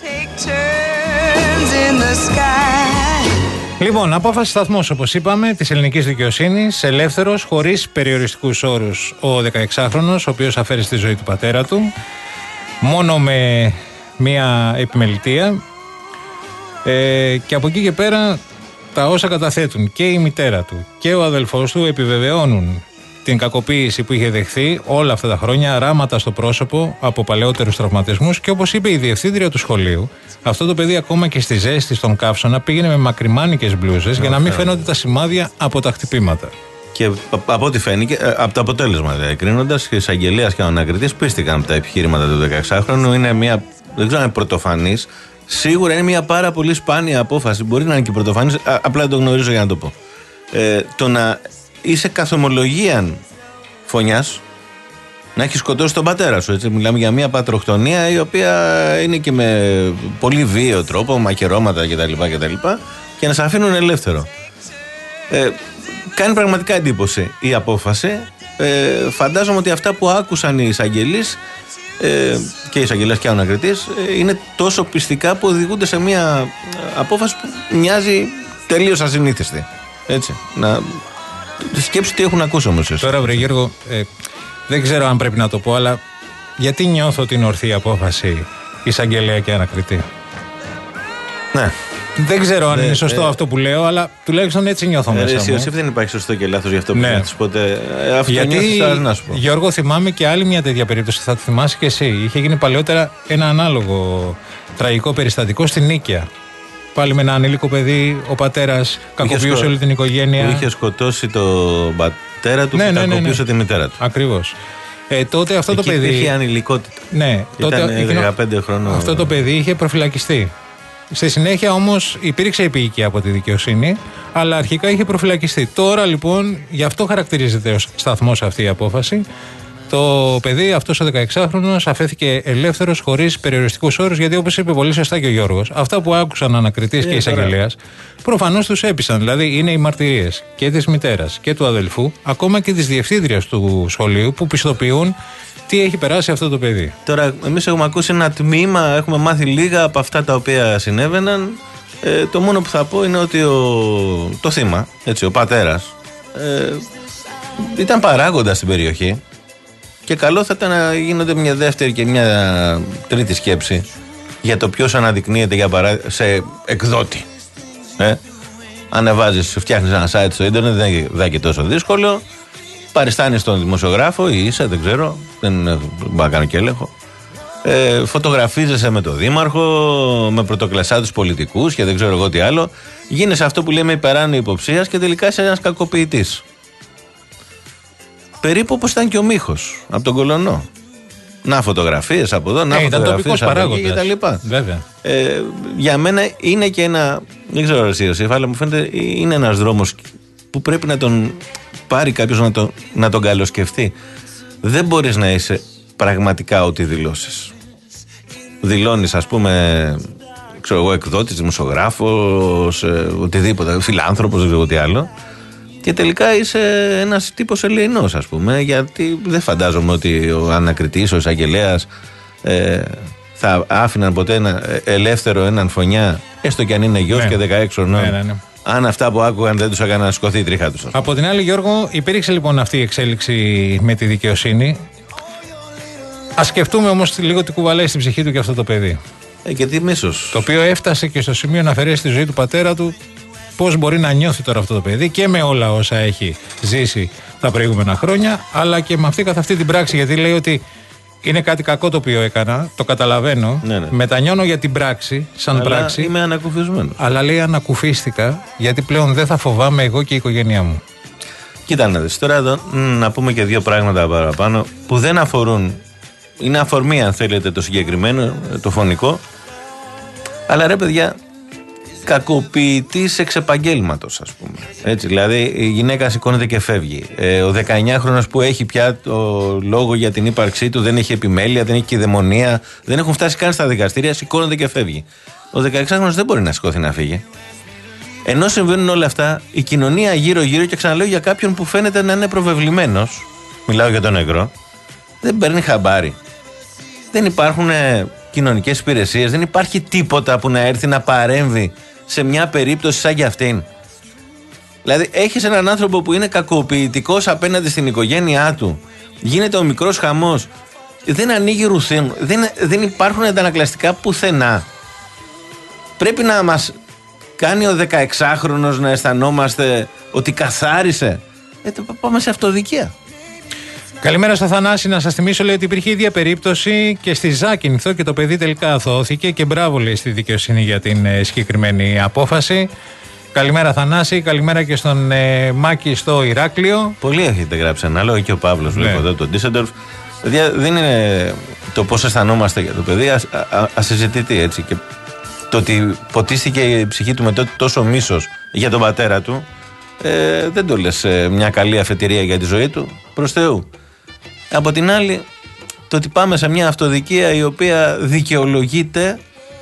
Λοιπόν, απόφαση σταθμός, όπως είπαμε, της ελληνικής δικαιοσύνης, ελεύθερος, χωρίς περιοριστικούς όρους ο δεκαεξάχρονος, ο οποίος αφαίρεσε τη ζωή του πατέρα του, μόνο με μία επιμελητία. Ε, και από εκεί και πέρα, τα όσα καταθέτουν και η μητέρα του και ο αδελφός του επιβεβαιώνουν την κακοποίηση που είχε δεχθεί όλα αυτά τα χρόνια, ράματα στο πρόσωπο από παλαιότερους τραυματισμούς, και όπως είπε η διευθύντρια του σχολείου, αυτό το παιδί ακόμα και στη ζέστη στον καύσωνα πήγαινε με μακριμάνικες μπλούζες για να μην φαίνονται τα σημάδια από τα χτυπήματα. Και από ό,τι φαίνεται, από το αποτέλεσμα δηλαδή, κρίνοντας, και εισαγγελέας και ο ανακριτής πίστηκαν από τα επιχείρηματα του δεκαεξάχρονου. Είναι μια, δεν ξέρω αν είναι πρωτοφανής, σίγουρα είναι μια πάρα πολύ σπάνια απόφαση. Μπορεί να είναι και πρωτοφανής, απλά δεν το γνωρίζω για να το πω. Ε, το να είσαι καθ' ομολογίαν φωνιάς, να έχει σκοτώσει τον πατέρα σου. Έτσι. Μιλάμε για μια πατροχτονία η οποία είναι και με πολύ βίαιο τρόπο, μαχαιρώματα κτλ. κτλ και να σε αφήνουν ελεύθερο. Ε, κάνει πραγματικά εντύπωση η απόφαση. Ε, φαντάζομαι ότι αυτά που άκουσαν οι εισαγγελείς ε, και οι εισαγγελές και ο ανακριτής ε, είναι τόσο πιστικά που οδηγούνται σε μια απόφαση που μοιάζει τελείως ασυνήθιστη. Έτσι. Να σκέψου τι έχουν ακούσει όμως. Τώρα, βρε Γιώργο, ε, δεν ξέρω αν πρέπει να το πω, αλλά γιατί νιώθω την ορθή απόφαση εισαγγελέα και ανακριτή. Ναι. Δεν ξέρω αν ναι, είναι σωστό ναι. αυτό που λέω, αλλά τουλάχιστον έτσι νιώθω μέσα εσύ, μου. Εσύ δεν υπάρχει σωστό και λάθος για αυτό που ναι. θα ποτέ. Αυτό γιατί, νιώθεις, να σου πω. Γιώργο, θυμάμαι και άλλη μια τέτοια περίπτωση, θα τη θυμάσαι και εσύ. Είχε γίνει παλαιότερα ένα ανάλογο τραγικό περιστατικό στην Νίκαια. Πάλι με ένα ανήλικο παιδί, ο πατέρας κακοποιούσε σκο... όλη την οικογένεια. Που είχε σκοτώσει τον πατέρα του, ναι, που ναι, κακοποιούσε ναι, ναι. τη μητέρα του. Ακριβώς. Ε, τότε αυτό εκεί το παιδί. Είχε ανηλικότητα. Ναι, τότε. Ήταν δεκαπέντε χρονών. Αυτό το παιδί είχε προφυλακιστεί. Στη συνέχεια όμως υπήρξε επίοικια από τη δικαιοσύνη, αλλά αρχικά είχε προφυλακιστεί. Τώρα λοιπόν, γι' αυτό χαρακτηρίζεται ως σταθμός αυτή η απόφαση. Το παιδί, αυτός ο δεκαεξάχρονος, αφέθηκε ελεύθερος χωρίς περιοριστικούς όρους, γιατί όπως είπε πολύ σωστά και ο Γιώργος, αυτά που άκουσαν ανακριτής και εισαγγελέας προφανώς τους έπεισαν. Δηλαδή είναι οι μαρτυρίες και της μητέρας και του αδελφού, ακόμα και της διευθύντριας του σχολείου, που πιστοποιούν τι έχει περάσει αυτό το παιδί. Τώρα, εμείς έχουμε ακούσει ένα τμήμα, έχουμε μάθει λίγα από αυτά τα οποία συνέβαιναν. Ε, το μόνο που θα πω είναι ότι ο, το θύμα, έτσι, ο πατέρας, ε, ήταν παράγοντας στην περιοχή. Και καλό θα ήταν να γίνονται μια δεύτερη και μια τρίτη σκέψη για το ποιος αναδεικνύεται για παρά... σε εκδότη. Ε? Ανεβάζεις, φτιάχνεις ένα site στο ίντερνετ, δεν είναι και τόσο δύσκολο. Παριστάνεις τον δημοσιογράφο ή είσαι, δεν ξέρω, δεν μπορώ να κάνω και έλεγχο. Ε, φωτογραφίζεσαι με τον δήμαρχο, με πρωτοκλασσάτους πολιτικούς και δεν ξέρω εγώ τι άλλο. Γίνεσαι αυτό που λέμε υπεράνω υποψίας και τελικά είσαι ένας κακοποιητής. Περίπου όπως ήταν και ο Μίχος από τον Κολωνό. Να φωτογραφίες από εδώ, να ε, φωτογραφίες από εκεί και τα λοιπά. Βέβαια. Ε, για μένα είναι και ένα, δεν ξέρω εσύ Ιωσήφ, αλλά μου φαίνεται είναι ένας δρόμος που πρέπει να τον πάρει κάποιος να, το, να τον καλοσκεφτεί. Δεν μπορείς να είσαι πραγματικά ό,τι δηλώσεις. Δηλώνεις, ας πούμε, ξέρω εγώ, εκδότης, δημοσιογράφος, οτιδήποτε, φιλάνθρωπος, δεν ξέρω τι άλλο. Και τελικά είσαι ένας τύπος ελεηνός, ας πούμε, γιατί δεν φαντάζομαι ότι ο ανακριτής, ο εισαγγελέας ε, θα άφηναν ποτέ ένα, ελεύθερο έναν φωνιά, έστω και αν είναι γιος, ναι, και δεκαέξι χρονών. Ναι, ναι, ναι. Αν αυτά που άκουγαν δεν τους έκαναν να σηκωθεί η τρίχα τους. Από την άλλη, Γιώργο, υπήρξε λοιπόν αυτή η εξέλιξη με τη δικαιοσύνη. Ας σκεφτούμε όμως λίγο τι κουβαλάει στην ψυχή του και αυτό το παιδί. Ε, και τι μίσος. Το οποίο έφτασε και στο σημείο να αφαιρέσει τη ζωή του πατέρα του. Πώς μπορεί να νιώθει τώρα αυτό το παιδί και με όλα όσα έχει ζήσει τα προηγούμενα χρόνια, αλλά και με αυτή καθ' αυτή την πράξη. Γιατί λέει ότι είναι κάτι κακό το οποίο έκανα, το καταλαβαίνω. Ναι, ναι. Μετανιώνω για την πράξη, σαν αλλά πράξη. Είμαι ανακουφισμένος. Αλλά λέει ανακουφίστηκα, γιατί πλέον δεν θα φοβάμαι εγώ και η οικογένειά μου. Κοίτα να δεις. Τώρα εδώ να πούμε και δύο πράγματα παραπάνω που δεν αφορούν. Είναι αφορμή, αν θέλετε, το συγκεκριμένο, το φωνικό. Αλλά ρε παιδιά, κακοποιητής εξ επαγγέλματος, ας πούμε. Έτσι, δηλαδή η γυναίκα σηκώνεται και φεύγει. Ε, ο δεκαεννιάχρονος που έχει πια το λόγο για την ύπαρξή του, δεν έχει επιμέλεια, δεν έχει κυδαιμονία, δεν έχουν φτάσει καν στα δικαστήρια, σηκώνεται και φεύγει. Ο δεκαεξάχρονος δεν μπορεί να σηκώθει να φύγει. Ενώ συμβαίνουν όλα αυτά, η κοινωνία γύρω-γύρω, και ξαναλέω για κάποιον που φαίνεται να είναι προβεβλημένος, μιλάω για τον νεκρό, δεν παίρνει χαμπάρι. Δεν υπάρχουν ε, κοινωνικές υπηρεσίες, δεν υπάρχει τίποτα που να έρθει να παρέμβει σε μια περίπτωση σαν για αυτήν. Δηλαδή, έχεις έναν άνθρωπο που είναι κακοποιητικός απέναντι στην οικογένειά του, γίνεται ο μικρός χαμός, δεν ανοίγει ρουθούν, δεν, δεν υπάρχουν αντανακλαστικά πουθενά. Πρέπει να μας κάνει ο δεκαεξάχρονος να αισθανόμαστε ότι καθάρισε. Ε, πάμε σε αυτοδικία. Καλημέρα στο Θανάση. Να σας θυμίσω, λέει, ότι υπήρχε ίδια περίπτωση και στη Ζάκυνθο και το παιδί τελικά αθωώθηκε και μπράβο, λέει, στη δικαιοσύνη για την ε, συγκεκριμένη απόφαση. Καλημέρα Θανάση, καλημέρα και στον ε, Μάκη στο Ηράκλειο. Πολλοί έχετε γράψει ένα άλλο, και ο Παύλος, βλέπω, ναι, εδώ, τον Ντίσεντορφ. Δηλαδή δεν είναι το πώς αισθανόμαστε για το παιδί, ασυζητητή, έτσι. Και το ότι ποτίστηκε η ψυχή του με τόσο μίσος για τον πατέρα του, ε, δεν το λες ε, μια καλή αφετηρία για τη ζωή του, προς Θεού. Από την άλλη, το ότι πάμε σε μια αυτοδικία η οποία δικαιολογείται,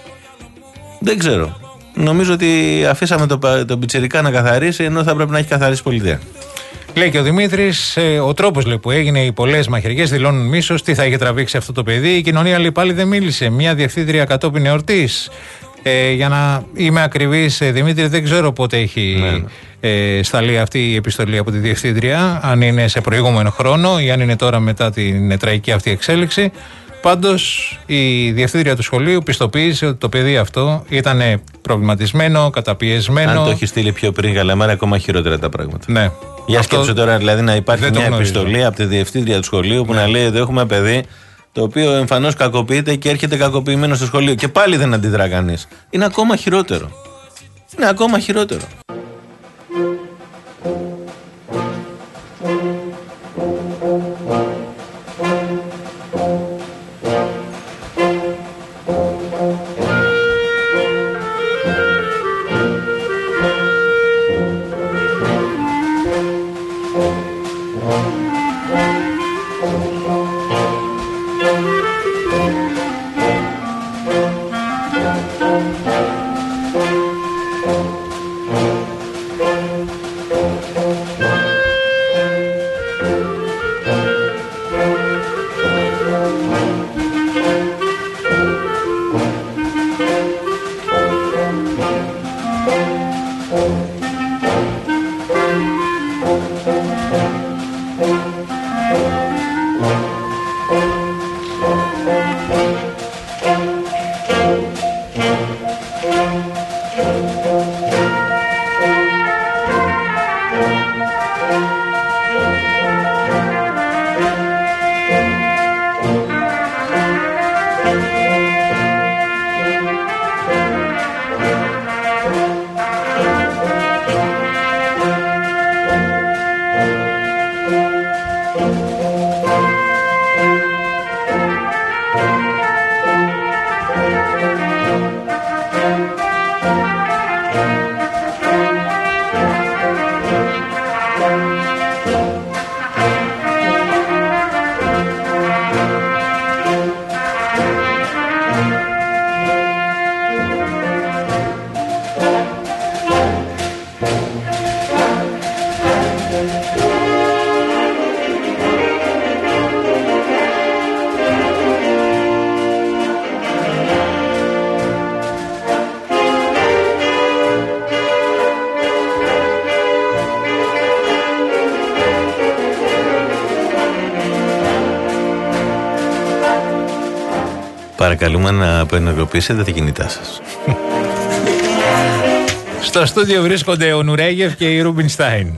δεν ξέρω. Νομίζω ότι αφήσαμε τον το πιτσιρικά να καθαρίσει, ενώ θα πρέπει να έχει καθαρίσει πολιτεία. Λέει και ο Δημήτρης, ε, ο τρόπος, λέει, που έγινε, οι πολλές μαχαιριές δηλώνουν μίσος, τι θα είχε τραβήξει αυτό το παιδί. Η κοινωνία, λέει, πάλι δεν μίλησε. Μια διευθύντρια κατόπιν εορτής. Ε, για να είμαι ακριβής, ε, Δημήτρη, δεν ξέρω πότε έχει ναι, ναι. Ε, σταλεί αυτή η επιστολή από τη διευθύντρια, αν είναι σε προηγούμενο χρόνο ή αν είναι τώρα μετά την τραγική αυτή εξέλιξη. Πάντως η διευθύντρια του σχολείου πιστοποίησε ότι το παιδί αυτό ήταν προβληματισμένο, καταπιεσμένο. Αν το έχει στείλει πιο πριν, Καλαμάρα, ακόμα χειρότερα τα πράγματα. Ναι. Για αυτό... σκέψου τώρα, δηλαδή, να υπάρχει μια επιστολή από τη διευθύντρια του σχολείου που ναι. να λέει ότι έχουμε παιδί το οποίο εμφανώς κακοποιείται και έρχεται κακοποιημένο στο σχολείο. Και πάλι δεν αντιδρά κανείς. Είναι ακόμα χειρότερο. Είναι ακόμα χειρότερο. Παρακαλούμε να απενεργοποιήσετε τα κινητά σας. Στο στούντιο βρίσκονται ο Νουρέγεφ και η Ρούμπινστάιν.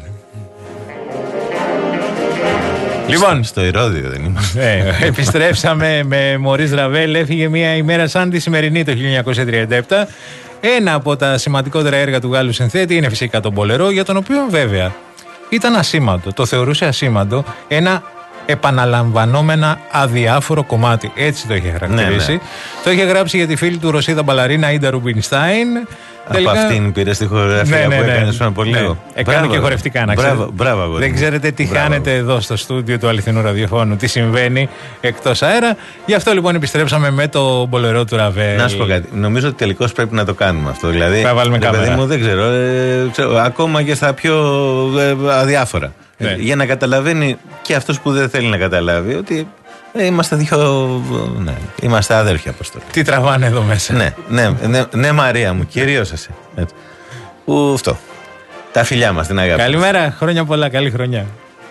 Λοιπόν, στο Ηρώδειο δεν είμαστε. Ναι, επιστρέψαμε με Μωρίς Ραβέλ. Έφυγε μια ημέρα σαν τη σημερινή το χίλια εννιακόσια τριάντα επτά. Ένα από τα σημαντικότερα έργα του Γάλλου συνθέτη είναι φυσικά το Μπολερό, για τον οποίο βέβαια ήταν ασήμαντο. Το θεωρούσε ασήμαντο ένα επαναλαμβανόμενα αδιάφορο κομμάτι. Έτσι το είχε χαρακτηρίσει. Ναι, ναι. Το είχε γράψει για τη φίλη του Ρωσίδα μπαλαρίνα Ίντα Ρουμπινστάιν. Από τελικά... αυτήν πήρε στη χορευτική ναι, ναι, ναι, που έκανε στον από λίγο. Ναι. Έκανε και χορευτικά να ξέρετε. Μπράβο, μπράβο, δεν ξέρετε τι μπράβο. Χάνετε εδώ στο στούντιο του αληθινού ραδιοφώνου, τι συμβαίνει εκτός αέρα. Γι' αυτό λοιπόν επιστρέψαμε με το Μπολερό του Ραβέλ. Να σου πω κάτι. Νομίζω ότι τελικώς πρέπει να το κάνουμε αυτό. Δηλαδή, θα βάλουμε κάμερα. Παιδί μου, δεν ξέρω, ε, ξέρω. Ακόμα και στα πιο ε, αδιάφορα. Ναι. Για να καταλαβαίνει και αυτός που δεν θέλει να καταλάβει ότι ε, είμαστε δύο. Ναι, είμαστε αδέρφια, Αποστόλη. Τι τραβάνε εδώ μέσα. Ναι, ναι, ναι, ναι Μαρία μου, κυρίως εσύ. Έτσι. Που αυτό. Τα φιλιά μας, την αγάπη. Καλημέρα, χρόνια πολλά, καλή χρονιά.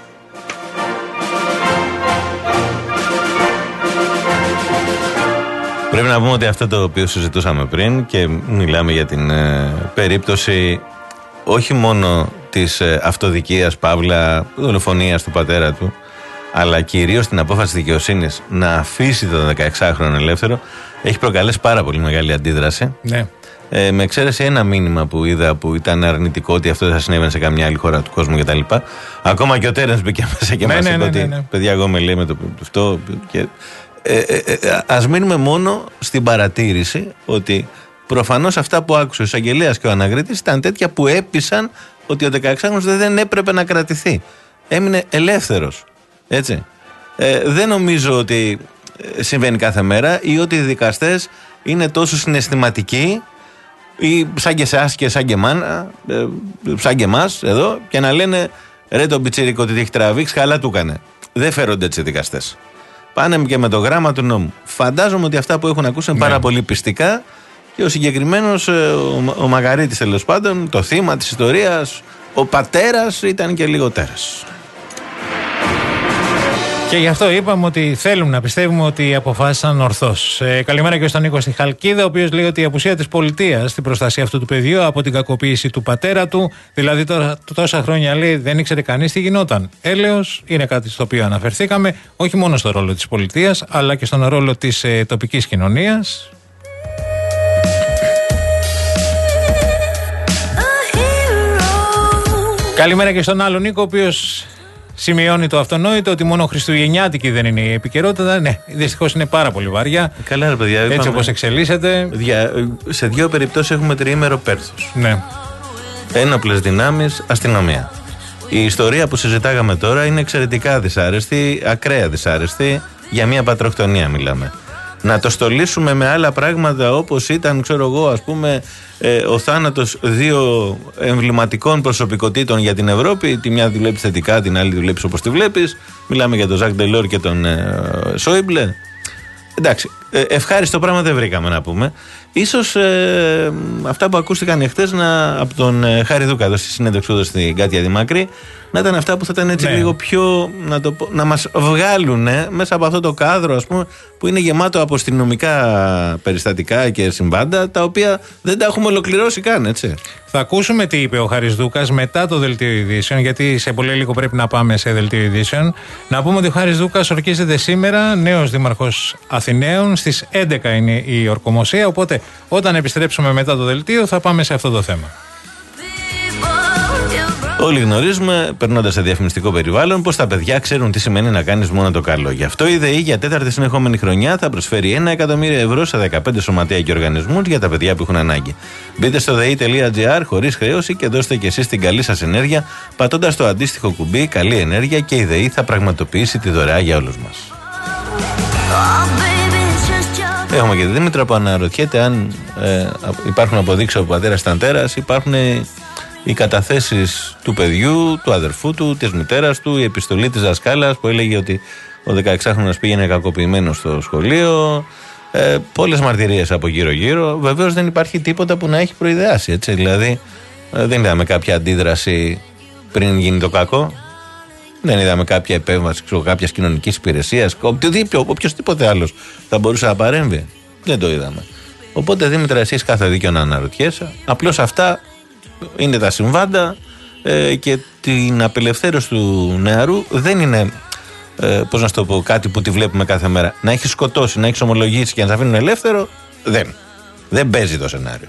Πρέπει να πούμε ότι αυτό το οποίο συζητούσαμε πριν και μιλάμε για την ε, περίπτωση όχι μόνο της ε, αυτοδικίας παύλα δολοφονίας του πατέρα του, αλλά κυρίως την απόφαση της δικαιοσύνης να αφήσει τον δεκαεξάχρονο ελεύθερο, έχει προκαλέσει πάρα πολύ μεγάλη αντίδραση. Ναι. Ε, με εξαίρεση ένα μήνυμα που είδα που ήταν αρνητικό ότι αυτό δεν θα συνέβαινε σε καμιά άλλη χώρα του κόσμου κτλ. Ακόμα και ο Τέρενς μπήκε μέσα και ναι, μας ναι, είπε ναι, ότι ναι, ναι. παιδιά, εγώ με λέει με το αυτό. Και, ε, ε, ε, ας μείνουμε μόνο στην παρατήρηση ότι προφανώς αυτά που άκουσε ο εισαγγελέας και ο ανακρίτης ήταν τέτοια που έπεισαν ότι ο δεκαεξάχρονος δεν έπρεπε να κρατηθεί. Έμεινε ελεύθερος. Έτσι. Ε, δεν νομίζω ότι συμβαίνει κάθε μέρα ή ότι οι δικαστές είναι τόσο συναισθηματικοί ή σαν και εσάς και σαν και εμάνα, ε, σαν και εμάς εδώ, και να λένε ρε τον πιτσιρίκο ότι έχει τραβήξει, καλά του έκανε. Δεν φέρονται έτσι οι δικαστές. Πάνε και με το γράμμα του νόμου. Φαντάζομαι ότι αυτά που έχουν ακούσει είναι ναι. πάρα πολύ πιστικά και ο συγκεκριμένος, ο, ο Μαγαρίτης τέλος πάντων, το θύμα της ιστορίας, ο πατέρας ήταν και λίγο τέρας. Και γι' αυτό είπαμε ότι θέλουμε να πιστεύουμε ότι αποφάσισαν ορθώς. Ε, καλημέρα και στον Νίκο στη Χαλκίδα, ο οποίος λέει ότι η απουσία της πολιτείας στην προστασία αυτού του παιδιού από την κακοποίηση του πατέρα του, δηλαδή τώρα, τόσα χρόνια λέει δεν ήξερε κανείς τι γινόταν. Έλεος είναι κάτι στο οποίο αναφερθήκαμε, όχι μόνο στο ρόλο της πολιτείας, αλλά και στον ρόλο της ε, τοπικής κοινωνίας. Καλημέρα και στον άλλο Νίκο, ο οποίος σημειώνει το αυτονόητο ότι μόνο χριστουγεννιάτικη δεν είναι η επικαιρότητα. Ναι, δυστυχώς είναι πάρα πολύ βαριά. Καλά, ρε παιδιά. Έτσι όπως εξελίσσεται. Σε δύο περιπτώσεις έχουμε τριήμερο πέρθος. Ναι. Ένοπλες δυνάμεις, αστυνομία. Η ιστορία που συζητάγαμε τώρα είναι εξαιρετικά δυσάρεστη, ακραία δυσάρεστη. Για μια πατροκτονία μιλάμε. Να το στολίσουμε με άλλα πράγματα όπως ήταν, ξέρω εγώ, ας πούμε, ε, ο θάνατος δύο εμβληματικών προσωπικότητων για την Ευρώπη. Τη μια τη βλέπεις θετικά, την άλλη τη βλέπεις όπως τη βλέπεις. Μιλάμε για τον Ζακ Ντελόρ και τον ε, Σόιμπλε. Εντάξει, ε, ευχάριστο πράγμα δεν βρήκαμε να πούμε. Ίσως ε, αυτά που ακούστηκαν εχθές να, από τον ε, Χάρη Δούκα εδώ στη συνέντευξη του στην Κάτια Δημάκρη να ήταν αυτά που θα ήταν έτσι ναι. λίγο πιο, να, το, να μας βγάλουν ε, μέσα από αυτό το κάδρο, ας πούμε, που είναι γεμάτο από αστυνομικά περιστατικά και συμβάντα, τα οποία δεν τα έχουμε ολοκληρώσει καν, έτσι. Θα ακούσουμε τι είπε ο Χαρισδούκας μετά το δελτίο ειδήσεων, γιατί σε πολύ λίγο πρέπει να πάμε σε δελτίο ειδήσεων. Να πούμε ότι ο Χαρισδούκας ορκίζεται σήμερα νέος δήμαρχος Αθηναίων. Στις έντεκα είναι η ορκομοσία. Οπότε, όταν επιστρέψουμε μετά το δελτίο, θα πάμε σε αυτό το θέμα. Όλοι γνωρίζουμε, περνώντας σε διαφημιστικό περιβάλλον, πως τα παιδιά ξέρουν τι σημαίνει να κάνεις μόνο το καλό. Γι' αυτό η ΔΕΗ για τέταρτη συνεχόμενη χρονιά θα προσφέρει ένα εκατομμύριο ευρώ σε δεκαπέντε σωματεία και οργανισμούς για τα παιδιά που έχουν ανάγκη. Μπείτε στο δεη τελεία τζι άρ χωρίς χρέωση και δώστε και εσείς την καλή σας ενέργεια, πατώντας το αντίστοιχο κουμπί Καλή Ενέργεια, και η ΔΕΗ θα πραγματοποιήσει τη δωρεά για όλους μας. Έχουμε και τη Δήμητρα που αναρωτιέται αν ε, υπάρχουν αποδείξεις από πατέρας ταντέρας, υπάρχουν οι καταθέσεις του παιδιού, του αδερφού του, της μητέρας του, η επιστολή της δασκάλας που έλεγε ότι ο δεκαεξάχρονος πήγαινε κακοποιημένο στο σχολείο, ε, πολλές μαρτυρίες από γύρω-γύρω. Βεβαίως δεν υπάρχει τίποτα που να έχει προειδεάσει, έτσι. Δηλαδή ε, δεν είδαμε κάποια αντίδραση πριν γίνει το κακό, δεν είδαμε κάποια επέμβαση κάποιας κοινωνικής υπηρεσίας, οποιοδήποτε άλλος θα μπορούσε να παρέμβει. Δεν το είδαμε. Οπότε Δήμητρα, εσείς κάθε δίκιο να αναρωτιέσαι. Απλώς αυτά είναι τα συμβάντα ε, και την απελευθέρωση του νεαρού δεν είναι, ε, πώς να σου το πω, κάτι που τη βλέπουμε κάθε μέρα. Να έχει σκοτώσει, να έχει ομολογήσει και να σε αφήνουν ελεύθερο, δεν. Δεν παίζει το σενάριο.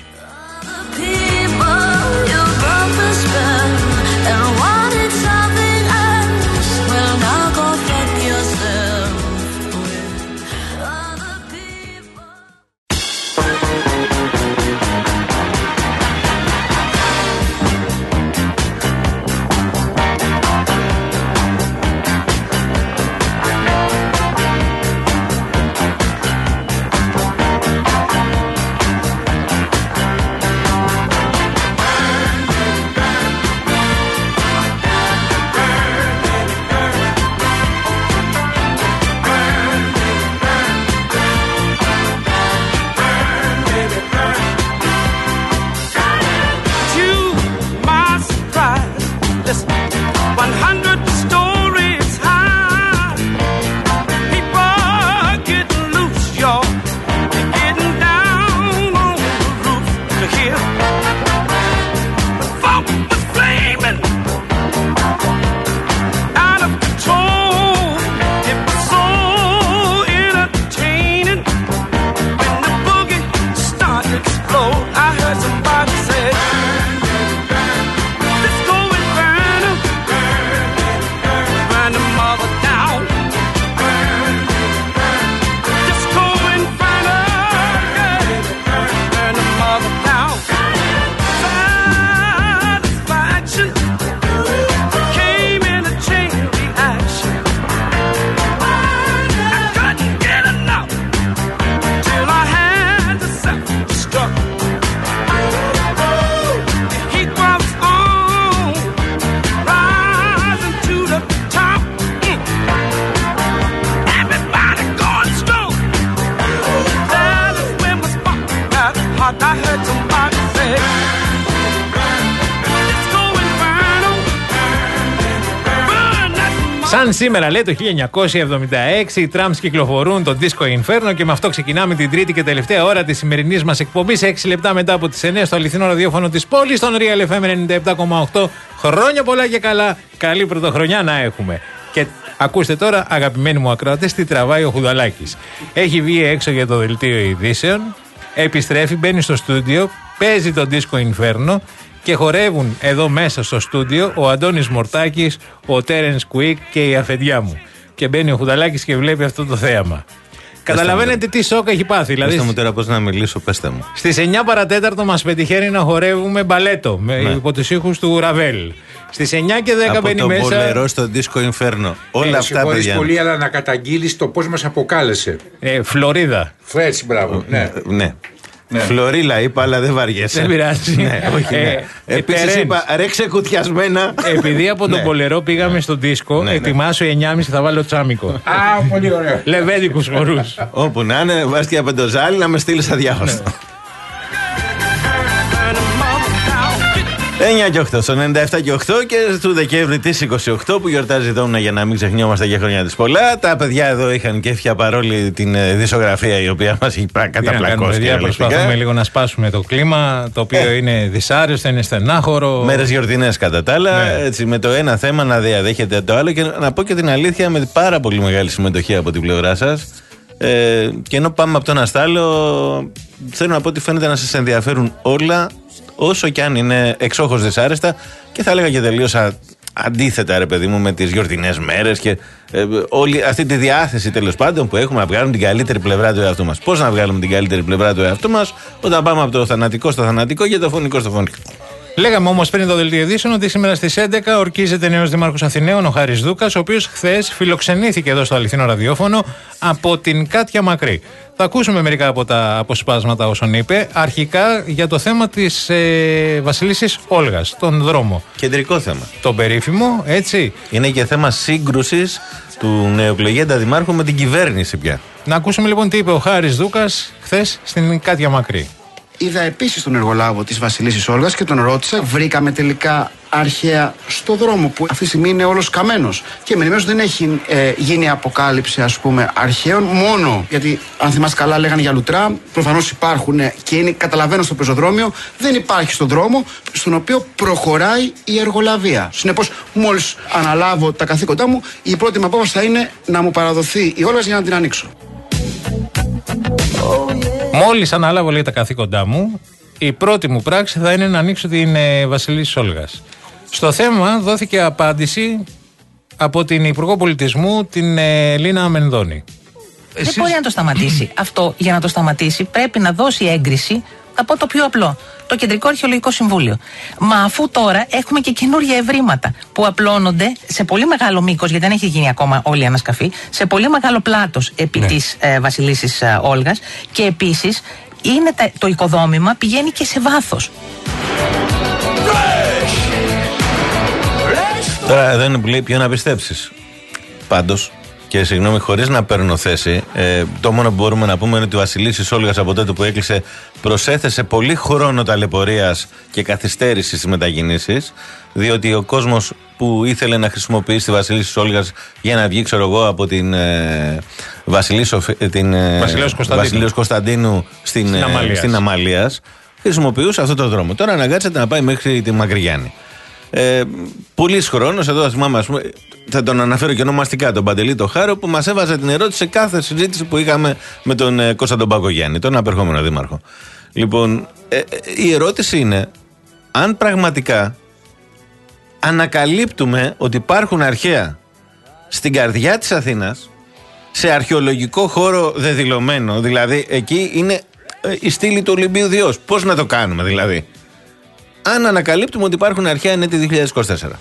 Σαν σήμερα, λέει, το χίλια εννιακόσια εβδομήντα έξι, οι τράμς κυκλοφορούν το Disco Inferno και με αυτό ξεκινάμε την τρίτη και τελευταία ώρα της σημερινής μας εκπομπής. έξι λεπτά μετά από τις εννιά στο αληθινό ραδιόφωνο της πόλης, στον Real εφ εμ ενενήντα επτά κόμμα οκτώ. Χρόνια πολλά και καλά. Καλή πρωτοχρονιά να έχουμε. Και ακούστε τώρα, αγαπημένοι μου ακροατές, τι τραβάει ο Χουδαλάκης. Έχει βγει έξω για το δελτίο ειδήσεων, επιστρέφει, μπαίνει στο στούντιο, παίζει το Disco Inferno. Και χορεύουν εδώ μέσα στο στούντιο ο Αντώνης Μορτάκης, ο Τέρενς Κουίκ και η αφεντιά μου. Και μπαίνει ο Χουδαλάκης και βλέπει αυτό το θέαμα. Καταλαβαίνετε τι σοκ έχει πάθει. Δηλαδή, πέστε μου τώρα πώς να μιλήσω, πέστε μου. Στις εννιά παρατέταρτο μας πετυχαίνει να χορεύουμε μπαλέτο με, ναι, υπό τους ήχους του Ραβέλ. Στις εννιά και δέκα από μπαίνει το μέσα. Από το Μπολερό στο Disco Inferno. Όλα ε, αυτά, παιδιά. πολύ, αλλά να καταγγείλεις το πώς μας αποκάλεσε. Ε, Φλωρίδα. Φρέτσι, μπράβο. Ναι. ναι. Ναι. Φλωρίλα είπα, αλλά δεν βαριέσαι. Δεν πειράζει. Ναι, όχι, ναι. ε, Επίσης είπα, ρέξε κουτιασμένα. Επειδή από τον Πολερό πήγαμε στο δίσκο, ναι, ετοιμάσου εννιά και μισή θα βάλω τσάμικο. Α, πολύ ωραίο. Λεβέντικους χορούς. Όπου να είναι, βάζει και πεντοζάλι να με στείλει αδιάχωστο. εννιά και οκτώ, στο ενενήντα επτά και οκτώ και του Δεκέμβρη της είκοσι οκτώ που γιορτάζει η Δόμνα για να μην ξεχνιόμαστε για χρόνια της πολλά. Τα παιδιά εδώ είχαν κέφια παρόλη την δισογραφία η οποία μας έχει καταπλακώσει. Παιδιά, προσπαθούμε λίγο να σπάσουμε το κλίμα το οποίο ε. είναι δυσάρεστο, είναι στενάχωρο. Μέρες γιορτινές κατά τα άλλα. Ναι. Έτσι, με το ένα θέμα να διαδέχεται το άλλο και να πω και την αλήθεια με πάρα πολύ μεγάλη συμμετοχή από την πλευρά σας. Ε, και ενώ πάμε από το ένα στ' άλλο, θέλω να πω ότι φαίνεται να σας ενδιαφέρουν όλα, όσο και αν είναι εξόχως δυσάρεστα και θα έλεγα και τελείως αντίθετα, ρε παιδί μου, με τις γιορτινές μέρες και ε, όλη αυτή τη διάθεση τέλος πάντων που έχουμε να βγάλουμε την καλύτερη πλευρά του εαυτού μας. Πώς να βγάλουμε την καλύτερη πλευρά του εαυτού μας όταν πάμε από το θανατικό στο θανατικό και το φωνικό στο φωνικό. Λέγαμε όμως πριν το δελτίο ειδήσεων ότι σήμερα στις έντεκα ορκίζεται νέος Δήμαρχος Αθηναίων, ο Χάρης Δούκας, ο οποίος χθες φιλοξενήθηκε εδώ στο αληθινό ραδιόφωνο από την Κάτια Μακρύ. Θα ακούσουμε μερικά από τα αποσπάσματα όσων είπε. Αρχικά για το θέμα της ε, Βασιλίσσης Όλγας, τον δρόμο. Κεντρικό θέμα. Τον περίφημο, έτσι. Είναι και θέμα σύγκρουσης του νεοεκλεγέντα Δημάρχου με την κυβέρνηση πια. Να ακούσουμε λοιπόν τι είπε ο Χάρης Δούκας χθες στην Κάτια Μακρύ. Είδα επίσης τον εργολάβο της Βασιλίσσης Όλγας και τον ρώτησα. Βρήκαμε τελικά αρχαία στο δρόμο που αυτή τη στιγμή είναι όλος καμένος. Και με ενημέρωσαν ότι δεν έχει ε, γίνει αποκάλυψη, ας πούμε, αρχαίων. Μόνο γιατί, αν θυμάστε καλά, λέγανε για λουτρά. Προφανώς υπάρχουν ε, και είναι, καταλαβαίνω, στο πεζοδρόμιο. Δεν υπάρχει στον δρόμο στον οποίο προχωράει η εργολαβία. Συνεπώς, μόλις αναλάβω τα καθήκοντά μου, η πρώτη μου απόφαση θα είναι να μου παραδοθεί η Όλγας για να την ανοίξω. Μόλις αναλάβω, λέει, τα καθήκοντά μου, η πρώτη μου πράξη θα είναι να ανοίξω την ε, Βασιλίσσης Όλγας. Στο θέμα δόθηκε απάντηση από την Υπουργό Πολιτισμού, την ε, Λίνα Αμενδώνη. Δεν Εσείς... μπορεί να το σταματήσει. Αυτό, για να το σταματήσει, πρέπει να δώσει έγκριση από το πιο απλό, το Κεντρικό Αρχαιολογικό Συμβούλιο. Μα αφού τώρα έχουμε και καινούργια ευρήματα που απλώνονται σε πολύ μεγάλο μήκος, γιατί δεν έχει γίνει ακόμα όλη η ανασκαφή, σε πολύ μεγάλο πλάτος επί ναι. της ε, Βασιλίσσης ε, Όλγας και επίσης είναι τα, το οικοδόμημα πηγαίνει και σε βάθος. Τώρα δεν είναι ποιο να πιστέψεις. Πάντως, και συγγνώμη, χωρίς να παίρνω θέση, ε, το μόνο που μπορούμε να πούμε είναι ότι ο Βασιλίσσης Όλγας από τότε που έκλεισε προσέθεσε πολύ χρόνο ταλαιπωρίας και καθυστέρηση στις μετακινήσεις, διότι ο κόσμος που ήθελε να χρησιμοποιήσει τη Βασιλίσσης Όλγας για να βγει, ξέρω εγώ, από την ε, Βασιλίσσο, την, ε, Βασιλέως Κωνσταντίνου, Βασιλέως Κωνσταντίνου στην, στην, ε, Αμαλίας. στην Αμαλίας, χρησιμοποιούσε αυτό το δρόμο. Τώρα αναγκάζεται να πάει μέχρι τη Μακρυγιάννη. Ε, Πολύς χρόνος, εδώ θυμάμαι, ας πούμε, θα τον αναφέρω και ονομαστικά, τον Παντελή το Χάρο, που μας έβαζε την ερώτηση σε κάθε συζήτηση που είχαμε με τον ε, Κώστα τον Παγκογιάννη, τον απερχόμενο δήμαρχο. Λοιπόν, ε, ε, η ερώτηση είναι αν πραγματικά ανακαλύπτουμε ότι υπάρχουν αρχαία στην καρδιά της Αθήνας, σε αρχαιολογικό χώρο δεδηλωμένο, δηλαδή εκεί είναι ε, η στήλη του Ολυμπίου Διός. Πώς να το κάνουμε δηλαδή? Αν ανακαλύπτουμε ότι υπάρχουν αρχαία εν έτη δύο χιλιάδες είκοσι τέσσερα.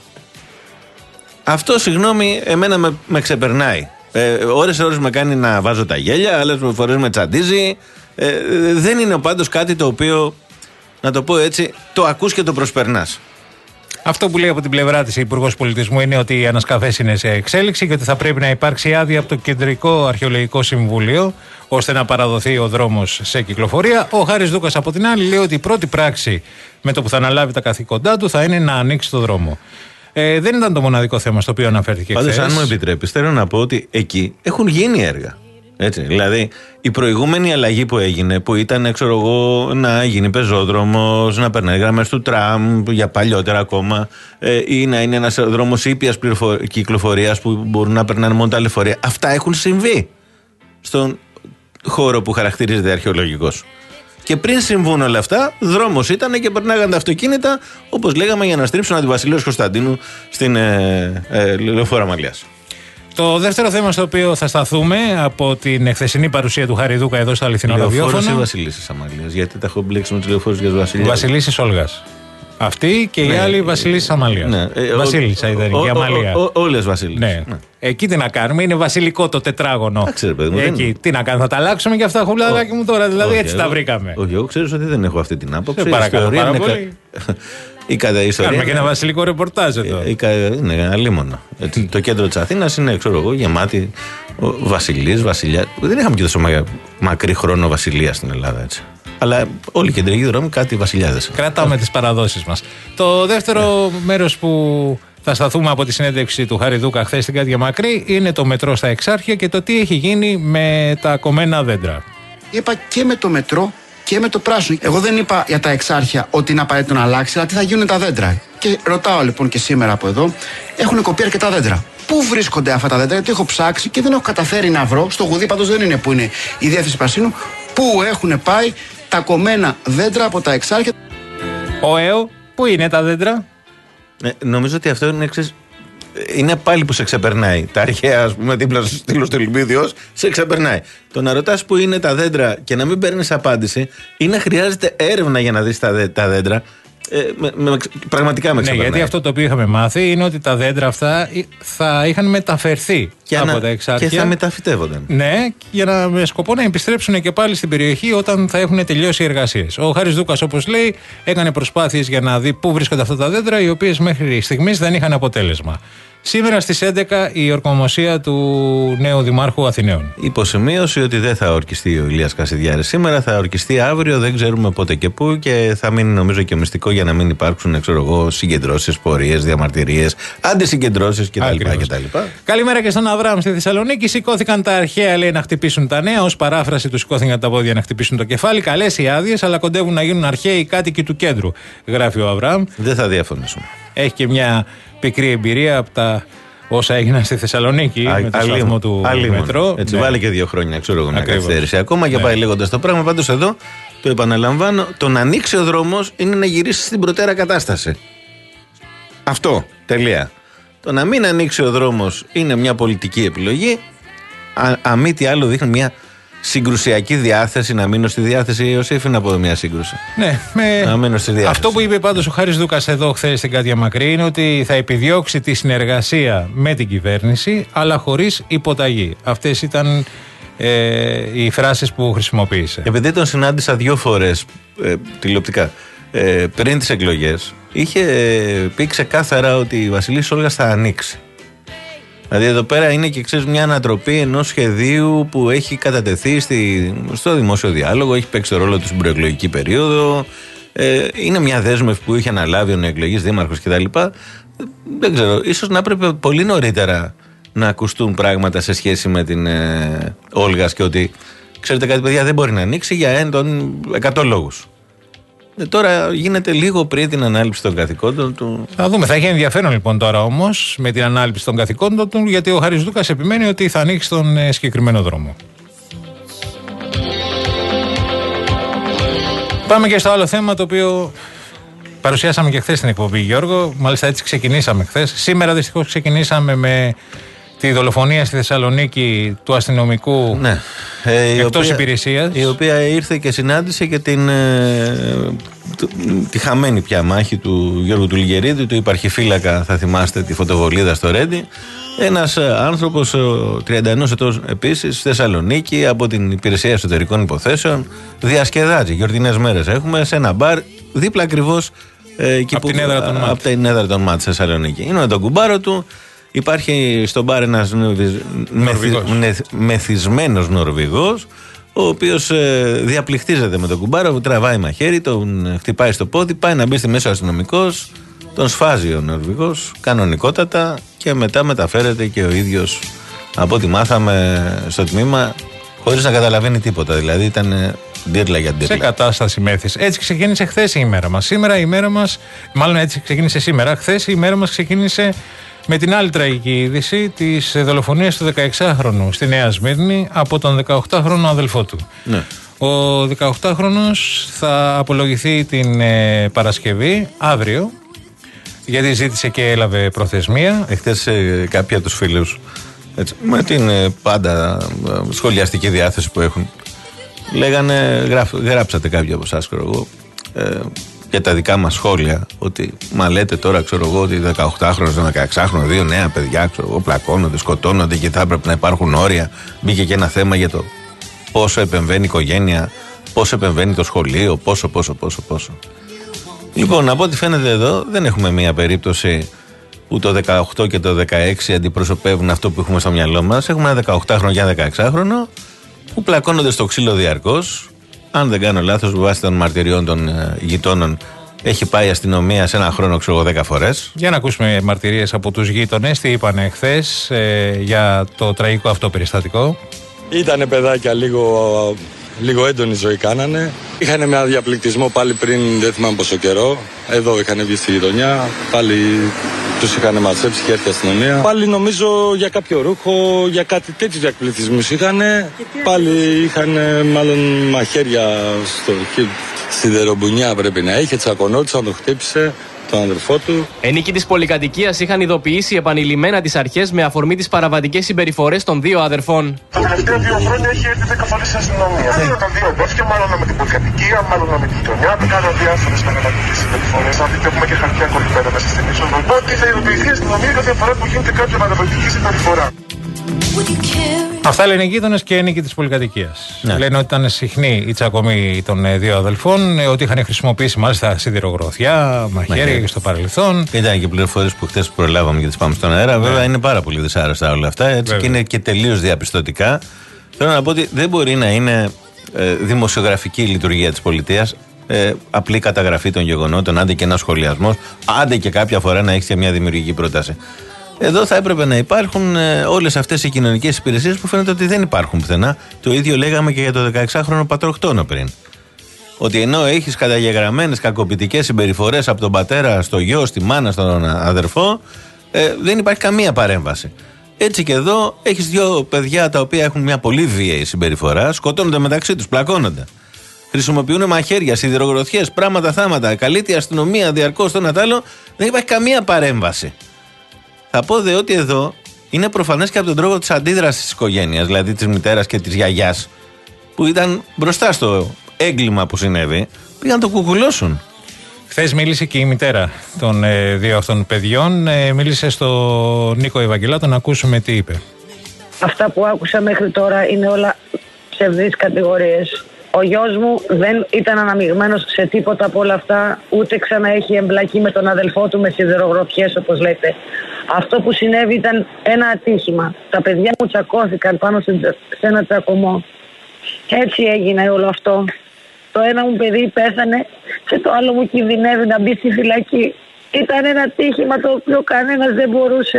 Αυτό, συγγνώμη, εμένα με, με ξεπερνάει. Ε, ώρες ώρες με κάνει να βάζω τα γέλια, άλλες φορές με τσαντίζει. Ε, δεν είναι πάντως κάτι το οποίο, να το πω έτσι, το ακούς και το προσπερνάς. Αυτό που λέει από την πλευρά της η Υπουργός Πολιτισμού είναι ότι οι ανασκαφές είναι σε εξέλιξη και ότι θα πρέπει να υπάρξει άδεια από το Κεντρικό Αρχαιολογικό Συμβούλιο ώστε να παραδοθεί ο δρόμος σε κυκλοφορία. Ο Χάρης Δούκας από την άλλη λέει ότι η πρώτη πράξη με το που θα αναλάβει τα καθήκοντά του θα είναι να ανοίξει το δρόμο. Ε, δεν ήταν το μοναδικό θέμα στο οποίο αναφέρθηκε χθες. Πάντως, αν μου επιτρέπεις, θέλω να πω ότι εκεί έχουν γίνει έργα. Έτσι, δηλαδή, η προηγούμενη αλλαγή που έγινε, που ήταν, ξέρω εγώ, να γίνει πεζόδρομος, να περνάει γραμμές του τραμ για παλιότερα ακόμα, ε, ή να είναι ένας δρόμος ήπιας κυκλοφορίας που μπορούν να περνάνε μόνο τα λεωφορεία. Αυτά έχουν συμβεί στον χώρο που χαρακτηρίζεται αρχαιολογικός. Και πριν συμβούν όλα αυτά, δρόμος ήταν και περνάγαν τα αυτοκίνητα, όπως λέγαμε, για να στρίψουν από τη Βασιλέως Κωνσταντίνου στην ε, ε, Λεωφόρο Αμαλίας. Το δεύτερο θέμα στο οποίο θα σταθούμε από την χθεσινή παρουσία του Χάρη Δούκα εδώ στο αληθινό ραδιόφωνο. Λεωφόρος ή Βασιλίσσης Αμαλίας? Γιατί τα έχω μπλέξει με τους λεωφόρους για τους Βασιλιάς. Βασιλίσσης Όλγας. Αυτή και ναι, η άλλη Βασιλίσσης Αμαλίας. Ναι. Ε, Βασίλισσα ήταν η Αμαλία. Όλες Βασίλισσες. Ναι. Ναι. Εκεί τι να κάνουμε, είναι βασιλικό το τετράγωνο. Άξε, παιδί μου, εκεί δεν... τι να κάνουμε, θα τα αλλάξουμε και αυτά χουλαδάκι μου τώρα. Δηλαδή, όχι, έτσι εγώ, τα βρήκαμε. Όχι, εγώ ξέρω ότι δεν έχω αυτή την άποψη. Σε παρακαλώ πάρα πολύ. Η κατά ιστορία. Κάνουμε και ένα βασιλικό ρεπορτάζ εδώ. Είναι ένα λίμωνο. Το κέντρο της Αθήνας είναι, ξέρω εγώ, γεμάτη βασιλείς, βασιλιά. Δεν είχαμε και τόσο μακρύ χρόνο βασιλεία στην Ελλάδα, έτσι. Αλλά όλοι οι κεντρικοί δρόμοι κάτι βασιλιάδες. Κρατάμε τις παραδόσεις μας. Το δεύτερο μέρος που θα σταθούμε από τη συνέντευξη του Χαριδούκα χθες στην Κάτια Μακρύ είναι το μετρό στα Εξάρχεια και το τι έχει γίνει με τα κομμένα δέντρα. Είπα και με το μετρό και με το πράσινο. Εγώ δεν είπα για τα Εξάρχεια ότι είναι απαραίτητο να αλλάξει, αλλά τι θα γίνουν τα δέντρα. Και ρωτάω λοιπόν και σήμερα από εδώ, έχουν κοπεί αρκετά δέντρα. Πού βρίσκονται αυτά τα δέντρα, γιατί έχω ψάξει και δεν έχω καταφέρει να βρω. Στο γουδί πάντως δεν είναι που είναι η διεύθυνση πρασίνου. Πού έχουν πάει τα κομμένα δέντρα από τα Εξάρχεια. Ο ΕΟ, πού είναι τα δέντρα. Ε, νομίζω ότι αυτό είναι εξής. Είναι πάλι που σε ξεπερνάει. Τα αρχαία, ας πούμε, δίπλα στο στήλο του Λιμπίδιος, σε ξεπερνάει. Το να ρωτάς που είναι τα δέντρα και να μην παίρνεις απάντηση, ή να χρειάζεται έρευνα για να δεις τα, δέ, τα δέντρα. Ε, με, με, πραγματικά με ξεπερνάει. Ναι, γιατί αυτό το οποίο είχαμε μάθει είναι ότι τα δέντρα αυτά θα είχαν μεταφερθεί και από να, τα Εξάρχεια. Και θα μεταφυτεύονταν. Ναι, για να, με σκοπό να επιστρέψουν και πάλι στην περιοχή όταν θα έχουν τελειώσει οι εργασίες. Ο Χάρης Δούκας, όπως λέει, έκανε προσπάθειες για να δει πού βρίσκονται αυτά τα δέντρα, οι οποίες μέχρι στιγμής δεν είχαν αποτέλεσμα. Σήμερα στις έντεκα η ορκομοσία του νέου Δημάρχου Αθηναίων. Υποσημείωση ότι δεν θα ορκιστεί ο Ηλίας Κασιδιάρης σήμερα, θα ορκιστεί αύριο, δεν ξέρουμε πότε και πού, και θα μείνει νομίζω και μυστικό για να μην υπάρξουν, ξέρω εγώ, συγκεντρώσεις, πορείες, διαμαρτυρίες, αντισυγκεντρώσεις κτλ. Καλημέρα και στον Αβραάμ στη Θεσσαλονίκη. Σηκώθηκαν τα αρχαία, λέει, να χτυπήσουν τα νέα. Ως παράφραση του σηκώθηκαν τα πόδια να χτυπήσουν το κεφάλι. Καλές οι άδειες, αλλά κοντεύουν να γίνουν αρχαίοι κάτοικοι του κέντρου, γράφει ο Αβραάμ. Δεν θα διαφωνήσουμε. Έχει και μια πικρή εμπειρία από τα όσα έγιναν στη Θεσσαλονίκη Α, με το σταθμό του αλίμον. μετρό. Έτσι, ναι. Βάλει και δύο χρόνια, ξέρω εγώ, μια καθυστέρηση ακόμα και ναι. πάει λέγοντας το πράγμα. Πάντως εδώ το επαναλαμβάνω, το να ανοίξει ο δρόμος είναι να γυρίσει στην προτέρα κατάσταση. Αυτό. Τελεία. Το να μην ανοίξει ο δρόμος είναι μια πολιτική επιλογή. Α, αν μη τι άλλο, δείχνει μια συγκρουσιακή διάθεση. Να μείνω στη διάθεση, Ιωσήφ, να πω μια σύγκρουση. Ναι, με... να μείνω στη διάθεση. Αυτό που είπε πάντως ο Χάρης Δούκας εδώ χθες στην Κάτια Μακρύ είναι ότι θα επιδιώξει τη συνεργασία με την κυβέρνηση, αλλά χωρίς υποταγή. Αυτές ήταν ε, οι φράσεις που χρησιμοποίησε. Επειδή τον συνάντησα δύο φορές ε, τηλεοπτικά ε, πριν τις εκλογές, είχε ε, πει ξεκάθαρα ότι η Βασιλής Όλγας θα ανοίξει. Δηλαδή εδώ πέρα είναι και ξέρεις μια ανατροπή ενός σχεδίου που έχει κατατεθεί στη, στο δημόσιο διάλογο, έχει παίξει το ρόλο του στην προεκλογική περίοδο, ε, είναι μια δέσμευση που είχε αναλάβει ο νεοεκλογής δήμαρχος κτλ. Δεν ξέρω, ίσως να έπρεπε πολύ νωρίτερα να ακουστούν πράγματα σε σχέση με την ε, Όλγας και ότι ξέρετε κάτι παιδιά, δεν μπορεί να ανοίξει για έναν εκατό λόγους. Ε, τώρα γίνεται λίγο πριν την ανάληψη των καθηκόντων του. Θα δούμε. Θα έχει ενδιαφέρον λοιπόν τώρα όμως με την ανάληψη των καθηκόντων του, γιατί ο Χάρης Δούκας επιμένει ότι θα ανοίξει τον ε, συγκεκριμένο δρόμο. Πάμε και στο άλλο θέμα, το οποίο παρουσιάσαμε και χθες στην εκπομπή, Γιώργο. Μάλιστα έτσι ξεκινήσαμε χθες. Σήμερα δυστυχώς ξεκινήσαμε με τη δολοφονία στη Θεσσαλονίκη του αστυνομικού, ναι, ε, εκτός υπηρεσίας. Η οποία ήρθε και συνάντησε και την, ε, τη χαμένη πια μάχη του Γιώργου του Λιγερίδη, του υπαρχιφύλακα, θα θυμάστε τη φωτοβολίδα στο Ρέντι. Ένας άνθρωπος τριάντα ενός ετών επίσης, στη Θεσσαλονίκη, από την Υπηρεσία Εσωτερικών Υποθέσεων, διασκεδάζει, γιορτινές μέρες έχουμε, σε ένα μπαρ δίπλα ακριβώς ε, από την έδρα των ΜΑΤ. Από την έδρα των ΜΑΤ στη Θεσσαλονίκη. Είναι με τον κουμπάρο του. Υπάρχει στον μπαρ ένας μεθυσμένος Νορβηγός, ο οποίος ε, διαπληκτίζεται με τον κουμπάρο, τραβάει μαχαίρι, τον χτυπάει στο πόδι, πάει να μπει στη μέση ο αστυνομικός, τον σφάζει ο Νορβηγός κανονικότατα και μετά μεταφέρεται και ο ίδιος, από ό,τι μάθαμε, στο τμήμα χωρίς να καταλαβαίνει τίποτα. Δηλαδή ήταν ντύρλα για ντύρλα. Σε κατάσταση μέθης. Έτσι ξεκίνησε χθες η ημέρα μας. Σήμερα η ημέρα μας, μάλλον έτσι ξεκίνησε σήμερα. Χθες η ημέρα μας ξεκίνησε με την άλλη τραγική είδηση της δολοφονίας του δεκαεξάχρονου στη Νέα Σμύρνη από τον δεκαοκτάχρονο αδελφό του. Ναι. Ο δεκαοκτάχρονος θα απολογηθεί την ε, Παρασκευή, αύριο, γιατί ζήτησε και έλαβε προθεσμία. Εχθές ε, κάποιοι από τους φίλους, έτσι, με την ε, πάντα ε, σχολιαστική διάθεση που έχουν, λέγανε, γράφ, γράψατε κάποιοι από εσάς, ξέρω εγώ, ε, για τα δικά μας σχόλια, ότι μα λέτε τώρα, ξέρω εγώ, ότι δεκαοκτάχρονος, δεκαεξάχρονος, δύο νέα παιδιά, ξέρω εγώ, πλακώνονται, σκοτώνονται και θα έπρεπε να υπάρχουν όρια. Μπήκε και ένα θέμα για το πόσο επεμβαίνει η οικογένεια, πόσο επεμβαίνει το σχολείο, πόσο, πόσο, πόσο, πόσο. Λοιπόν, από ό,τι φαίνεται εδώ, δεν έχουμε μία περίπτωση που το δεκαοκτώ και το δεκαέξι αντιπροσωπεύουν αυτό που έχουμε στο μυαλό μας. Έχουμε ένα δεκαοκτάχρονο και ένα δεκαεξάχρονο που πλακώνονται στο ξύλο διαρκώς. αν δεν κάνω λάθος, βάσει των μαρτυριών των ε, γειτόνων, έχει πάει η αστυνομία σε ένα χρόνο, ξέρω εγώ, δέκα φορές. Για να ακούσουμε μαρτυρίες από τους γείτονες, τι είπανε χθες ε, για το τραγικό αυτό περιστατικό. Ήτανε παιδάκια λίγο, λίγο έντονη ζωή κάνανε. Είχαν ένα διαπληκτισμό πάλι πριν, δεν θυμάμαι πόσο καιρό. Εδώ είχαν βγει στη γειτονιά. Πάλι τους είχαν ματσέψει και έρθει η αστυνομία. Πάλι νομίζω για κάποιο ρούχο, για κάτι τέτοιου διαπληκτισμούς είχαν. Πάλι είχαν μάλλον μαχαίρια στο σιδερομπουνιά πρέπει να είχε. Τσακωνόντουσαν, το χτύπησε τον αδερφό του. Ενίκοι της πολυκατοικίας είχαν ειδοποιήσει επανειλημμένα τις αρχές με αφορμή τις παραβατικές συμπεριφορές των δύο αδερφών. Τα τελευταία δύο χρόνια έχει έρθει δέκα φορές η αστυνομία. Ναι. Όταν δύο μπόφια, μάλλον με την πολυκατοικία, μάλλον με τη γειτονιά. Κάνουν διάφορες παραβατικές συμπεριφορές. Αν δείτε, έχουμε και χαρτιά κολλημένα μέσα στην είσοδο. Οπότε θα ειδοποιηθεί η αστυνομία κάθε φορά που γίνεται κάποια παραβατική συμπεριφορά. Αυτά λένε οι γείτονες και ένικοι της πολυκατοικίας. Ναι. Λένε ότι ήταν συχνή η τσακωμή των ε, δύο αδελφών, ε, ότι είχαν χρησιμοποιήσει μάλιστα σιδηρογροθιά, μαχαίρια και στο παρελθόν. Ήταν και πληροφορίες που χθες προλάβαμε και τις πάμε στον αέρα. Ναι. Βέβαια είναι πάρα πολύ δυσάρεστα όλα αυτά, έτσι, και είναι και τελείως διαπιστωτικά. Θέλω να πω ότι δεν μπορεί να είναι ε, δημοσιογραφική η λειτουργία της πολιτείας. Ε, απλή καταγραφή των γεγονότων, άντε και ένα σχολιασμός, άντε και κάποια φορά να έχεις και μια δημιουργική πρόταση. Εδώ θα έπρεπε να υπάρχουν ε, όλες αυτές οι κοινωνικές υπηρεσίες που φαίνεται ότι δεν υπάρχουν πουθενά. Το ίδιο λέγαμε και για το δεκαεξάχρονο πατροκτόνο πριν. Ότι ενώ έχεις καταγεγραμμένες κακοποιητικές συμπεριφορές από τον πατέρα στο γιο, στη μάνα, στον αδερφό, ε, δεν υπάρχει καμία παρέμβαση. Έτσι και εδώ έχεις δύο παιδιά τα οποία έχουν μια πολύ βίαιη συμπεριφορά, σκοτώνονται μεταξύ τους, πλακώνονται. Χρησιμοποιούν μαχαίρια, σιδηρογροθιές, πράγματα θάματα, καλείται η αστυνομία διαρκώς το ένα τ' άλλο, δεν υπάρχει καμία παρέμβαση. Θα πω δε ότι εδώ είναι προφανές και από τον τρόπο της αντίδρασης της οικογένειας, δηλαδή της μητέρας και της γιαγιάς, που ήταν μπροστά στο έγκλημα που συνέβη, πήγαν να το κουκουλώσουν. Χθες μίλησε και η μητέρα των ε, δύο αυτών παιδιών, ε, μίλησε στο Νίκο Ευαγγελάτο, να ακούσουμε τι είπε. Αυτά που άκουσα μέχρι τώρα είναι όλα ψευδείς κατηγορίες. Ο γιος μου δεν ήταν αναμειγμένος σε τίποτα από όλα αυτά, ούτε ξανά έχει εμπλακεί με τον αδελφό του με σιδερογροθιές όπως λέτε. Αυτό που συνέβη ήταν ένα ατύχημα. Τα παιδιά μου τσακώθηκαν πάνω σε ένα τσακωμό. Έτσι έγινε όλο αυτό. Το ένα μου παιδί πέθανε και το άλλο μου κινδυνεύει να μπει στη φυλακή. Ήταν ένα ατύχημα το οποίο κανένας δεν μπορούσε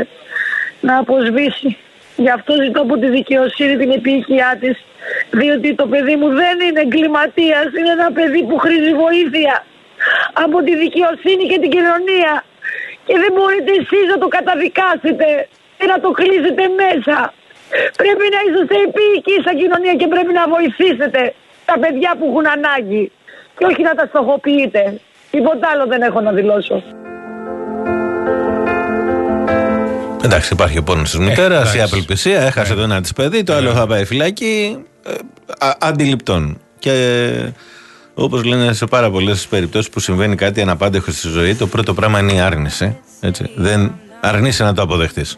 να αποσβήσει. Γι' αυτό ζητώ από τη δικαιοσύνη την επίοικιά της, διότι το παιδί μου δεν είναι εγκληματίας, είναι ένα παιδί που χρήζει βοήθεια από τη δικαιοσύνη και την κοινωνία. Και δεν μπορείτε εσείς να το καταδικάσετε και να το κλείσετε μέσα. Πρέπει να είσαστε επίοικοι σαν κοινωνία και πρέπει να βοηθήσετε τα παιδιά που έχουν ανάγκη και όχι να τα στοχοποιείτε. Τίποτα άλλο δεν έχω να δηλώσω. Εντάξει, υπάρχει ο πόνος της μητέρας, η απελπισία, έχασε το ένα της παιδί, το άλλο θα πάει φυλακή. Ε, α, αντιληπτών. Και όπως λένε σε πάρα πολλές περιπτώσεις που συμβαίνει κάτι αναπάντεχο στη ζωή, το πρώτο πράγμα είναι η άρνηση. Έτσι. Δεν αρνείσαι να το αποδεχτείς.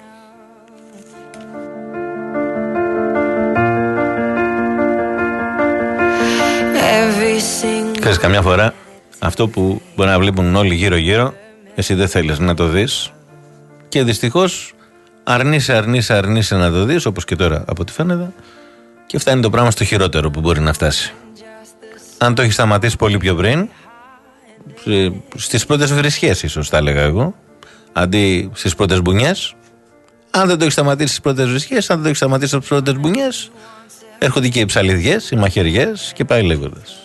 Ξέρεις, καμιά φορά αυτό που μπορεί να βλέπουν όλοι γύρω-γύρω, εσύ δεν θέλεις να το δεις. Και δυστυχώς αρνείσαι, αρνείσαι, αρνείσαι να το δεις, όπως και τώρα από ό,τι φαίνεται, και φτάνει το πράγμα στο χειρότερο που μπορεί να φτάσει. Αν το έχει σταματήσει πολύ πιο πριν, στις πρώτες βρισχές ίσως θα έλεγα εγώ, αντί στις πρώτες μπουνιές. Αν δεν το έχει σταματήσει στις πρώτες βρισχές, αν δεν το έχει σταματήσει στις πρώτες μπουνιές, έρχονται και οι ψαλιδιές, οι μαχαιριές και πάει λέγοντας.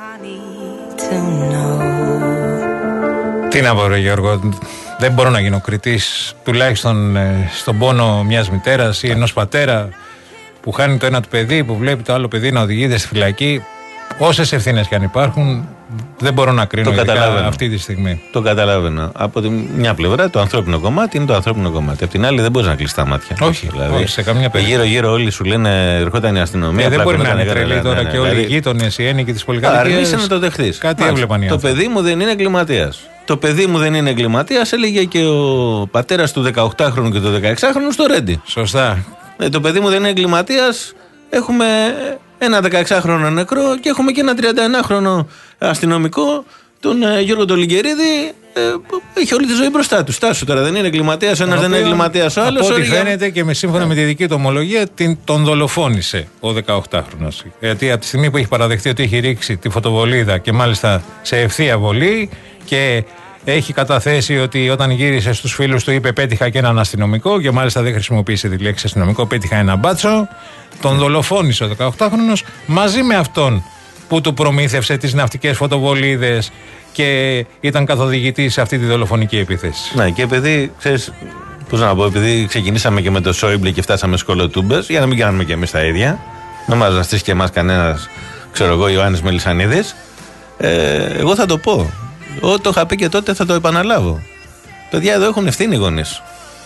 Τι να πω ρε Γιώργο, δεν μπορώ να γίνω κριτής τουλάχιστον ε, στον πόνο μιας μητέρας ή ενός πατέρα που χάνει το ένα του παιδί, που βλέπει το άλλο παιδί να οδηγείται στη φυλακή. Όσες ευθύνες και αν υπάρχουν, δεν μπορώ να κρίνω αυτή τη στιγμή. Το καταλαβαίνω. Από τη μια πλευρά το ανθρώπινο κομμάτι είναι το ανθρώπινο κομμάτι. Από την άλλη δεν μπορείς να κλείσει τα μάτια. Όχι, δηλαδή, όχι σε καμία περίπτωση. Γύρω-γύρω όλοι σου λένε ερχόταν η αστυνομία. Ε, δεν μπορεί να είναι τρελή τώρα και όλοι οι γείτονες, οι ένικοι της πολυκατοικίας. Αρνείσαι να το δεχθείς. Κάτι έβλεπαν οι άνθρωποι. Το παιδί μου δεν είναι εγκληματίας. Το παιδί μου δεν είναι εγκληματίας, έλεγε και ο πατέρας του δεκαοκτάχρονου και του δεκαεξάχρονου στο Ρέντι. Σωστά. Ε, το παιδί μου δεν είναι εγκληματίας. Έχουμε ένα δεκαεξάχρονο νεκρό και έχουμε και ένα τριανταενάχρονο αστυνομικό, τον ε, Γιώργο τον Λιγκερίδη, Ε, έχει όλη τη ζωή μπροστά του. Στάσου τώρα, δεν είναι εγκληματίας, ένας δεν είναι εγκληματίας ο άλλος. Από ό,τι φαίνεται και με σύμφωνα με τη δική του ομολογία, την, τον δολοφόνησε ο δεκαοκτάχρονος. Γιατί από τη στιγμή που έχει παραδεχτεί ότι έχει ρίξει τη φωτοβολίδα και μάλιστα σε ευθεία βολή και έχει καταθέσει ότι όταν γύρισε στους φίλους του είπε πέτυχα και έναν αστυνομικό και μάλιστα δεν χρησιμοποίησε τη λέξη αστυνομικό, πέτυχα ένα μπάτσο. Τον δολοφόνησε ο δεκαοκτάχρονος μαζί με αυτόν που του προμήθευσε τις ναυτικές φωτοβολίδες και ήταν καθοδηγητής σε αυτή τη δολοφονική επίθεση. Ναι, και επειδή, ξέρεις, πώς να πω, επειδή ξεκινήσαμε και με το Σόιμπλε και φτάσαμε στις κολοτούμπες, για να μην κάνουμε και εμείς τα ίδια, να μας ζαστήσει και εμάς κανένας, ξέρω εγώ, Ιωάννης Μελισσανίδης, ε, εγώ θα το πω. Ό, το είχα πει και τότε, θα το επαναλάβω. Παιδιά, εδώ έχουν ευθύνη οι γονείς.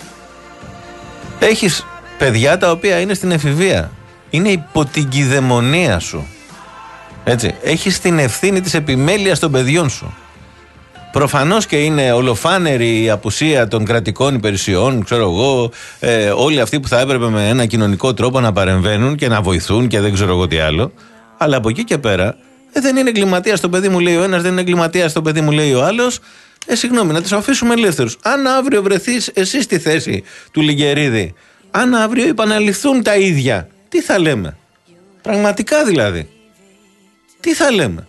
Έχεις παιδιά τα οποία είναι στην εφηβεία. Είναι υπό την κυδαιμονία σου. Έτσι. Έχεις την ευθύνη της επιμέλειας των παιδιών σου. Προφανώς και είναι ολοφάνερη η απουσία των κρατικών υπηρεσιών, ξέρω εγώ, ε, όλοι αυτοί που θα έπρεπε με ένα κοινωνικό τρόπο να παρεμβαίνουν και να βοηθούν και δεν ξέρω εγώ τι άλλο. Αλλά από εκεί και πέρα, ε, δεν είναι εγκληματίας το παιδί μου, λέει ο ένας, δεν είναι εγκληματίας το παιδί μου, λέει ο άλλος. Ε, συγγνώμη, να τους αφήσουμε ελεύθερους. Αν αύριο βρεθείς εσύ στη θέση του Λιγκερίδη, αν αύριο επαναληφθούν τα ίδια, τι θα λέμε? Πραγματικά δηλαδή. Τι θα λέμε?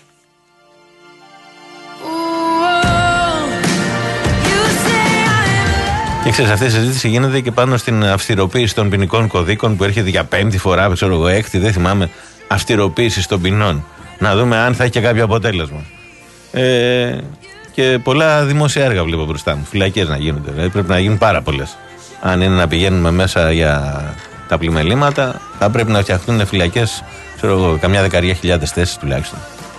Και ξέρεις, αυτή η συζήτηση γίνεται και πάνω στην αυστηροποίηση των ποινικών κωδίκων που έρχεται για πέμπτη φορά, ξέρω εγώ, έκτη, δεν θυμάμαι, αυστηροποίηση των ποινών. Να δούμε αν θα έχει και κάποιο αποτέλεσμα. Ε, και πολλά δημόσια έργα βλέπω μπροστά μου. Φυλακές να γίνονται. Δηλαδή πρέπει να γίνουν πάρα πολλές. Αν είναι να πηγαίνουμε μέσα για τα πλημελήματα, θα πρέπει να φτιαχτούν φυλακές, ξέρω εγώ, καμιά δεκαριά χιλιάδες θέσεις τουλάχιστον.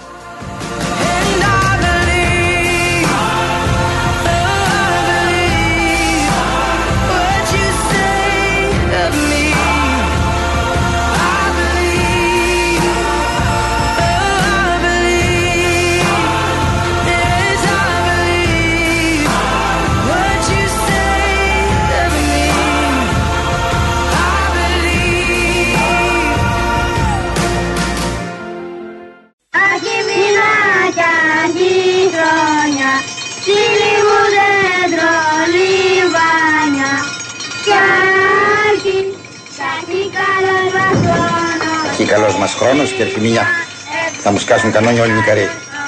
Έχει καλός μας χρόνος και αρχιμηνιά. Θα μου σκάσουν κανόνια όλοι οι νικαροί.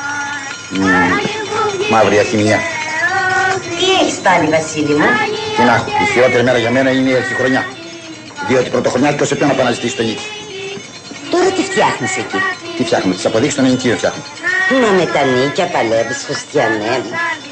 Μαύρη αρχιμηνιά. Τι έχεις πάλι, Βασίλη μου? Τι να έχω, η χειρότερη μέρα για μένα είναι η αρχιχρονιά. Διότι πρωτοχρονιάτικο σε ποιον να παναζητήσει στο νίκη. Τώρα τι φτιάχνεις εκεί? Τι φτιάχνω, τις αποδείξεις των ενοικίων φτιάχνω. Μα με τα νίκια παλεύεις, χριστιανέ μου.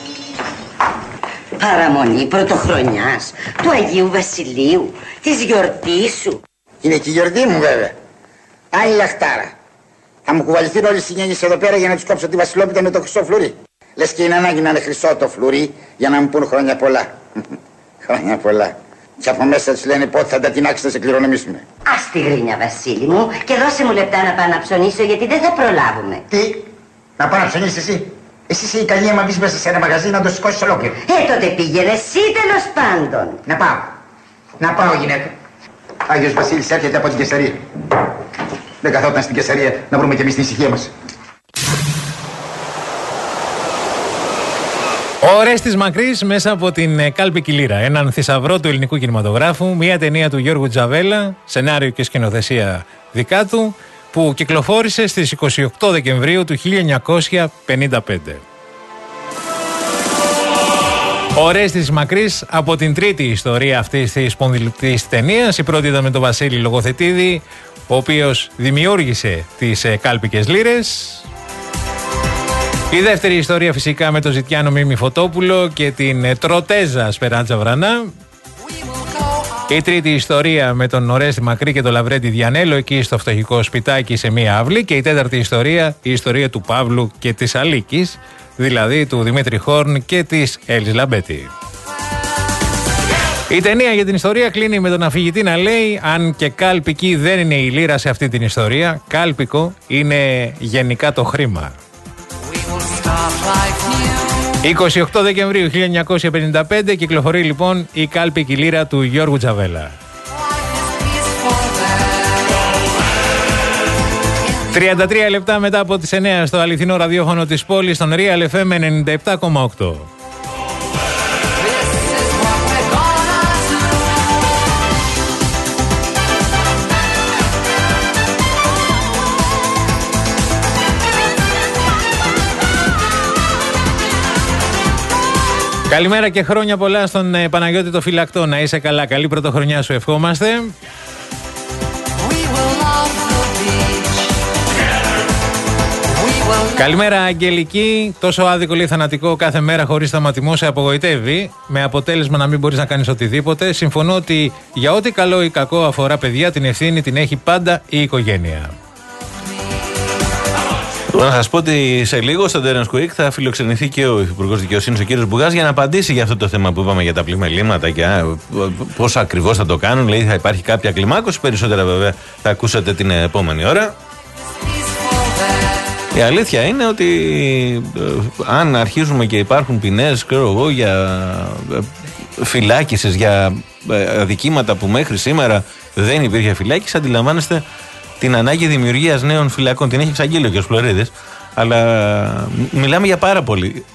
Παραμονή πρωτοχρονιάς, του Αγίου Βασιλείου, της γιορτής σου. Είναι και η γιορτή μου βέβαια. Άλλη λαχτάρα. Θα μου κουβαληθούν όλοι οι συγγένειες εδώ πέρα για να τους κόψω τη βασιλόπιτα με το χρυσό φλουρί. Λες και είναι ανάγκη να είναι χρυσό το φλουρί για να μου πούν χρόνια πολλά. Χρόνια πολλά. Και από μέσα τους λένε πότε θα τα τεινάξεις να σε κληρονομήσουμε. Ας τη γρίνια, Βασίλη μου, και δώσε μου λεπτά να πάω να ψωνίσω γιατί δεν θα προλάβουμε. Τι, να πάω να ψωνίσεις εσύ? Εσύ είσαι η καλή άμα μπεις μέσα σε ένα μαγαζί να το σηκώσεις ολόκληρο. Ε, τότε πήγαινε εσύ τέλος πάντων. Να πάω. Να πάω, γυναίκα. Άγιος Βασίλης έρχεται από την Κεσαρία. Δεν καθόταν στην Κεσαρία να βρούμε κι εμείς την ησυχία μας. Ο Ορέστης Μακρύς μέσα από την Κάλπη Κιλήρα, έναν θησαυρό του ελληνικού κινηματογράφου, μια ταινία του Γιώργου Τζαβέλα, σενάριο και σκηνοθεσία δικά του, που κυκλοφόρησε στις είκοσι οκτώ Δεκεμβρίου του χίλια εννιακόσια πενήντα πέντε. Ο Ορέστης Μακρύς από την τρίτη ιστορία αυτής της σπονδυλικής ταινίας. Η πρώτη ήταν με τον Βασίλη Λογοθετίδη, ο οποίος δημιούργησε τις κάλπικες λύρες. Η δεύτερη ιστορία φυσικά με τον Ζητιάνο Μίμη Φωτόπουλο και την Τροτέζα Σπεράντζα Βρανά. Η τρίτη ιστορία με τον Ορέστη Μακρύ και τον Λαβρέντη Διανέλο εκεί στο φτωχικό σπιτάκι σε μία αυλή. Και η τέταρτη ιστορία, η ιστορία του Παύλου και της Αλίκης, δηλαδή του Δημήτρη Χόρν και της Έλης Λαμπέτη. Η ταινία για την ιστορία κλείνει με τον αφηγητή να λέει: αν και κάλπικη δεν είναι η λύρα σε αυτή την ιστορία, κάλπικο είναι γενικά το χρήμα. είκοσι οκτώ Δεκεμβρίου χίλια εννιακόσια πενήντα πέντε κυκλοφορεί λοιπόν η κάλπικη λύρα του Γιώργου Τζαβέλα. τριάντα τρία λεπτά μετά από τις εννιά στο αληθινό ραδιόφωνο της πόλης, στον Real εφ εμ ενενήντα επτά κόμμα οκτώ. Καλημέρα και χρόνια πολλά στον ε, Παναγιώτη το Φυλακτό. Να είσαι καλά, καλή πρωτοχρονιά σου ευχόμαστε. Καλημέρα Αγγελική. Τόσο άδικο λέει θανατικό κάθε μέρα χωρίς σταματημό σε απογοητεύει. Με αποτέλεσμα να μην μπορείς να κάνεις οτιδήποτε. Συμφωνώ ότι για ό,τι καλό ή κακό αφορά παιδιά, την ευθύνη την έχει πάντα η οικογένεια. Να σας πω ότι σε λίγο στο Τέρενς Κουίκ θα φιλοξενηθεί και ο Υπουργός Δικαιοσύνης, ο κύριος Μπουγάς, για να απαντήσει για αυτό το θέμα που είπαμε για τα πλημελήματα και πώς ακριβώς θα το κάνουν. Δηλαδή θα υπάρχει κάποια κλιμάκωση, περισσότερα βέβαια θα ακούσατε την επόμενη ώρα. Η αλήθεια είναι ότι ε, αν αρχίζουμε και υπάρχουν ποινές, ξέρω εγώ, για ε, φυλάκισης, για ε, αδικήματα που μέχρι σήμερα δεν υπήρχε φυλάκιση, αντιλαμβάνεστε την ανάγκη δημιουργίας νέων φυλακών. Την έχει εξαγγείλει ο κ. Φλωρίδης, αλλά μιλάμε για πάρα πολύ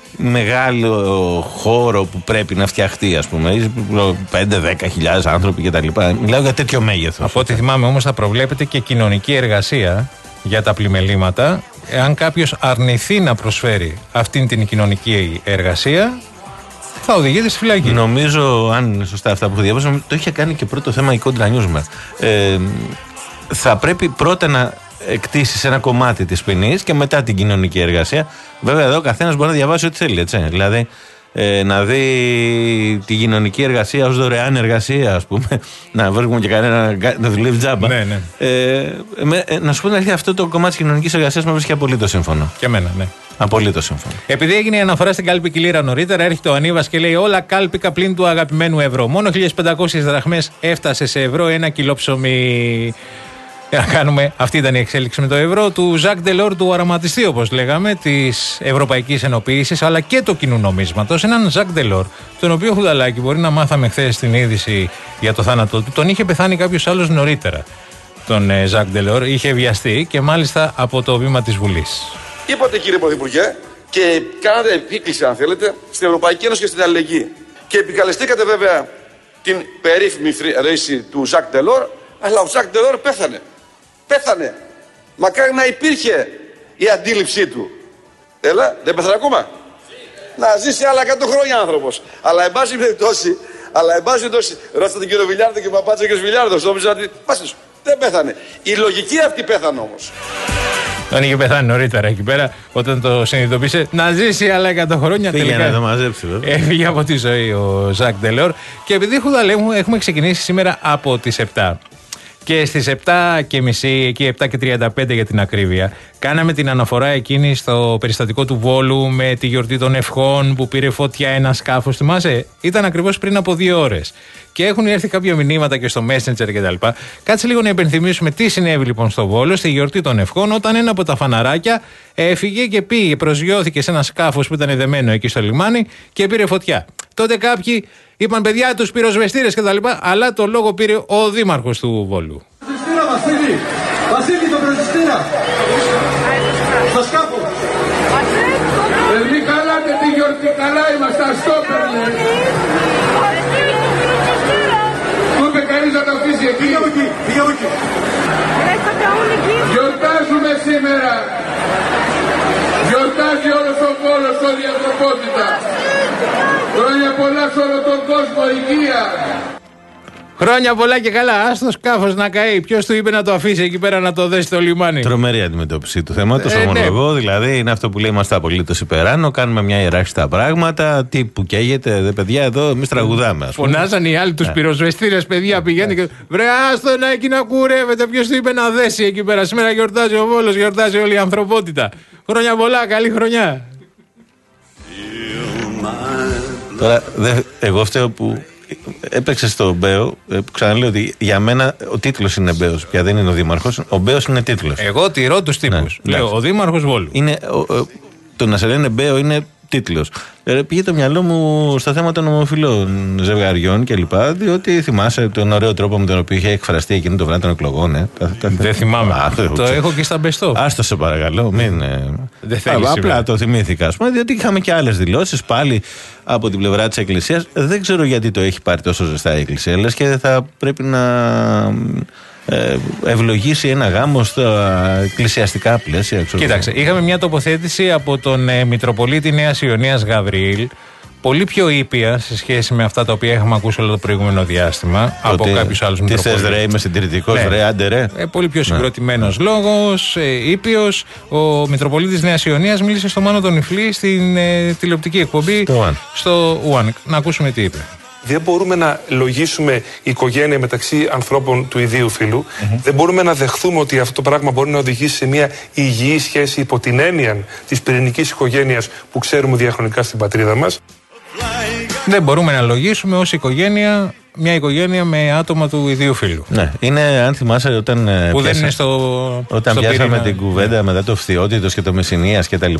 μεγάλο χώρο που πρέπει να φτιαχτεί, ας πούμε, πέντε με δέκα χιλιάδες άνθρωποι κτλ. Μιλάω για τέτοιο μέγεθος. Από ό,τι θυμάμαι όμως θα προβλέπεται και κοινωνική εργασία για τα πλημελήματα. Εάν κάποιος αρνηθεί να προσφέρει αυτήν την κοινωνική εργασία, θα οδηγείται στη φυλακή. Νομίζω, αν είναι σωστά αυτά που διαβάζω, το είχε κάνει και πρώτο θέμα η Κόντρα Νιούσμα. Ε, θα πρέπει πρώτα να εκτίσεις ένα κομμάτι της ποινής και μετά την κοινωνική εργασία. Βέβαια, εδώ ο καθένας μπορεί να διαβάσει ό,τι θέλει, έτσι. Δηλαδή, ε, να δει τη κοινωνική εργασία ως δωρεάν εργασία, ας πούμε. Να βρίσκουμε και κανένα να δουλεύει τζάμπα. Ναι, ναι. Ε, με, ε, να σου πω την αλήθεια, αυτό το κομμάτι της κοινωνικής εργασίας με βρίσκει απολύτως σύμφωνο. Και εμένα, ναι. Απολύτως σύμφωνο. Επειδή έγινε η αναφορά στην κάλπη Κιλήρα νωρίτερα, έρχεται ο Ανίβας και λέει: όλα κάλπικα πλην του αγαπημένου ευρώ. Μόνο χίλιες πεντακόσιες δραχμές έφτασε σε ευρώ ένα κιλό ψωμί. Για να κάνουμε, αυτή ήταν η εξέλιξη με το ευρώ του Ζακ Ντελόρ, του οραματιστή, όπως λέγαμε, της Ευρωπαϊκής Ενοποίησης, αλλά και του κοινού νομίσματος. Έναν Ζακ Ντελόρ, τον οποίο Χουδαλάκη, μπορεί να μάθαμε χθες την είδηση για το θάνατό του, τον είχε πεθάνει κάποιος άλλος νωρίτερα. Τον ε, Ζακ Ντελόρ είχε βιαστεί και μάλιστα από το βήμα της Βουλής. Είπατε, κύριε Πρωθυπουργέ, και κάνατε επίκληση, αν θέλετε, στην Ευρωπαϊκή Ένωση και στην αλληλεγγύη. Και επικαλεστήκατε βέβαια την περίφημη ρίση του Ζακ Ντελόρ, αλλά ο Ζακ Ντελόρ πέθανε. Πέθανε. Μακάρι να υπήρχε η αντίληψή του. Έλα, δεν πέθανε ακόμα. Να ζήσει άλλα εκατό χρόνια άνθρωπος. Αλλά εν πάση περιπτώσει, αλλά εν πάση περιπτώσει, ρώστε τον κύριο Βιλιάρδο και μου απάντησε ο κ. Βιλιάρδος. Νόμιζα ότι πάσες, δεν πέθανε. Η λογική αυτή πέθανε όμως. Τον είχε πεθάνει νωρίτερα εκεί πέρα, όταν το συνειδητοποίησε να ζήσει άλλα εκατό χρόνια. Πήγε να το μαζέψει, βέβαια. Έφυγε από τη ζωή ο Ζακ Ντελόρ. Και επειδή Χουδαλέμου έχουμε ξεκινήσει σήμερα από τις επτά. Και στις επτά και μισή, εκεί επτά και τριάντα πέντε για την ακρίβεια, κάναμε την αναφορά εκείνη στο περιστατικό του Βόλου με τη γιορτή των ευχών που πήρε φωτιά ένα σκάφος. Θυμάσαι, ήταν ακριβώς πριν από δύο ώρες. Και έχουν έρθει κάποια μηνύματα και στο Messenger κτλ. Κάτσε λίγο να υπενθυμίσουμε τι συνέβη λοιπόν στο Βόλο, στη γιορτή των ευχών, όταν ένα από τα φαναράκια έφυγε και πήγε, προσγειώθηκε σε ένα σκάφος που ήταν δεμένο εκεί στο λιμάνι και πήρε φωτιά. Τότε κάποιοι είπαν παιδιά τους πυροσβεστήρες κτλ. Αλλά το λόγο πήρε ο δήμαρχος του Βόλου. Πυροσβεστήρα, Βασίλη! Βασίλη, τον πυροσβεστήρα! Στο σκάφο! Εσύ καλάτε τη γιορτή, καλά είμαστε, αστόπερ, λέει! Του είπε κανείς να το αφήσει εκεί. Πήγαμε εκεί, πήγαμε εκεί. Γιορτάζουμε σήμερα. Γιορτάζει όλος ο Βόλος, όλη η ανθρωπότητα. Χρόνια πολλά σε όλο τον κόσμο, υγεία. Χρόνια πολλά και καλά. Ας το σκάφος να καεί. Ποιος του είπε να το αφήσει εκεί πέρα να το δέσει στο λιμάνι. Τρομερή αντιμετώπιση του θέματος. Ε, ομολογώ, ναι. Δηλαδή είναι αυτό που λέει: είμαστε απολύτως υπεράνω. Κάνουμε μια ιεράρχηση στα πράγματα. Τι που καίγεται, δε παιδιά, εδώ εμείς τραγουδάμε. Φωνάζαν οι άλλοι τους πυροσβεστήρες, παιδιά, πηγαίνει και. Βρε, άστο να εκεί να κουρεύεται. Ποιος του είπε να δέσει εκεί πέρα. Σήμερα γιορτάζει ο Βόλος, γιορτάζει όλη η ανθρωπότητα. Χρόνια πολλά, καλή χρονιά. Τώρα, δε, εγώ φταίω που έπαιξε στο Μπέο, που ξαναλέω ότι για μένα ο τίτλος είναι Μπέος, πια δεν είναι ο Δήμαρχος. Ο Μπέος είναι τίτλος. Εγώ τηρώ τους τύπους. Ναι, λέω, ο Δήμαρχος Βόλου. Είναι, ο, ο, το να σε λένε Μπέο είναι τίτλος. Ε, πήγε το μυαλό μου στο θέμα των ομοφυλών ζευγαριών κλπ. Διότι θυμάσαι τον ωραίο τρόπο με τον οποίο είχε εκφραστεί εκείνο το βράδυ των εκλογών. Ε. Δεν θυμάμαι. Α, το το έχω και στα best of. Άστο σε παρακαλώ. Μην. Δεν θέλει. Απλά το θυμήθηκα, ας πούμε, διότι είχαμε και άλλες δηλώσεις πάλι από την πλευρά της Εκκλησίας. Δεν ξέρω γιατί το έχει πάρει τόσο ζεστά η Εκκλησία. Λες και θα πρέπει να ευλογήσει ένα γάμο στα εκκλησιαστικά πλαίσια. Κοίταξε, είχαμε μια τοποθέτηση από τον ε, Μητροπολίτη Νέας Ιωνίας Γαβριήλ, πολύ πιο ήπια σε σχέση με αυτά τα οποία είχαμε ακούσει όλο το προηγούμενο διάστημα από κάποιους άλλους Μητροπολίτες. Τι θες ρε, είμαι συντηρητικός, ναι. Ρε, άντε ρε. Ε, πολύ πιο συγκροτημένος ναι. λόγος, ε, ήπιος. Ο Μητροπολίτης Νέας Ιωνίας μίλησε στο Μάνο τον Ιφλή στην ε, τηλεοπτική εκπομπή στο One. Να ακούσουμε τι είπε. Δεν μπορούμε να λογίσουμε οικογένεια μεταξύ ανθρώπων του ιδίου φύλου. Mm-hmm. Δεν μπορούμε να δεχθούμε ότι αυτό το πράγμα μπορεί να οδηγήσει σε μια υγιή σχέση υπό την έννοια της πυρηνικής οικογένειας που ξέρουμε διαχρονικά στην πατρίδα μας. Δεν μπορούμε να λογίσουμε ως οικογένεια μια οικογένεια με άτομα του ιδίου φύλου. Ναι, είναι, αν θυμάσαι, όταν, που πιάσα, δεν είναι στο, όταν στο πιάσαμε πυρήνα. την κουβέντα ναι. μετά το Φθιώτητος και το Μεσσηνίας κτλ.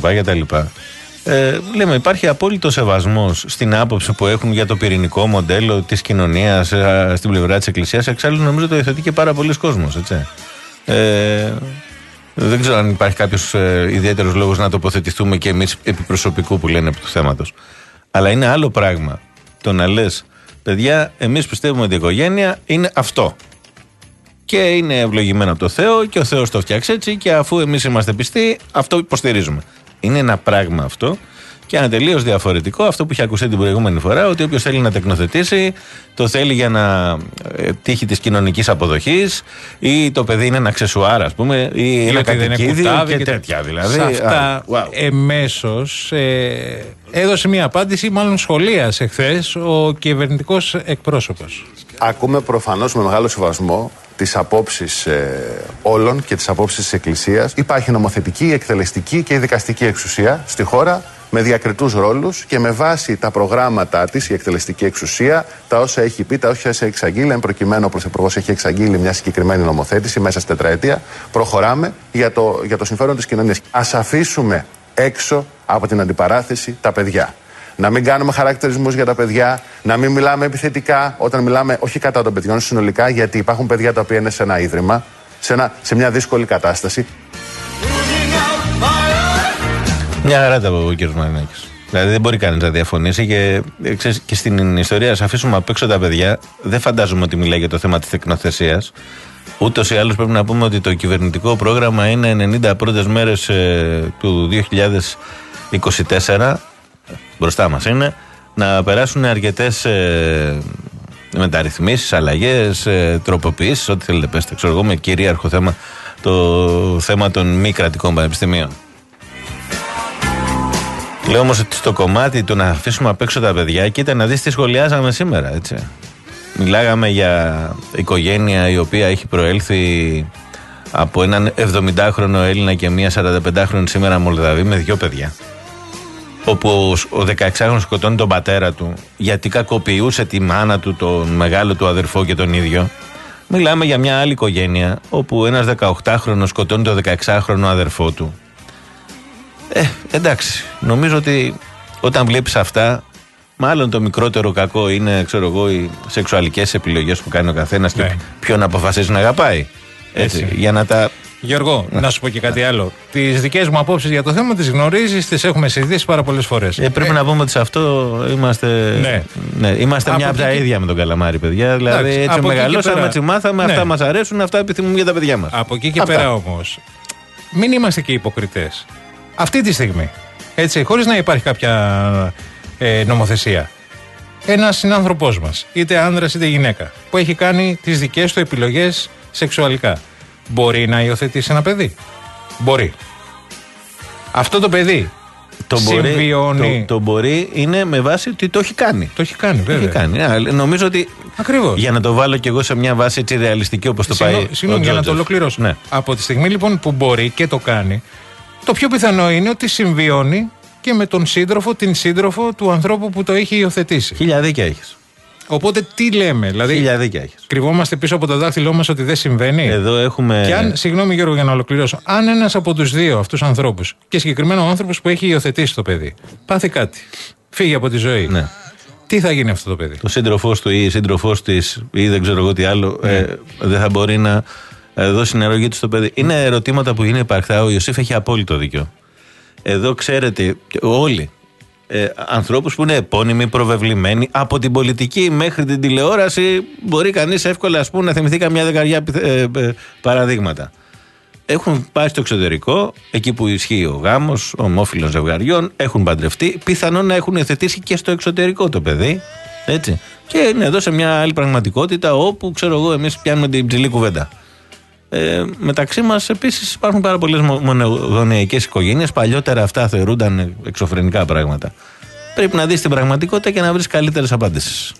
Ε, λέμε, υπάρχει απόλυτο σεβασμός στην άποψη που έχουν για το πυρηνικό μοντέλο της κοινωνίας ε, στην πλευρά της Εκκλησίας. Εξάλλου, νομίζω το υιοθετεί και πάρα πολλοί κόσμος. Έτσι. Ε, δεν ξέρω αν υπάρχει κάποιος ε, ιδιαίτερος λόγος να τοποθετηθούμε και εμείς επί προσωπικού που λένε επί του θέματος. Αλλά είναι άλλο πράγμα το να λες, παιδιά, εμείς πιστεύουμε ότι η οικογένεια είναι αυτό. Και είναι ευλογημένο από το Θεό και ο Θεός το φτιάξει έτσι, και αφού εμείς είμαστε πιστοί, αυτό υποστηρίζουμε. Είναι ένα πράγμα αυτό και ένα τελείως διαφορετικό αυτό που είχε ακουστεί την προηγούμενη φορά, ότι όποιος θέλει να τεκνοθετήσει, το θέλει για να ε, τύχει της κοινωνικής αποδοχής, ή το παιδί είναι ένα αξεσουάρ, ας πούμε, ή, ή ένα κατοικίδιο και, και τέτοια. Δηλαδή, σε αυτά α, wow. εμέσως ε, έδωσε μια απάντηση, μάλλον σχολίασε χθες ο κυβερνητικός εκπρόσωπος. Ακούμε προφανώς με μεγάλο σεβασμό τις απόψεις ε, όλων και τις απόψεις της Εκκλησίας. Υπάρχει νομοθετική, εκτελεστική και δικαστική εξουσία στη χώρα με διακριτούς ρόλους και με βάση τα προγράμματά της η εκτελεστική εξουσία, τα όσα έχει πει, τα όσα έχει εξαγγείλει, εν προκειμένου ο Πρωθυπουργός έχει εξαγγείλει μια συγκεκριμένη νομοθέτηση μέσα στη τετραετία, προχωράμε για το, για το συμφέρον της κοινωνίας. Ας αφήσουμε έξω από την αντιπαράθεση τα παιδιά. Να μην κάνουμε χαρακτηρισμούς για τα παιδιά, να μην μιλάμε επιθετικά όταν μιλάμε όχι κατά των παιδιών συνολικά, γιατί υπάρχουν παιδιά τα οποία είναι σε ένα ίδρυμα, σε, ένα, σε μια δύσκολη κατάσταση. Μια χαρά τα είπε ο κ. Μαρινάκης. Δηλαδή δεν μπορεί κανείς να διαφωνήσει και, ξέρεις, και στην ιστορία, ας αφήσουμε απ' έξω τα παιδιά, δεν φαντάζομαι ότι μιλάει για το θέμα της τεκνοθεσίας. Ούτως ή άλλως πρέπει να πούμε ότι το κυβερνητικό πρόγραμμα είναι ενενήντα πρώτες μέρες ε, του δύο χιλιάδες είκοσι τέσσερα. Μπροστά μας είναι να περάσουν αρκετές ε, μεταρρυθμίσεις, αλλαγές, ε, τροποποιήσεις, ό,τι θέλετε πέστε. Ξέρω εγώ, με κυρίαρχο θέμα το θέμα των μη κρατικών πανεπιστημίων. Λέω όμως ότι στο κομμάτι του να αφήσουμε απ' έξω τα παιδιά, κοίτα να δεις τι σχολιάζαμε σήμερα, έτσι. Μιλάγαμε για οικογένεια η οποία έχει προέλθει από έναν εβδομηντάχρονο Έλληνα και μία σαρανταπεντάχρονη σήμερα Μολδαβή με δύο παιδιά. Όπου ο δεκαεξάχρονος σκοτώνει τον πατέρα του γιατί κακοποιούσε τη μάνα του, τον μεγάλο του αδερφό και τον ίδιο. Μιλάμε για μια άλλη οικογένεια όπου ένας δεκαοκτάχρονος σκοτώνει τον δεκαεξάχρονο αδερφό του. Ε, εντάξει, νομίζω ότι όταν βλέπεις αυτά, μάλλον το μικρότερο κακό είναι, ξέρω εγώ, οι σεξουαλικές επιλογές που κάνει ο καθένας ναι. και ποιον αποφασίζει να αγαπάει. Έτσι, Έτσι. Για να τα... Γιώργο, να. να σου πω και κάτι άλλο. Τις δικές μου απόψεις για το θέμα τις γνωρίζεις, τις έχουμε συζητήσει πάρα πολλές φορές. Ε, πρέπει ε. να πούμε ότι σε αυτό είμαστε. Ναι. Ναι, είμαστε από μια από τα ίδια και... με τον Καλαμάρη, παιδιά. Δηλαδή, εντάξει, έτσι μεγαλώσαμε, έτσι μάθαμε, ναι. αυτά μας αρέσουν, αυτά επιθυμούμε για τα παιδιά μας. Από εκεί και αυτά. Πέρα όμως, μην είμαστε και υποκριτές. Αυτή τη στιγμή, έτσι, χωρίς να υπάρχει κάποια ε, νομοθεσία, ένας συνάνθρωπός μας, είτε άνδρας είτε γυναίκα, που έχει κάνει τις δικές του επιλογές σεξουαλικά, μπορεί να υιοθετήσει ένα παιδί? Μπορεί. Αυτό το παιδί το συμβιώνει. Μπορεί, το, το μπορεί είναι με βάση ότι το έχει κάνει. Το έχει κάνει, βέβαια. Το έχει κάνει. Νομίζω ότι. Ακριβώς. Για να το βάλω κι εγώ σε μια βάση έτσι ρεαλιστική όπως το Συνο, πάει. Συγγνώμη, για να το ολοκληρώσω. Ναι. Από τη στιγμή λοιπόν που μπορεί και το κάνει, το πιο πιθανό είναι ότι συμβιώνει και με τον σύντροφο, την σύντροφο του ανθρώπου που το έχει υιοθετήσει. Χίλια δίκαια έχεις. Οπότε τι λέμε, δηλαδή. Χίλια δίκαια έχεις. Κρυβόμαστε πίσω από το δάχτυλό μας ότι δεν συμβαίνει. Εδώ έχουμε. Και αν, συγγνώμη Γιώργο, για να ολοκληρώσω, αν ένας από τους δύο αυτούς ανθρώπους, και συγκεκριμένα ο άνθρωπος που έχει υιοθετήσει το παιδί, πάθει κάτι, φύγει από τη ζωή. Ναι. Τι θα γίνει αυτό το παιδί? Το σύντροφός του ή η σύντροφός της ή δεν ξέρω εγώ τι άλλο, Ναι. ε, δεν θα μπορεί να ε, δώσει την αρρωγή του στο παιδί. Είναι ερωτήματα που είναι υπαρκτά. Ο Ιωσήφ έχει απόλυτο δίκιο. Εδώ ξέρετε, όλοι. Ε, ανθρώπους που είναι επώνυμοι, προβεβλημένοι από την πολιτική μέχρι την τηλεόραση, μπορεί κανείς εύκολα ας πούμε, να θυμηθεί καμιά δεκαριά ε, ε, παραδείγματα. Έχουν πάει στο εξωτερικό, εκεί που ισχύει ο γάμος ομόφυλων ζευγαριών, έχουν παντρευτεί, πιθανόν να έχουν υιοθετήσει και στο εξωτερικό το παιδί. Έτσι. Και είναι εδώ σε μια άλλη πραγματικότητα όπου ξέρω εγώ εμείς πιάνουμε την ψηλή κουβέντα. Ε, μεταξύ μας επίσης υπάρχουν πάρα πολλές μονογονεϊκές οικογένειες. Παλιότερα αυτά θεωρούνταν εξωφρενικά πράγματα. Πρέπει να δεις την πραγματικότητα και να βρεις καλύτερες απαντήσεις.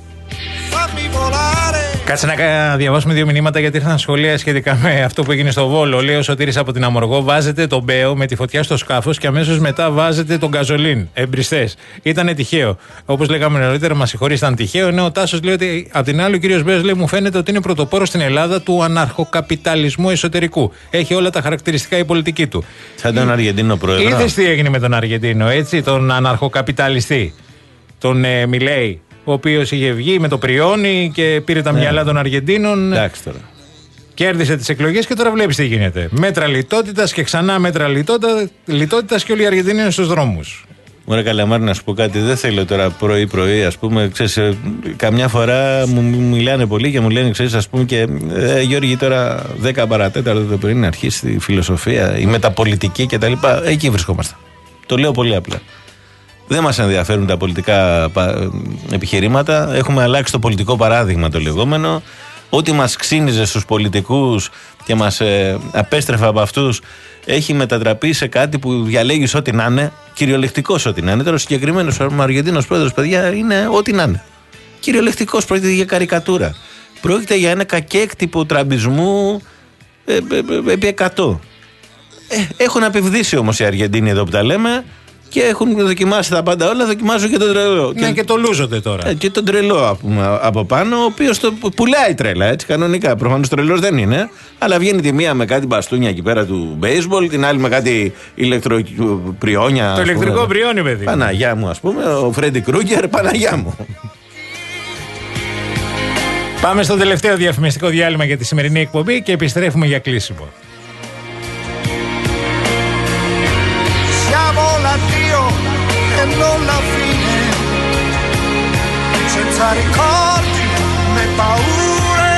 Κάτσε να διαβάσουμε δύο μηνύματα γιατί ήρθαν σχολεία σχετικά με αυτό που έγινε στο Βόλο. Λέει ο Σωτήρης από την Αμοργό: βάζετε τον Μπέο με τη φωτιά στο σκάφος και αμέσως μετά βάζετε τον Γκαζολίν. Εμπριστές. Ήτανε τυχαίο. Όπως λέγαμε νωρίτερα, μας συγχωρεί, ήταν τυχαίο. Ενώ ο Τάσος λέει ότι απ' την άλλη ο κύριος Μπέος λέει: μου φαίνεται ότι είναι πρωτοπόρος στην Ελλάδα του αναρχοκαπιταλισμού εσωτερικού. Έχει όλα τα χαρακτηριστικά η πολιτική του. Σαν τον Αργεντίνο πρόεδρο. Είδες τι έγινε με τον Αργεντίνο, έτσι, τον αναρχοκαπιταλιστή. Τον ε, Μιλέη. Ο οποίος είχε βγει με το πριόνι και πήρε τα ναι. μυαλά των Αργεντίνων. Εντάξει τώρα. Κέρδισε τις εκλογές και τώρα βλέπεις τι γίνεται. Μέτρα λιτότητας και ξανά μέτρα λιτότητας και όλοι οι Αργεντίνοι είναι στους δρόμους. Ωραία, Καλαμάρη, να σου πω κάτι. Δεν θέλω τώρα πρωί-πρωί, ας πούμε. Ξέρεις, καμιά φορά μου μιλάνε πολύ και μου λένε, ξέρεις, ας πούμε, και ε, Γιώργη, τώρα δέκα παρατέταρτο το πρωί να αρχίσει η φιλοσοφία, η μεταπολιτική κτλ. Εκεί βρισκόμαστε. Το λέω πολύ απλά. Δεν μας ενδιαφέρουν τα πολιτικά επιχειρήματα. Έχουμε αλλάξει το πολιτικό παράδειγμα το λεγόμενο. Ό,τι μας ξύνιζε στους πολιτικούς και μας ε, απέστρεφε από αυτούς έχει μετατραπεί σε κάτι που διαλέγεις ό,τι να είναι, κυριολεκτικός ό,τι να είναι. Τώρα ο συγκεκριμένος ο Αργεντίνος πρόεδρος, παιδιά, είναι ό,τι να είναι. Κυριολεκτικός, πρόκειται για καρικατούρα. Πρόκειται για ένα κακέκτυπο τραμπισμού ε, ε, ε, επί εκατό. Ε, έχουν απευδίσει όμως οι Αργεντίνοι εδώ που τα λέμε. Και έχουν δοκιμάσει τα πάντα όλα, δοκιμάζουν και τον τρελό. Ναι, και, και το λούζονται τώρα. Ε, και τον τρελό από πάνω, ο οποίος πουλάει τρέλα, έτσι, κανονικά. Προφανώς τρελός δεν είναι, αλλά βγαίνει τη μία με κάτι μπαστούνια εκεί πέρα του baseball, την άλλη με κάτι ηλεκτροπριόνια. Το ηλεκτρικό πούμε, πριόνι, παιδί. Παναγιά μου, ας πούμε, ο Φρέντι Κρούγκερ, Παναγιά μου. Πάμε στο τελευταίο διαφημιστικό διάλειμμα για τη σημερινή εκπομπή και επιστρέφουμε για κλείσιμο. E non la fine, senza ricordi né paure.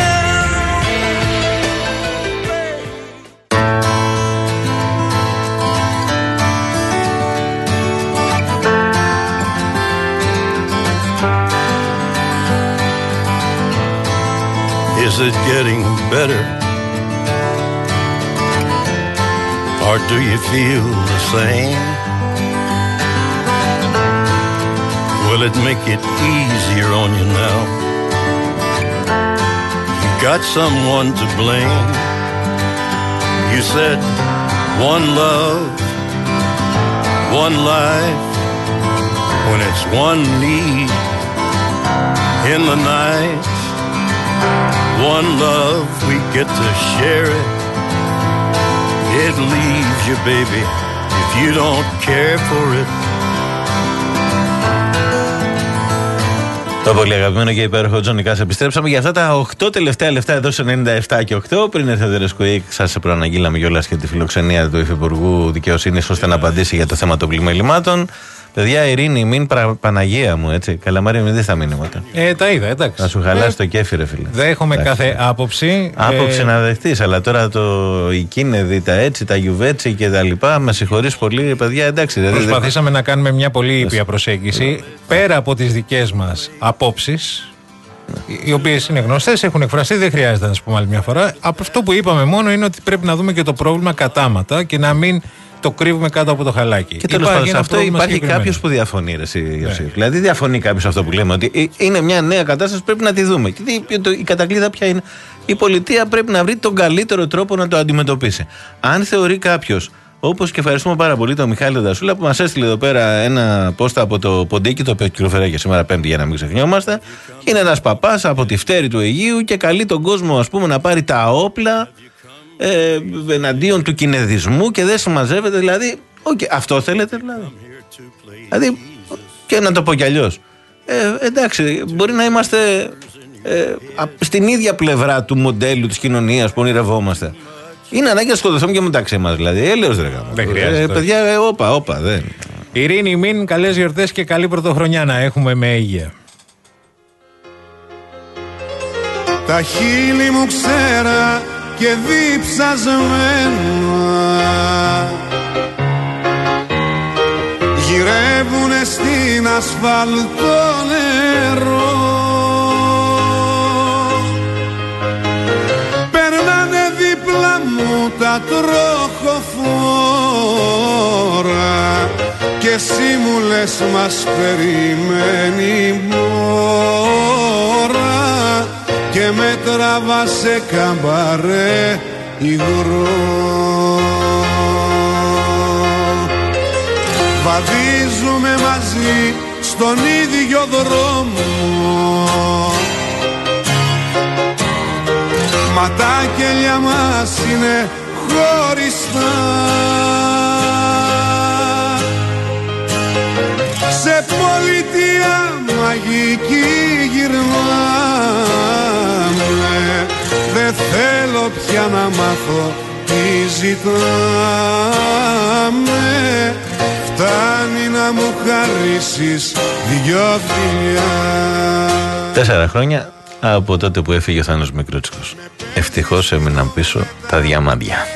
Is it getting better? Or do you feel the same? Will it make it easier on you now? You got someone to blame. You said one love, one life, when it's one need in the night. One love, we get to share it. It leaves you, baby, if you don't care for it. Το πολύ αγαπημένο και υπέροχο Τζόνι Κάς. Επιστρέψαμε για αυτά τα οκτώ τελευταία λεφτά εδώ σε ενενήντα επτά και οκτώ. Πριν έρθετε Ρεσκοίκ, σας προαναγγείλαμε κιόλας και τη φιλοξενία του Υφυπουργού Δικαιοσύνης ώστε να απαντήσει για το θέμα των πλημελημάτων. Παιδιά, Ειρήνη, μην πρα... Παναγία μου, έτσι. Καλαμάρια, μην δεις τα μηνύματα. Ε, τα είδα, εντάξει. Να σου χαλάσει ε, το κέφι, ρε φίλε. Δέχομαι κάθε άποψη. Άποψη ε... να δεχτείς, αλλά τώρα το η Κίνεδη, τα έτσι, τα Γιουβέτσι και τα λοιπά, με συγχωρείς πολύ, παιδιά, εντάξει. Προσπαθήσαμε δεν... να κάνουμε μια πολύ ήπια προσέγγιση. Πέρα από τις δικές μας απόψεις, οι οποίες είναι γνωστές, έχουν εκφραστεί, δεν χρειάζεται να τις πούμε άλλη μια φορά. Από αυτό που είπαμε μόνο είναι ότι πρέπει να δούμε και το πρόβλημα κατάματα και να μην το κρύβουμε κάτω από το χαλάκι. Και τέλος πάντων, σε αυτό υπάρχει κάποιο που διαφωνεί, ρε Ιωσήφ. Ναι. Δηλαδή, διαφωνεί κάποιο σε αυτό που λέμε, ότι είναι μια νέα κατάσταση που πρέπει να τη δούμε. Και η κατακλείδα ποια είναι? Η πολιτεία πρέπει να βρει τον καλύτερο τρόπο να το αντιμετωπίσει. Αν θεωρεί κάποιο Όπως και ευχαριστούμε πάρα πολύ τον Μιχάλη Δασούλα που μας έστειλε εδώ πέρα ένα πόστα από το Ποντίκι, το οποίο κυκλοφορεί και σήμερα Πέμπτη για να μην ξεχνιόμαστε. Είναι ένας παπάς από τη φτέρη του Αιγείου και καλεί τον κόσμο, ας πούμε, να πάρει τα όπλα ε, εναντίον του κινεδισμού και δεν συμμαζεύεται. Δηλαδή, okay, αυτό θέλετε, δηλαδή. Δηλαδή, και να το πω κι αλλιώς. Ε, εντάξει, μπορεί να είμαστε ε, στην ίδια πλευρά του μοντέλου της κοινωνίας που ονειρευόμαστε. Είναι ανάγκη να σκοτωθούμε και μεταξύ μας, δηλαδή. Έλεος ρε γάμο. Δεν χρειάζεται. Ε, παιδιά, ε, όπα, όπα, δεν. Ειρήνη μην, καλές γιορτές και καλή πρωτοχρονιά να έχουμε με υγεία. Τα χείλη μου ξέρα και διψασμένα γυρεύουνε στην ασφαλτό νερό. Περνάνε δίπλα μου τα τροχοφόρα και εσύ μου λες μας περιμένει μόρα και με τραβά σε καμπαρέ υγρό. Βαδίζουμε μαζί στον ίδιο δρόμο, μα τα κελιά μας είναι χωριστά. Σε πολιτεία μαγική γυρνάμε, δεν θέλω πια να μάθω τι ζητάμε. Φτάνει να μου χαρίσεις δυο φιλιά. Τέσσερα χρόνια από τότε που έφυγε ο Θάνος Μικρούτσικος. Ευτυχώς έμειναν πίσω τα διαμάντια.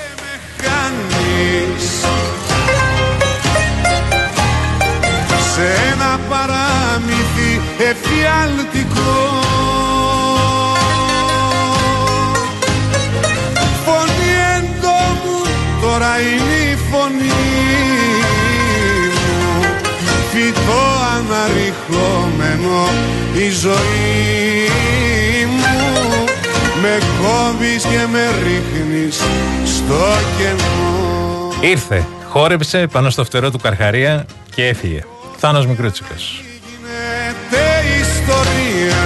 Σε ένα παράμυθι εφιαλτικό φωνή εντόμου τώρα είναι η φωνή μου, φυτό αναρριχόμενο η ζωή μου, με κόβεις και με ρίχνεις στο κενό. Ήρθε, χόρεψε πάνω στο φτερό του Καρχαρία και έφυγε. Θάνος Μικρούτσικος. Γίνεται ιστορία,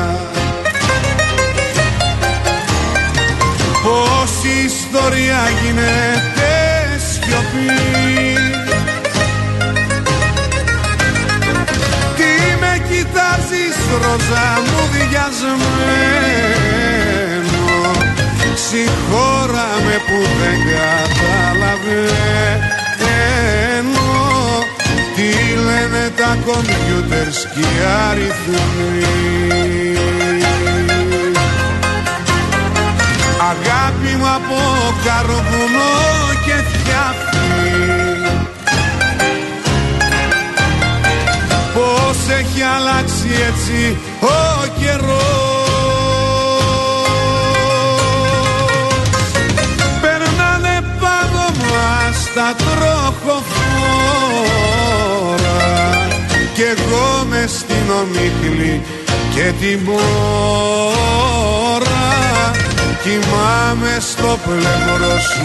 πως η ιστορία γίνεται σιωπή. Τι με κοιτάζεις ρόζα μου διασμένο, συγχώραμε που δεν καταλαβαίνω τι λένε τα κομπιούτερς και οι αριθμοί. Αγάπη μου από καρβουνό και θιάφι, πώς έχει αλλάξει έτσι ο καιρός. Περνάνε πάνω μας τα τροχοφόρα κι εγώ μες στην ομίχλη και την μπόρα κοιμάμαι στο πλευρό σου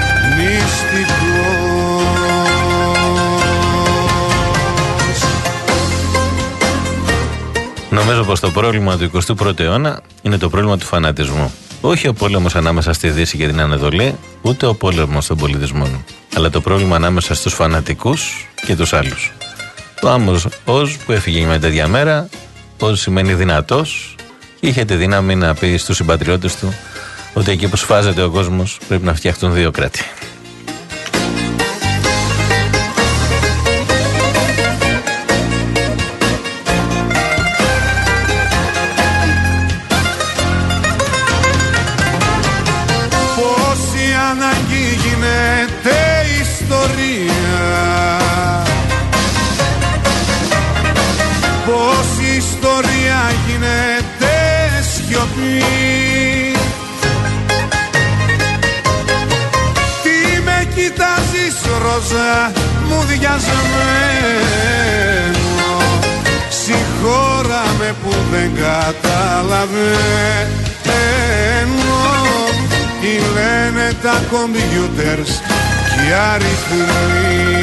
μυστικός. Νομίζω πως το πρόβλημα του εικοστού πρώτου αιώνα είναι το πρόβλημα του φανατισμού. Όχι ο πόλεμος ανάμεσα στη Δύση και την Ανατολή, ούτε ο πόλεμος των πολιτισμών, αλλά το πρόβλημα ανάμεσα στους φανατικούς και τους άλλους. Το άμμος ως που έφυγε με τέτοια μέρα, ως σημαίνει δυνατός, είχε τη δύναμη να πει στους συμπατριώτες του ότι εκεί που σφάζεται ο κόσμος πρέπει να φτιαχτούν δύο κράτη. Πόση ανάγκη γίνεται ιστορία, πόση ιστορία γίνεται σιωπή. Κοιτάζεις ρόζα μου διασμένο, συγχώραμε που δεν καταλαβαίνω τι λένε τα κομπιούτερς και οι οι αριθμοί